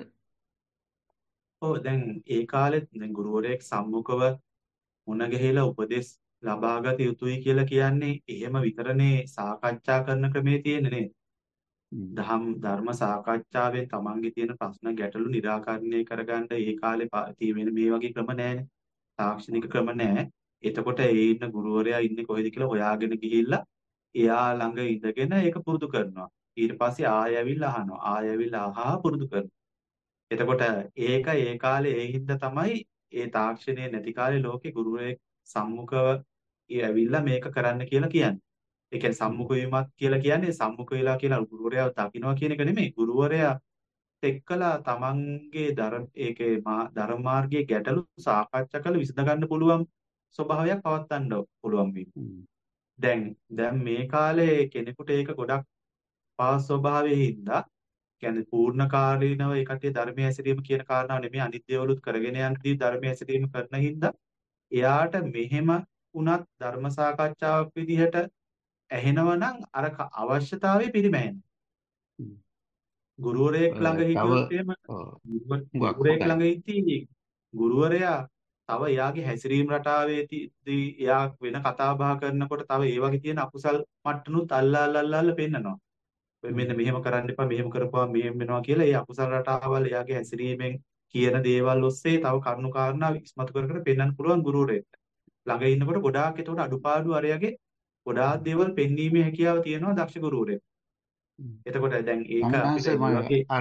ඔව් දැන් ඒ කාලෙත් දැන් ගුරුවරයෙක් සම්මුඛව මුණ ගැහිලා උපදෙස් ලබාගත යුතුයි කියලා කියන්නේ එහෙම විතරනේ සාකච්ඡා කරන ක්‍රමේ තියෙන්නේ නේද? හ්ම්. දහම් ධර්ම සාකච්ඡාවෙන් තමන්ගේ තියෙන ප්‍රශ්න ගැටලු निराකරණය කරගන්න ඒ කාලේ පා- තියෙන මේ වගේ ක්‍රම නැහැනේ. තාක්ෂණික ක්‍රම නැහැ. එතකොට ඒ ඉන්න ගුරුවරයා ඉන්නේ කොහෙද කියලා හොයාගෙන ගිහිල්ලා එයා ළඟ ඉඳගෙන ඒක පුරුදු කරනවා. ඊට පස්සේ ආයෙ ඇවිල්ලා අහනවා. ආයෙ ඇවිල්ලා අහා පුරුදු කරනවා. එතකොට ඒක ඒ කාලේ ඒ හින්දා තමයි ඒ තාක්ෂණයේ නැති කාලේ ලෝකේ ගුරුවරයෙක් සම්මුඛව ඒ ඇවිල්ලා මේක කරන්න කියලා කියන්නේ. ඒ කියන්නේ හ්ම්. සම්මුඛ වීමක් කියලා කියන්නේ සම්මුඛ වෙලා කියලා ගුරුවරයාව දකින්නවා කියන එක නෙමෙයි. ගුරුවරයා එක්කලා තමන්ගේ ධර්ම ඒකේ මා- ධර්ම මාර්ගයේ ගැටලු සාකච්ඡා කරලා විසඳ ගන්න පුළුවන් ස්වභාවයක් පවත්වන්න පුළුවන් වීම. හ්ම්. දැන් දැන් මේ කාලේ කෙනෙකුට ඒක ගොඩක් පහසු ස්වභාවයේ හින්දා කියන්නේ පූර්ණ කාලීනව ඒ කට්ටිය ධර්මයේ හැසිරීම කියන කාරණාව නෙමෙයි අනිත් දේවලුත් කරගෙන යන්නදී ධර්මයේ හැසිරීම කරන හින්දා එයාට මෙහෙම වුණත් ධර්ම සාකච්ඡාවක් විදිහට ඇහෙනවා නම් අර ක- අවශ්‍යතාවය පිරිමැහෙනවා. හ්ම්. ගුරුවරයෙක් අ, ළඟ තව හිටියොත් එහෙම ඔව්, ගුරුවර- හුඟක් ගුරුවරයෙක් හොඳයි. ළඟ හිටියේ ගුරුවරයා තව එයාගේ හැසිරීම රටාවේදී එයා වෙන කතා බහ කරනකොට තව ඒ වගේ තියෙන අකුසල් මට්ටනුත් අල්ලා අල්ලා අල්ලා අල්ලා පෙන්නනවා. ඔය මෙන්න හ්ම්. මෙහෙම කරන්න එපා මෙහෙම කරපුවා මෙහෙම වෙනවා කියලා ඒ අකුසල රටාවල් එයාගේ හැසිරීමෙන් කියන දේවල් ඔස්සේ තව කරුණු කාරණා ඉස්මතු කර කර පෙන්වන්න පුළුවන් ගුරුවරයෙක්ට. ළඟ ඉන්නකොට ගොඩාක් ඒතකොට අඩුපාඩු අරයගේ ගොඩාක් දේවල් පෙන්වීමේ හැකියාව තියෙනවා දක්ෂ ගුරුවරයෙක්. හ්ම්. එතකොට දැන් ඒක අපිට ස්වාමීන් මේ වහන්සේ වගේ අර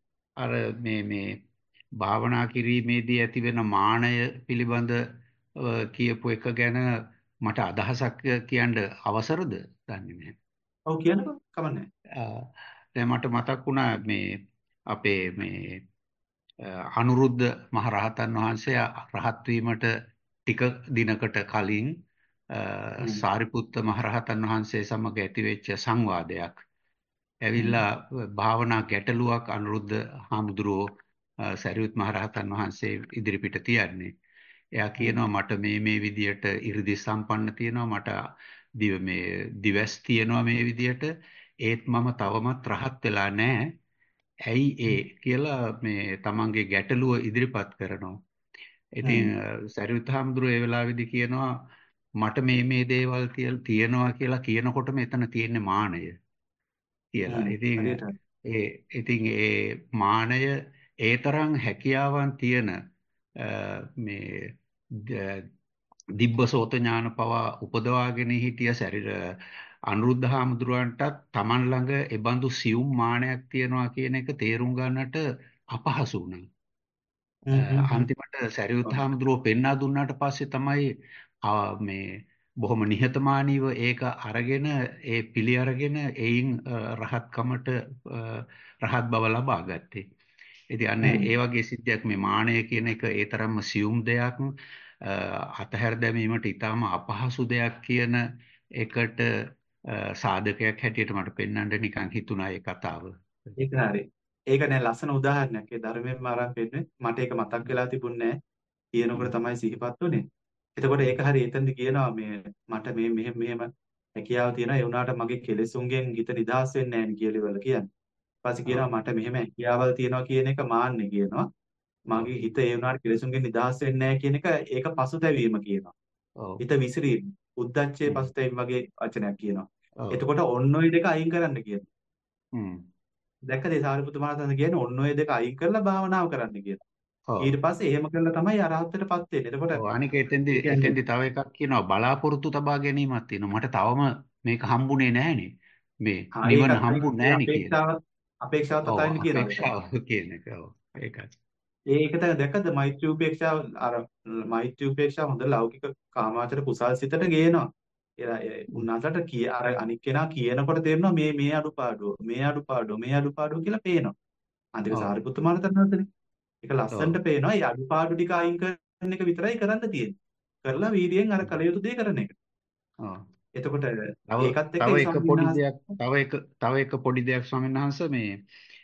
අර මේ මේ භාවනා කිරීමේදී ඇතිවෙන මානය පිළිබඳ අ, කියපු එක ගැන මට අදහසක් කියන්න අවසරද? දන්නේ නැහැ. ඔව් කියනකො කමන්නේ. අ, දැන් මට මතක් වුණා මේ අපේ මේ අ, අනුරුද්ධ මහරහතන් වහන්සේ රහත් වීමට ටික දිනකට කලින් අ, හ්ම්. සාරිපුත්ත මහරහතන් වහන්සේ සමග ඇතිවෙච්ච සංවාදයක් හ්ම්. ඇවිල්ලා භාවනා ගැටලුවක් අනුරුද්ධ හාමුදුරුවෝ අ, සරියුත් මහරහතන් වහන්සේ ඉදිරිපිට තියන්නේ. එයා කියනවා මට මේ මේ විදියට 이르දි සම්පන්න තියෙනවා මට දිව මේ දිවස් තියෙනවා මේ විදියට ඒත් මම තවමත් රහත් වෙලා නැහැ. ඇයි ඒ කියලා මේ තමන්ගේ ගැටලුව ඉදිරිපත් කරනවා. ඉතින් සරියුත් හාමුදුරුවෝ ඒ වෙලාවේදී කියනවා මට මේ මේ දේවල් තියෙනවා කියලා කියනකොට මෙතන තියෙන්නේ මානය කියලා. ඉතින් ඒ ඉතින් ඒ මානය ඒ තරම් හැකියාවන් තියෙන මේ දිබ්බසෝත ඥාන පවා උපදවාගෙන හිටිය ශරීර අනුරුද්ධ හාමුදුරුවන්ටත් Taman ළඟ එබඳු සියුම් මානයක් තියනවා කියන එක තේරුම් ගන්නට අපහසු වුණා. අන්තිමට සරියුත් හාමුදුරුවෝ පෙන්වා දුන්නාට පස්සේ තමයි මේ බොහොම නිහතමානීව ඒක අරගෙන ඒ පිළි අරගෙන එයින් රහත්කමට රහත් බව ලබා ගත්තේ. ඉතින් අන්න ඒ වගේ සිද්ධියක් මේ මානය කියන එක ඒ තරම්ම සියුම් දෙයක් අතහැර දැමීමට ඉතාම අපහසු දෙයක් කියන එකට සාධකයක් හැටියට මට පෙන්වන්න නිකන් හිතුණා ඒ කතාව. ඒක හරි. ඒක නෑ ලස්සන උදාහරණයක්. ඒ ධර්මයෙන්ම අරන් පෙන්නේ මට ඒක මතක් වෙලා තිබුණේ නෑ. කියනකොට තමයි සිහිපත් වුනේ. එතකොට ඒක හරි එතනදි කියනවා මේ මට මේ මෙහෙම මෙහෙම හැකියාව තියෙනවා ඒ වුණාට මගේ කෙලෙසුන්ගෙන් හිත නිදහස් වෙන්නේ නැහැ කියලා වල කියන්නේ. ඊපස්සේ කියනවා මට මෙහෙම හැකියාවල් තියෙනවා කියන එක මාන්නේ කියනවා. මගේ හිත ඒ වුණාට කෙලෙසුන්ගෙන් නිදහස් වෙන්නේ නැහැ කියන එක ඒක පසුතැවීම කියනවා. හිත විසිරීම. උද්දච්චයේ පසුතැවීම වගේ වචනයක් කියනවා. එතකොට ඔන්න ඔය දෙක අයින් කරන්න කියනවා. හ්ම්. දැක්කද ඒ සාරිපුත්ත මහරහතන් කියන්නේ ඔන්න ඔය දෙක අයින් කරලා භාවනාව කරන්න කියනවා. ඊට පස්සේ එහෙම කළා තමයි අරහත්ත්වයටපත් වෙන්නේ. එතකොට ඔව් අනික එතෙන්දි එතෙන්දි තව එකක් කියනවා බලාපොරොත්තු තබා ගැනීමක් තියෙනවා. මට තවම මේක හම්බුනේ නැහනේ. මේ නිවන හම්බුනේ නැහනේ කියලා. අපේක්ෂාව තතයින් කියනවා. අපේක්ෂාව කියන එක. ඔව් ඒකයි. ඒක තමයි දැක්කද මෛත්‍රී උපේක්ෂාව අර මෛත්‍රී උපේක්ෂාව හොඳ ලෞකික කාමාචර කුසල් සිතට ගේනවා. ඒ උන්නාසට කිය අර අනික් කෙනා කියනකොට තේරෙනවා මේ මේ අඩුපාඩුව මේ අඩුපාඩුව මේ අඩුපාඩුව කියලා පේනවා. අන්තික සාරිපුත්ත මහරහතන් වහන්සේනේ. ඒක ලස්සනට පේනවා. ඒ අඩුපාඩු ටික අයින් කරන එක විතරයි කරන්න තියෙන්නේ. කරලා වීර්යයෙන් අර කල යුතු දේ කරන එක. ඔව්. එතකොට ඒකත් එක්ක තව එක පොඩි දෙයක් තව එක තව එක පොඩි දෙයක් ස්වාමීන් වහන්සේ මේ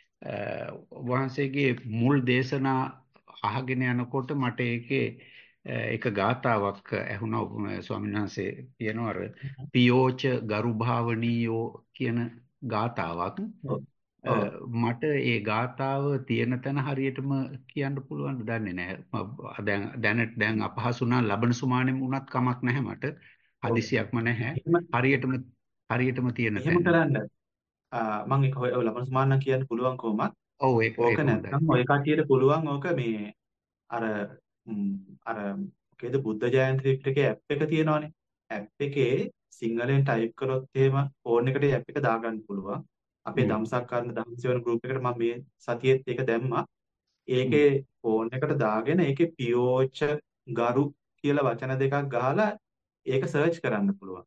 වහන්සේගේ මුල් දේශනා අහගෙන යනකොට මට ඒකේ එක ගාතාවක් ඇහුණා ස්වාමීන් වහන්සේ කියනවා අර පියෝච ගරුභාවනීයෝ කියන ගාතාවක්. මට ඒ ගාතාව තියෙන තැන හරියටම කියන්න පුළුවන් දන්නේ නැහැ. දැන් දැනට දැන් අපහසු නම් ලබන සුමානෙම වුණත් කමක් නැහැ මට. හදිසියක්ම නැහැ. හරියටම හරියටම තියෙන තැන. එහෙම කරන්න. මම ඒක ඔය ලබන සුමාන කියන්න පුළුවන් කොහොමත්. ඔව් ඒක ඕක නැත්නම් ඔය කටියට පුළුවන් ඕක මේ අර අර මොකේද බුද්ධ ජයන්ති ත්‍රිපිටකයේ ඇප් එක තියෙනවනේ. ඇප් එකේ සිංහලෙන් ටයිප් කරොත් එහෙම ෆෝන් එකට ඇප් එක දාගන්න පුළුවන්. අපේ ධම්සක්කාරන ධම්සේවන ගෲප් එකට මම මේ සතියේත් ඒක දැම්මා. ඒකේ ෆෝන් එකට දාගෙන ඒකේ පියෝච ගරු කියලා වචන දෙකක් ගහලා ඒක සර්ච් කරන්න පුළුවන්.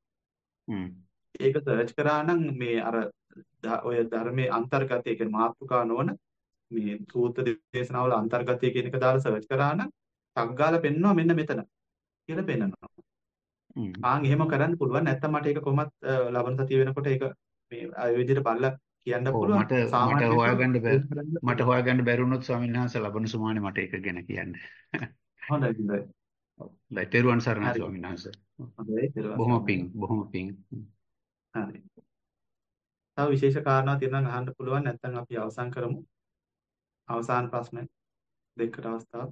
ඒක සර්ච් කරා නම් මේ අර ඔය ධර්මයේ අන්තර්ගතය කියන මාතෘකා නොවන මේ සූත්‍ර දේශනාවල අන්තර්ගතය කියන එක දාලා සර්ච් කරා නම් ටක් ගාලා පෙන්නනවා මෙන්න මෙතන කියලා පෙන්නනවා. ආන් එහෙම කරන්න පුළුවන්. නැත්නම් මට ඒක කොහොමත් ලබන සතිය වෙනකොට ඒක මේ අය විදිහට බලලා කියන්න පුළුවන්. මට මට හොයාගන්න බැරි මට හොයාගන්න බැරි වුණොත් ස්වාමීන් වහන්සේ ලබන සුමානේ මට ඒක ගැන කියන්න. හොඳයි හොඳයි. ඔව් තෙරුවන් සරණයි ස්වාමීන් වහන්සේ. හොඳයි තෙරුවන්. බොහොම පිං බොහොම පිං. හරි. තව විශේෂ කාරණා තියෙනවා නම් අහන්න පුළුවන්. නැත්නම් අපි අවසන් කරමු. අවසාන ප්‍රශ්න දෙකට අවස්ථාව.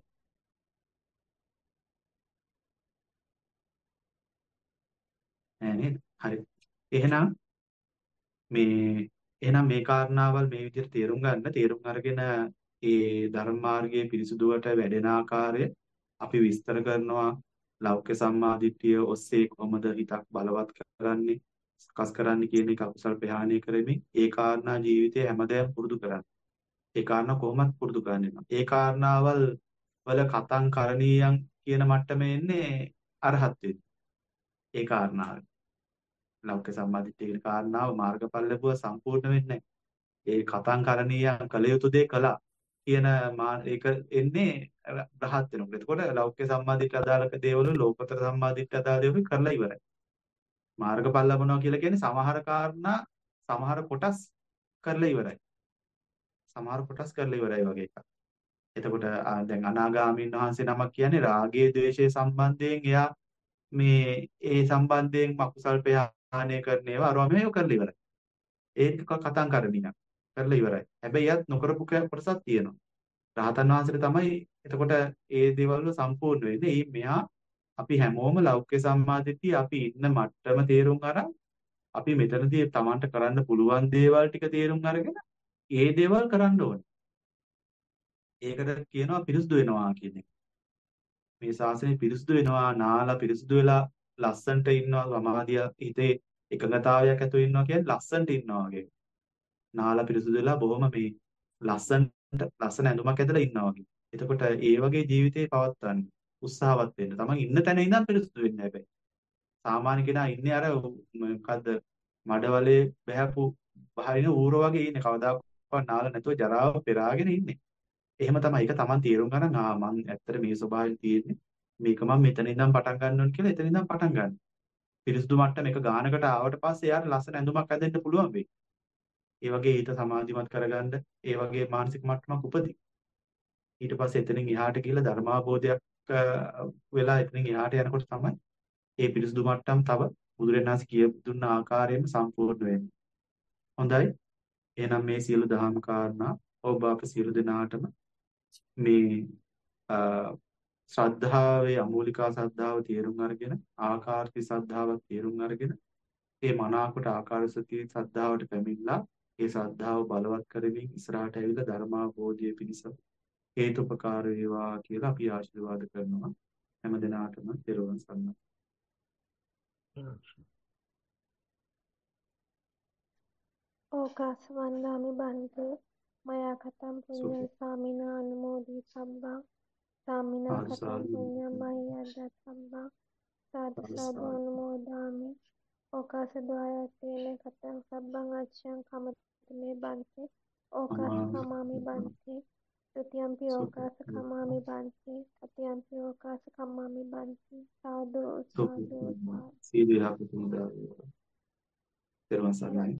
නෑ නේද? හරි. එහෙනම් මේ එහෙනම් මේ කාරණාවල් මේ විදිහට තේරුම් ගන්න තේරුම් අරගෙන ඒ ධර්ම මාර්ගයේ පිරිසුදුවට වැඩෙන ආකාරය අපි විස්තර කරනවා ලෞකික සම්මාදිට්ඨිය ඔස්සේ කොහොමද හිතක් බලවත් කරන්නේ සකස් කරන්නේ කියන එක අකුසල් ප්‍රහාණය කරමින් ඒ කාරණා ජීවිතයේ හැමදාම පුරුදු කරන්න. ඒ කාරණා කොහොමද පුරුදු කරන්නේ? ඒ කාරණාවල් වල කතං කරණීයන් කියන මට්ටමේ එන්නේ අරහත්ත්වෙ. ඒ කාරණාව ලෞකික සම්මාදිට්ඨිය කියන කාරණාව මාර්ගඵල ලැබුවා සම්පූර්ණ වෙන්නේ නැහැ. ඒ කතං කරණීයන් කළ යුතු දේ කළා කියන ඒක එන්නේ රහත් වෙනකොට. එතකොට ලෞකික සම්මාදිට්ඨිය අදාළක දේවල් ලෝකෝත්තර සම්මාදිට්ඨිය අදාළ දේවල් කරලා ඉවරයි. මාර්ගඵල ලැබනවා කියලා කියන්නේ සමහර කාරණා සමහර කොටස් කරලා ඉවරයි. සමහර කොටස් කරලා ඉවරයි වගේ එකක්. එතකොට ආ, දැන් අනාගාමීන් වහන්සේ නමක් කියන්නේ රාගයේ ද්වේෂයේ සම්බන්ධයෙන් එයා මේ ඒ සම්බන්ධයෙන් අකුසල් ප්‍රහාණය කරන ඒවා අරවා මේව කරලා ඉවරයි. ඒක කතං කරණියක් කරලා ඉවරයි. හැබැයි එයත් නොකරපු ක- කොටසක් තියෙනවා. රහතන් වහන්සේට තමයි එතකොට ඒ දේවල් වල සම්පූර්ණ වෙන්නේ. ඒ මෙහා අපි හැමෝම ලෞකික සම්මාදිට්ඨිය අපි ඉන්න මට්ටම තේරුම් අරන් අපි මෙතනදී Tamanට කරන්න පුළුවන් දේවල් ටික තේරුම් අරගෙන ඒ දේවල් කරන්න ඕනේ. ඒකට කියනවා පිරිසුදු වෙනවා කියන එක. මේ ශාසනය පිරිසුදු වෙනවා, නාලා පිරිසුදු වෙලා ලස්සන්ට ඉන්නවා, සමාධිය හිතේ එකඟතාවයක් ඇතුව ඉන්නවා කියන්නේ ලස්සන්ට ඉන්නවා වගේ. නාලා පිරිසුදු වෙලා බොහොම මේ ලස්සන්ට ලස්සන ඇඳුමක් ඇඳලා ඉන්නවා වගේ. එතකොට ඒ වගේ ජීවිතේ පවත්වන්න උත්සාහවත් වෙන්න. තමන් ඉන්න තැන ඉඳන් පිරිසුදු වෙන්න හැබැයි. සාමාන්‍ය කෙනා ඉන්නේ අර මොකද්ද මඩවලේ බහැපු බහින ඌර වගේ ඉන්නේ. කවදාකවත් නාලා නැතුව ජරාව පෙරාගෙන ඉන්නේ. එහෙම තමයි. ඒක Taman තීරුම් ගන්න ආ මං ඇත්තට මේ ස්වභාවයෙන් තියෙන්නේ. මේක මම මෙතන ඉඳන් පටන් ගන්න ඕන කියලා එතන ඉඳන් පටන් ගන්න. පිරිසුදු මට්ටම එක ගානකට ආවට පස්සේ යාට ලස්සන ඇඳුමක් ඇඳෙන්න පුළුවන් වෙයි. ඒ වගේ හිත සමාධිමත් කරගන්න ඒ වගේ මානසික මට්ටමක් උපදී. ඊට පස්සේ එතනින් එහාට ගිහලා ධර්මාබෝධයක් අ, වෙලා එතනින් එහාට යනකොට තමයි මේ පිරිසුදු මට්ටම් තව බුදුරණාහි කිය දුන්න ආකාරයෙන්ම සම්පූර්ණ වෙන්නේ. හොඳයි. එහෙනම් මේ සියලු දහම් කාරණා ඔබ අප සියලු දෙනාටම මේ අ, ශ්‍රද්ධාවේ අමූලිකා ශ්‍රද්ධාව තේරුම් අරගෙන ආකාර්ති ශ්‍රද්ධාවක් තේරුම් අරගෙන ඒ මනාකොට ආකාරසති ශ්‍රද්ධාවට පැමිණලා ඒ ශ්‍රද්ධාව බලවත් කරමින් ඉස්සරහට ඇවිල්ලා ධර්මාභෝධය පිණිස හේතුපකාර වේවා කියලා අපි ආශිර්වාද කරනවා හැම දිනාටම තෙරුවන් සරණයි. ඕකාස වන්දාමි බන්තේ මයා කතම් පුඤ්ඤං සාමිනා අනුමෝදි සම්බා සාමිනා සාදු කතම් සාදු පුඤ්ඤං මහියද්ද සම්බා සාදු සාදු සාදු සාදු. අනුමෝදාමි ඕකාස ද්වායත්තේන කතං සබ්බං අච්ඡං කමතමේ බන්තේ ඕකාස අමාමි කමාමි බන්තේ තුතියම්පි ඕකාස කමාමි බන්තේ තතියම්පි ඕකාස කමාමි බන්තේ සාදු සාදු සාදු. සීල යහපතුන් දා වේවා. තෙරුවන් සරණයි.